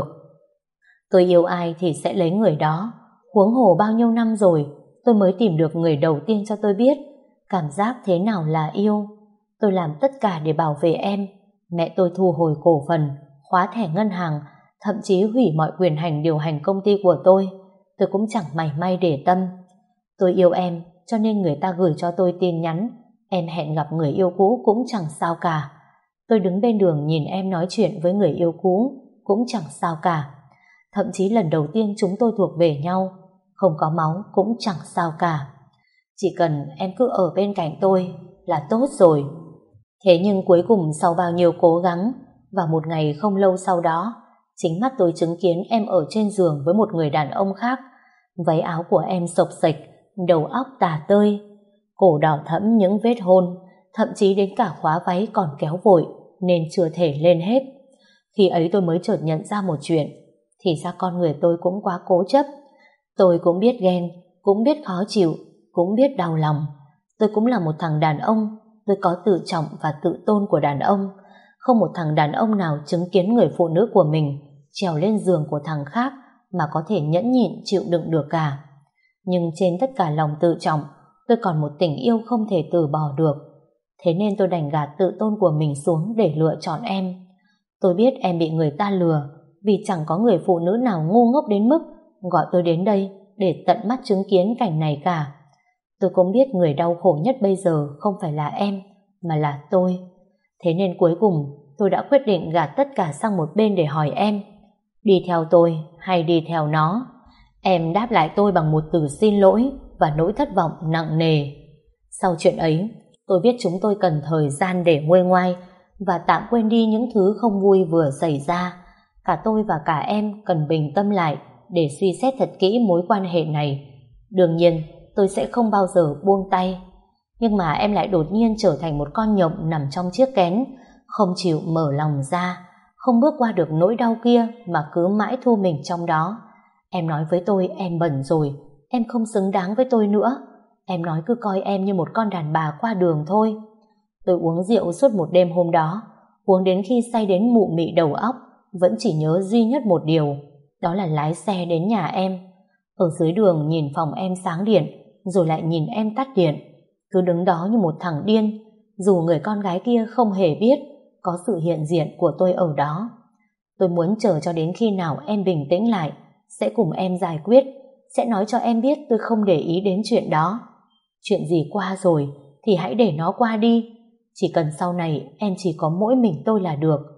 Tôi yêu ai thì sẽ lấy người đó, huống hồ bao nhiêu năm rồi tôi mới tìm được người đầu tiên cho tôi biết cảm giác thế nào là yêu. Tôi làm tất cả để bảo vệ em. Mẹ tôi thu hồi cổ phần, khóa thẻ ngân hàng, thậm chí hủy mọi quyền hành điều hành công ty của tôi. Tôi cũng chẳng mảy may để tâm. Tôi yêu em, cho nên người ta gửi cho tôi tin nhắn em hẹn gặp người yêu cũ cũng chẳng sao cả. Tôi đứng bên đường nhìn em nói chuyện với người yêu cũ cũng chẳng sao cả. Thậm chí lần đầu tiên chúng tôi thuộc về nhau, không có máu cũng chẳng sao cả. Chỉ cần em cứ ở bên cạnh tôi là tốt rồi. Thế nhưng cuối cùng sau bao nhiêu cố gắng, và một ngày không lâu sau đó, chính mắt tôi chứng kiến em ở trên giường với một người đàn ông khác. Váy áo của em xộc xệch, đầu óc tả tơi, cổ đỏ thẫm những vết hôn, thậm chí đến cả khóa váy còn kéo vội nên chưa thể lên hết. Khi ấy tôi mới chợt nhận ra một chuyện, thì ra con người tôi cũng quá cố chấp. Tôi cũng biết ghen, cũng biết khó chịu, cũng biết đau lòng. Tôi cũng là một thằng đàn ông, tôi có tự trọng và tự tôn của đàn ông. Không một thằng đàn ông nào chứng kiến người phụ nữ của mình trèo lên giường của thằng khác mà có thể nhẫn nhịn chịu đựng được cả. Nhưng trên tất cả lòng tự trọng, tôi còn một tình yêu không thể từ bỏ được. Thế nên tôi đành gạt tự tôn của mình xuống để lựa chọn em. Tôi biết em bị người ta lừa, vì chẳng có người phụ nữ nào ngu ngốc đến mức gọi tôi đến đây để tận mắt chứng kiến cảnh này cả. Tôi cũng biết người đau khổ nhất bây giờ không phải là em, mà là tôi. Thế nên cuối cùng tôi đã quyết định gạt tất cả sang một bên để hỏi em, đi theo tôi hay đi theo nó? Em đáp lại tôi bằng một từ xin lỗi và nỗi thất vọng nặng nề. Sau chuyện ấy, tôi biết chúng tôi cần thời gian để nguôi ngoai và tạm quên đi những thứ không vui vừa xảy ra. Cả tôi và cả em cần bình tâm lại để suy xét thật kỹ mối quan hệ này. Đương nhiên, tôi sẽ không bao giờ buông tay. Nhưng mà em lại đột nhiên trở thành một con nhộng nằm trong chiếc kén, không chịu mở lòng ra, không bước qua được nỗi đau kia mà cứ mãi thu mình trong đó. Em nói với tôi em bẩn rồi, em không xứng đáng với tôi nữa. Em nói cứ coi em như một con đàn bà qua đường thôi. Tôi uống rượu suốt một đêm hôm đó, uống đến khi say đến mụ mị đầu óc, vẫn chỉ nhớ duy nhất một điều, đó là lái xe đến nhà em. Ở dưới đường nhìn phòng em sáng điện, rồi lại nhìn em tắt điện, cứ đứng đó như một thằng điên, dù người con gái kia không hề biết có sự hiện diện của tôi ở đó. Tôi muốn chờ cho đến khi nào em bình tĩnh lại, sẽ cùng em giải quyết, sẽ nói cho em biết tôi không để ý đến chuyện đó. Chuyện gì qua rồi thì hãy để nó qua đi, chỉ cần sau này em chỉ có mỗi mình tôi là được.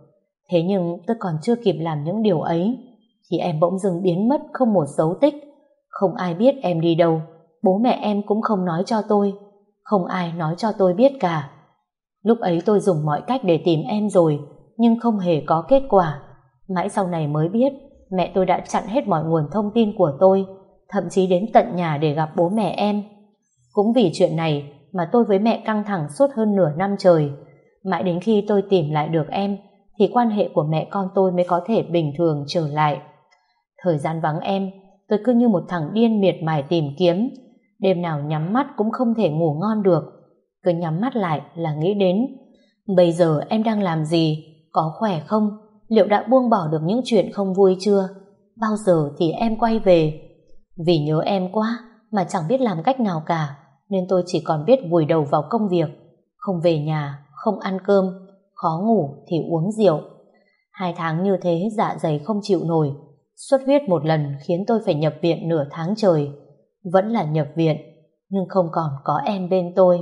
Thế nhưng tôi còn chưa kịp làm những điều ấy thì em bỗng dưng biến mất không một dấu tích. Không ai biết em đi đâu, bố mẹ em cũng không nói cho tôi, không ai nói cho tôi biết cả. Lúc ấy tôi dùng mọi cách để tìm em rồi, nhưng không hề có kết quả. Mãi sau này mới biết mẹ tôi đã chặn hết mọi nguồn thông tin của tôi, thậm chí đến tận nhà để gặp bố mẹ em. Cũng vì chuyện này mà tôi với mẹ căng thẳng suốt hơn nửa năm trời. Mãi đến khi tôi tìm lại được em thì quan hệ của mẹ con tôi mới có thể bình thường trở lại. Thời gian vắng em, tôi cứ như một thằng điên miệt mài tìm kiếm. Đêm nào nhắm mắt cũng không thể ngủ ngon được. Cứ nhắm mắt lại là nghĩ đến bây giờ em đang làm gì, có khỏe không, liệu đã buông bỏ được những chuyện không vui chưa, bao giờ thì em quay về. Vì nhớ em quá mà chẳng biết làm cách nào cả, nên tôi chỉ còn biết vùi đầu vào công việc, không về nhà, không ăn cơm, khó ngủ thì uống rượu. Hai tháng như thế dạ dày không chịu nổi, xuất huyết một lần khiến tôi phải nhập viện nửa tháng trời. Vẫn là nhập viện, nhưng không còn có em bên tôi.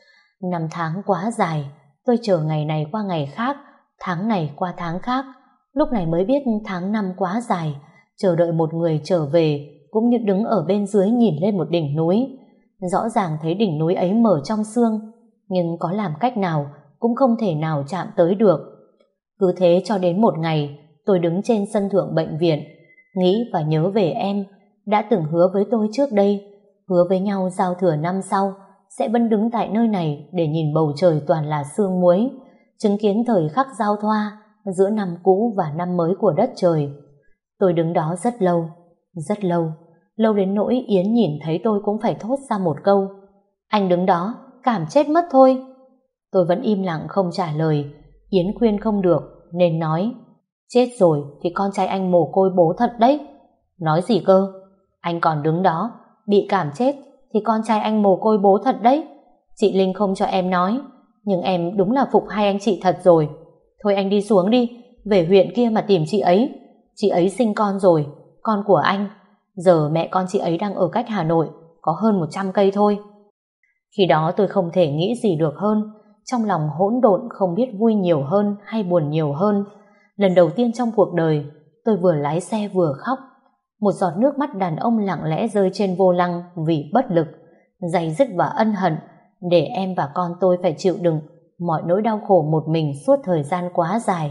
Năm tháng quá dài, tôi chờ ngày này qua ngày khác, tháng này qua tháng khác. Lúc này mới biết tháng năm quá dài, chờ đợi một người trở về cũng như đứng ở bên dưới nhìn lên một đỉnh núi. Rõ ràng thấy đỉnh núi ấy mở trong sương, nhưng có làm cách nào cũng không thể nào chạm tới được. Cứ thế cho đến một ngày, tôi đứng trên sân thượng bệnh viện, nghĩ và nhớ về em, đã từng hứa với tôi trước đây, hứa với nhau giao thừa năm sau sẽ vẫn đứng tại nơi này để nhìn bầu trời toàn là sương muối, chứng kiến thời khắc giao thoa giữa năm cũ và năm mới của đất trời. Tôi đứng đó rất lâu, rất lâu, lâu đến nỗi Yến nhìn thấy tôi cũng phải thốt ra một câu: anh đứng đó, cảm chết mất thôi. Tôi vẫn im lặng không trả lời. Yến khuyên không được nên nói: chết rồi thì con trai anh mồ côi bố thật đấy. Nói gì cơ? Anh còn đứng đó, bị cảm chết thì con trai anh mồ côi bố thật đấy. Chị Linh không cho em nói, nhưng em đúng là phục hai anh chị thật rồi. Thôi anh đi xuống đi, về huyện kia mà tìm chị ấy. Chị ấy sinh con rồi, con của anh. Giờ mẹ con chị ấy đang ở cách Hà Nội, có hơn một trăm cây thôi. Khi đó tôi không thể nghĩ gì được hơn, trong lòng hỗn độn không biết vui nhiều hơn hay buồn nhiều hơn. Lần đầu tiên trong cuộc đời, tôi vừa lái xe vừa khóc. Một giọt nước mắt đàn ông lặng lẽ rơi trên vô lăng vì bất lực, day dứt và ân hận, để em và con tôi phải chịu đựng mọi nỗi đau khổ một mình suốt thời gian quá dài.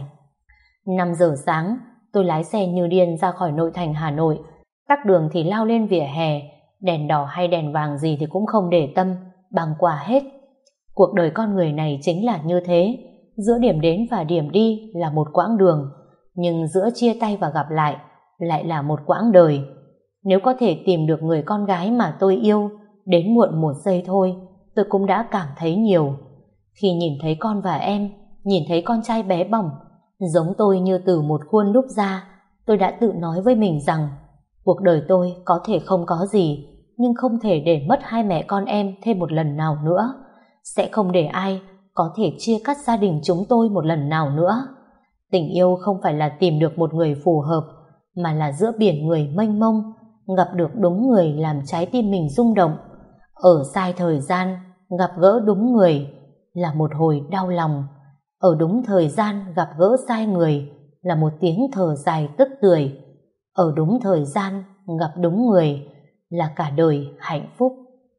Năm giờ sáng, tôi lái xe như điên ra khỏi nội thành Hà Nội. Tắc đường thì lao lên vỉa hè, đèn đỏ hay đèn vàng gì thì cũng không để tâm, băng qua hết. Cuộc đời con người này chính là như thế, giữa điểm đến và điểm đi là một quãng đường, nhưng giữa chia tay và gặp lại lại là một quãng đời. Nếu có thể tìm được người con gái mà tôi yêu, đến muộn một giây thôi, tôi cũng đã cảm thấy nhiều. Khi nhìn thấy con và em, nhìn thấy con trai bé bỏng, giống tôi như từ một khuôn đúc ra, tôi đã tự nói với mình rằng cuộc đời tôi có thể không có gì, nhưng không thể để mất hai mẹ con em thêm một lần nào nữa. Sẽ không để ai có thể chia cắt gia đình chúng tôi một lần nào nữa. Tình yêu không phải là tìm được một người phù hợp, mà là giữa biển người mênh mông, gặp được đúng người làm trái tim mình rung động. Ở sai thời gian, gặp gỡ đúng người là một hồi đau lòng. Ở đúng thời gian gặp gỡ sai người là một tiếng thở dài tức tưởi. Ở đúng thời gian gặp đúng người là cả đời hạnh phúc.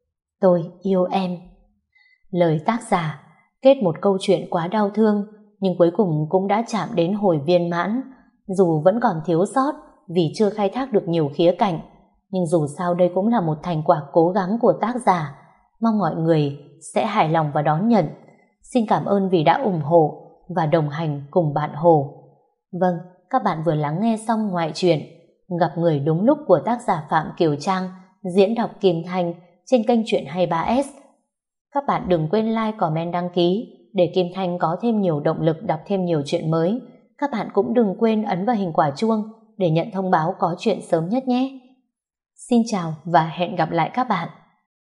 Tôi yêu em. Lời tác giả kết một câu chuyện quá đau thương, nhưng cuối cùng cũng đã chạm đến hồi viên mãn. Dù vẫn còn thiếu sót vì chưa khai thác được nhiều khía cạnh, nhưng dù sao đây cũng là một thành quả cố gắng của tác giả. Mong mọi người sẽ hài lòng và đón nhận. Xin cảm ơn vì đã ủng hộ và đồng hành cùng bạn Hồ. Vâng, các bạn vừa lắng nghe xong ngoại truyện Gặp người đúng lúc của tác giả Phạm Kiều Trang, diễn đọc Kim Thanh trên kênh Chuyện hai mươi ba S. Các bạn đừng quên like, comment, đăng ký để Kim Thanh có thêm nhiều động lực đọc thêm nhiều chuyện mới. Các bạn cũng đừng quên ấn vào hình quả chuông để nhận thông báo có chuyện sớm nhất nhé. Xin chào và hẹn gặp lại các bạn.